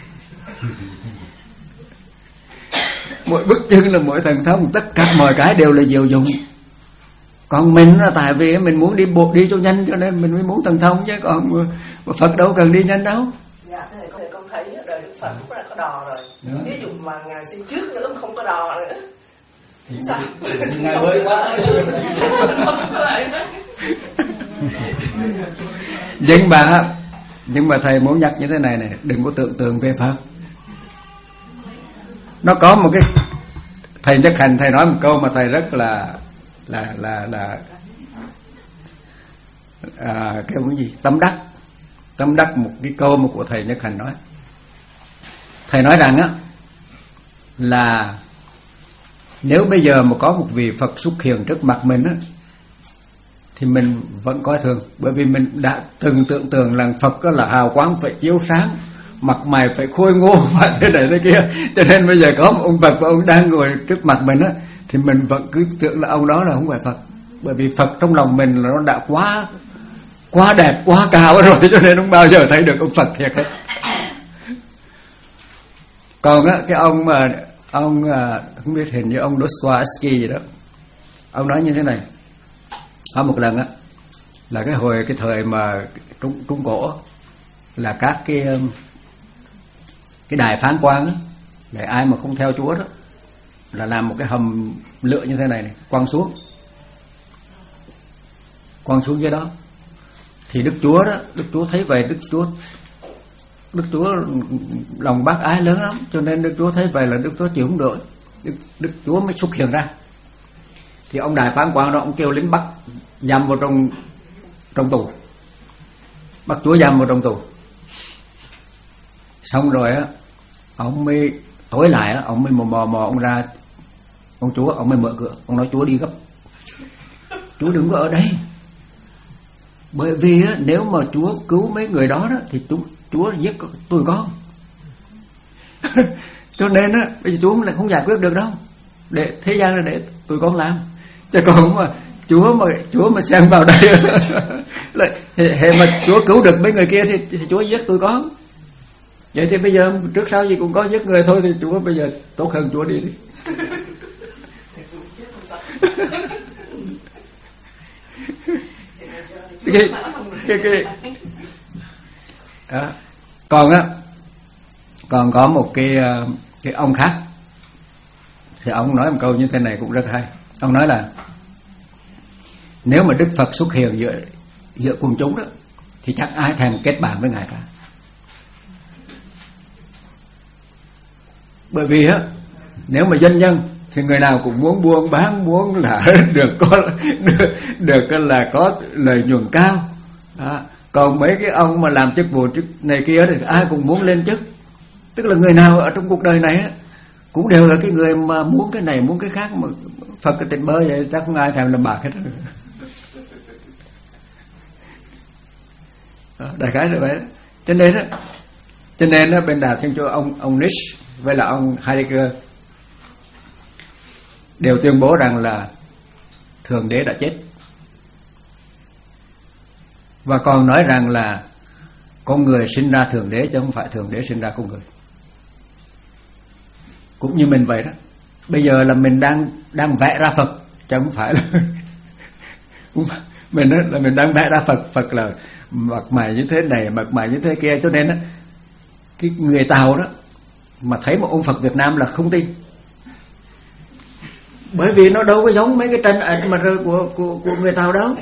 Mỗi bước chân là mỗi thần thông, tất cả mọi cái đều là diệu dụng. Còn mình là tại vì mình muốn đi bộ đi cho nhanh cho nên mình mới muốn thần thông, chứ còn Phật đâu cần đi nhanh đâu. Dạ, thế này con thấy đời Đức Phật cũng là có đò rồi. Ví dụ mà ngài xin trước nữa không có đò nữa. Sao? Ngài bơi quá. Nhưng mà nhưng mà thầy muốn nhắc như thế này này, đừng có tưởng tượng về Phật. Nó có một cái thầy Nhất Hạnh thầy nói một câu mà thầy rất là là là là à, cái gì tâm đắc tâm đắc một cái câu mà của thầy Nhất Hạnh nói. Thầy nói rằng á là nếu bây giờ mà có một vị Phật xuất hiện trước mặt mình á, thì mình vẫn coi thường, bởi vì mình đã từng tưởng tượng rằng Phật đó là hào quang phải chiếu sáng, mặt mày phải khôi ngô và thế này thế kia, cho nên bây giờ có một ông Phật và ông đang ngồi trước mặt mình á, thì mình vẫn cứ tưởng là ông đó là không phải Phật, bởi vì Phật trong lòng mình là nó đã quá quá đẹp, quá cao rồi, cho nên không bao giờ thấy được ông Phật thiệt hết. Còn á cái ông mà ông không biết hình như ông Dostoevsky gì đó, ông nói như thế này. Có một lần á là cái hồi cái thời mà trung trung cổ là các cái cái đài phán quan á, để ai mà không theo Chúa đó là làm một cái hầm lửa như thế này này, quăng xuống quăng xuống dưới đó. Thì Đức Chúa đó, Đức Chúa thấy vậy, Đức Chúa Đức Chúa lòng bác ái lớn lắm, cho nên Đức Chúa thấy vậy là Đức Chúa chịu không được, Đức, Đức Chúa mới xuất hiện ra. Thì ông đại phán quan đó ông kêu lính bắt giam vào trong trong tù, bắt Chúa giam vào trong tù. Xong rồi á ông mới tối lại á, ông mới mò mò mò ông ra, ông Chúa ông mới mở cửa, ông nói Chúa đi gấp, Chúa đừng có ở đây, bởi vì á nếu mà Chúa cứu mấy người đó đó thì Chúa Chúa giết tôi con. Cho nên á bây giờ Chúa lại không giải quyết được đâu, để thế gian là để tôi con làm, chứ còn mà Chúa mà Chúa mà xen vào đây lại hệ mà Chúa cứu được mấy người kia thì, thì Chúa giết tôi con. Vậy thì bây giờ trước sau gì cũng có giết người thôi, thì Chúa bây giờ tốt hơn Chúa đi đi. cái cái cái đó. Còn á còn có một cái cái ông khác thì ông nói một câu như thế này cũng rất hay. Ông nói là nếu mà Đức Phật xuất hiện giữa giữa quần chúng đó thì chắc ai thèm kết bạn với ngài cả, bởi vì á nếu mà dân nhân thì người nào cũng muốn buôn bán, muốn là được có được, được là có lợi nhuận cao đó. Còn mấy cái ông mà làm chức vụ chức này kia thì ai cũng muốn lên chức, tức là người nào ở trong cuộc đời này á cũng đều là cái người mà muốn cái này muốn cái khác, mà Phật cái tình bơ vậy chắc không ai thèm làm bạc hết. Đó, đại khái là vậy. Cho nên á Cho nên đó, bên Đạo Thiên Chúa ông ông Nietzsche với là ông Heidegger đều tuyên bố rằng là Thượng Đế đã chết, và còn nói rằng là con người sinh ra Thượng Đế chứ không phải Thượng Đế sinh ra con người. Cũng như mình vậy đó. Bây giờ là mình đang đang vẽ ra Phật chứ không phải là mình đó, là mình đang vẽ ra Phật. Phật là mặt mày như thế này, mặt mày như thế kia. Cho nên đó, cái người Tàu đó mà thấy một ông Phật Việt Nam là không tin, bởi vì nó đâu có giống mấy cái tranh ảnh mà của của của người Tàu đâu.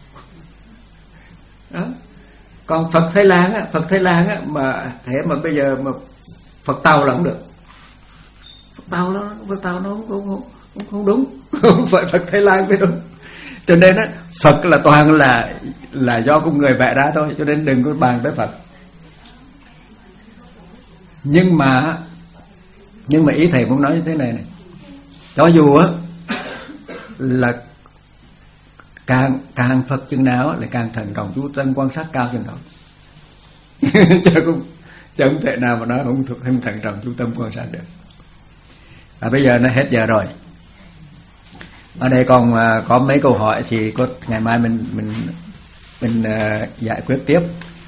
Đó. Còn Phật Thái Lan á, Phật Thái Lan á mà thế mà bây giờ mà Phật Tàu là không được. Phật Tàu nó Phật Tàu nó không không không, không đúng. Không phải Phật Thái Lan mới đúng. Cho nên á, Phật là toàn là là do con người vẽ ra thôi, cho nên đừng có bàn tới Phật. Nhưng mà nhưng mà ý thầy muốn nói như thế này này. Cho dù á là càng càng Phật chừng nào lại càng thận trọng chú tâm quan sát cao chừng đó. Chứ không chứ không thể nào mà nói không không thận trọng chú tâm quan sát được. À, bây giờ nó hết giờ rồi. Ở đây còn uh, có mấy câu hỏi thì có ngày mai mình mình mình uh, giải quyết tiếp.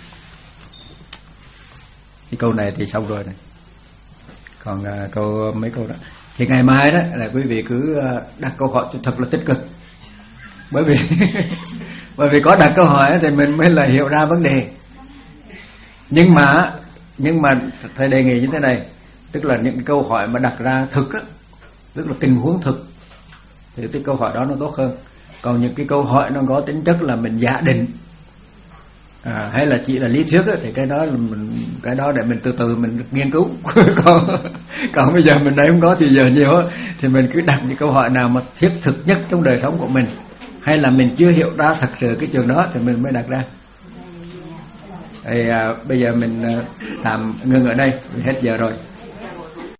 Cái câu này thì xong rồi này. Còn uh, câu mấy câu đó thì ngày mai đó là quý vị cứ uh, đặt câu hỏi thật là tích cực. Bởi vì bởi vì có đặt câu hỏi thì mình mới là hiểu ra vấn đề. Nhưng mà nhưng mà thầy đề nghị như thế này, tức là những câu hỏi mà đặt ra thực á, tức là tình huống thực, thì cái câu hỏi đó nó tốt hơn. Còn những cái câu hỏi nó có tính chất là mình giả định à, hay là chỉ là lý thuyết á, thì cái đó là mình cái đó để mình từ từ mình nghiên cứu. còn còn bây giờ mình đây không có thì giờ nhiều á, thì mình cứ đặt những câu hỏi nào mà thiết thực nhất trong đời sống của mình, hay là mình chưa hiểu ra thật sự cái trường đó thì mình mới đặt ra. Thì à, bây giờ mình à, tạm ngưng ở đây, hết giờ rồi.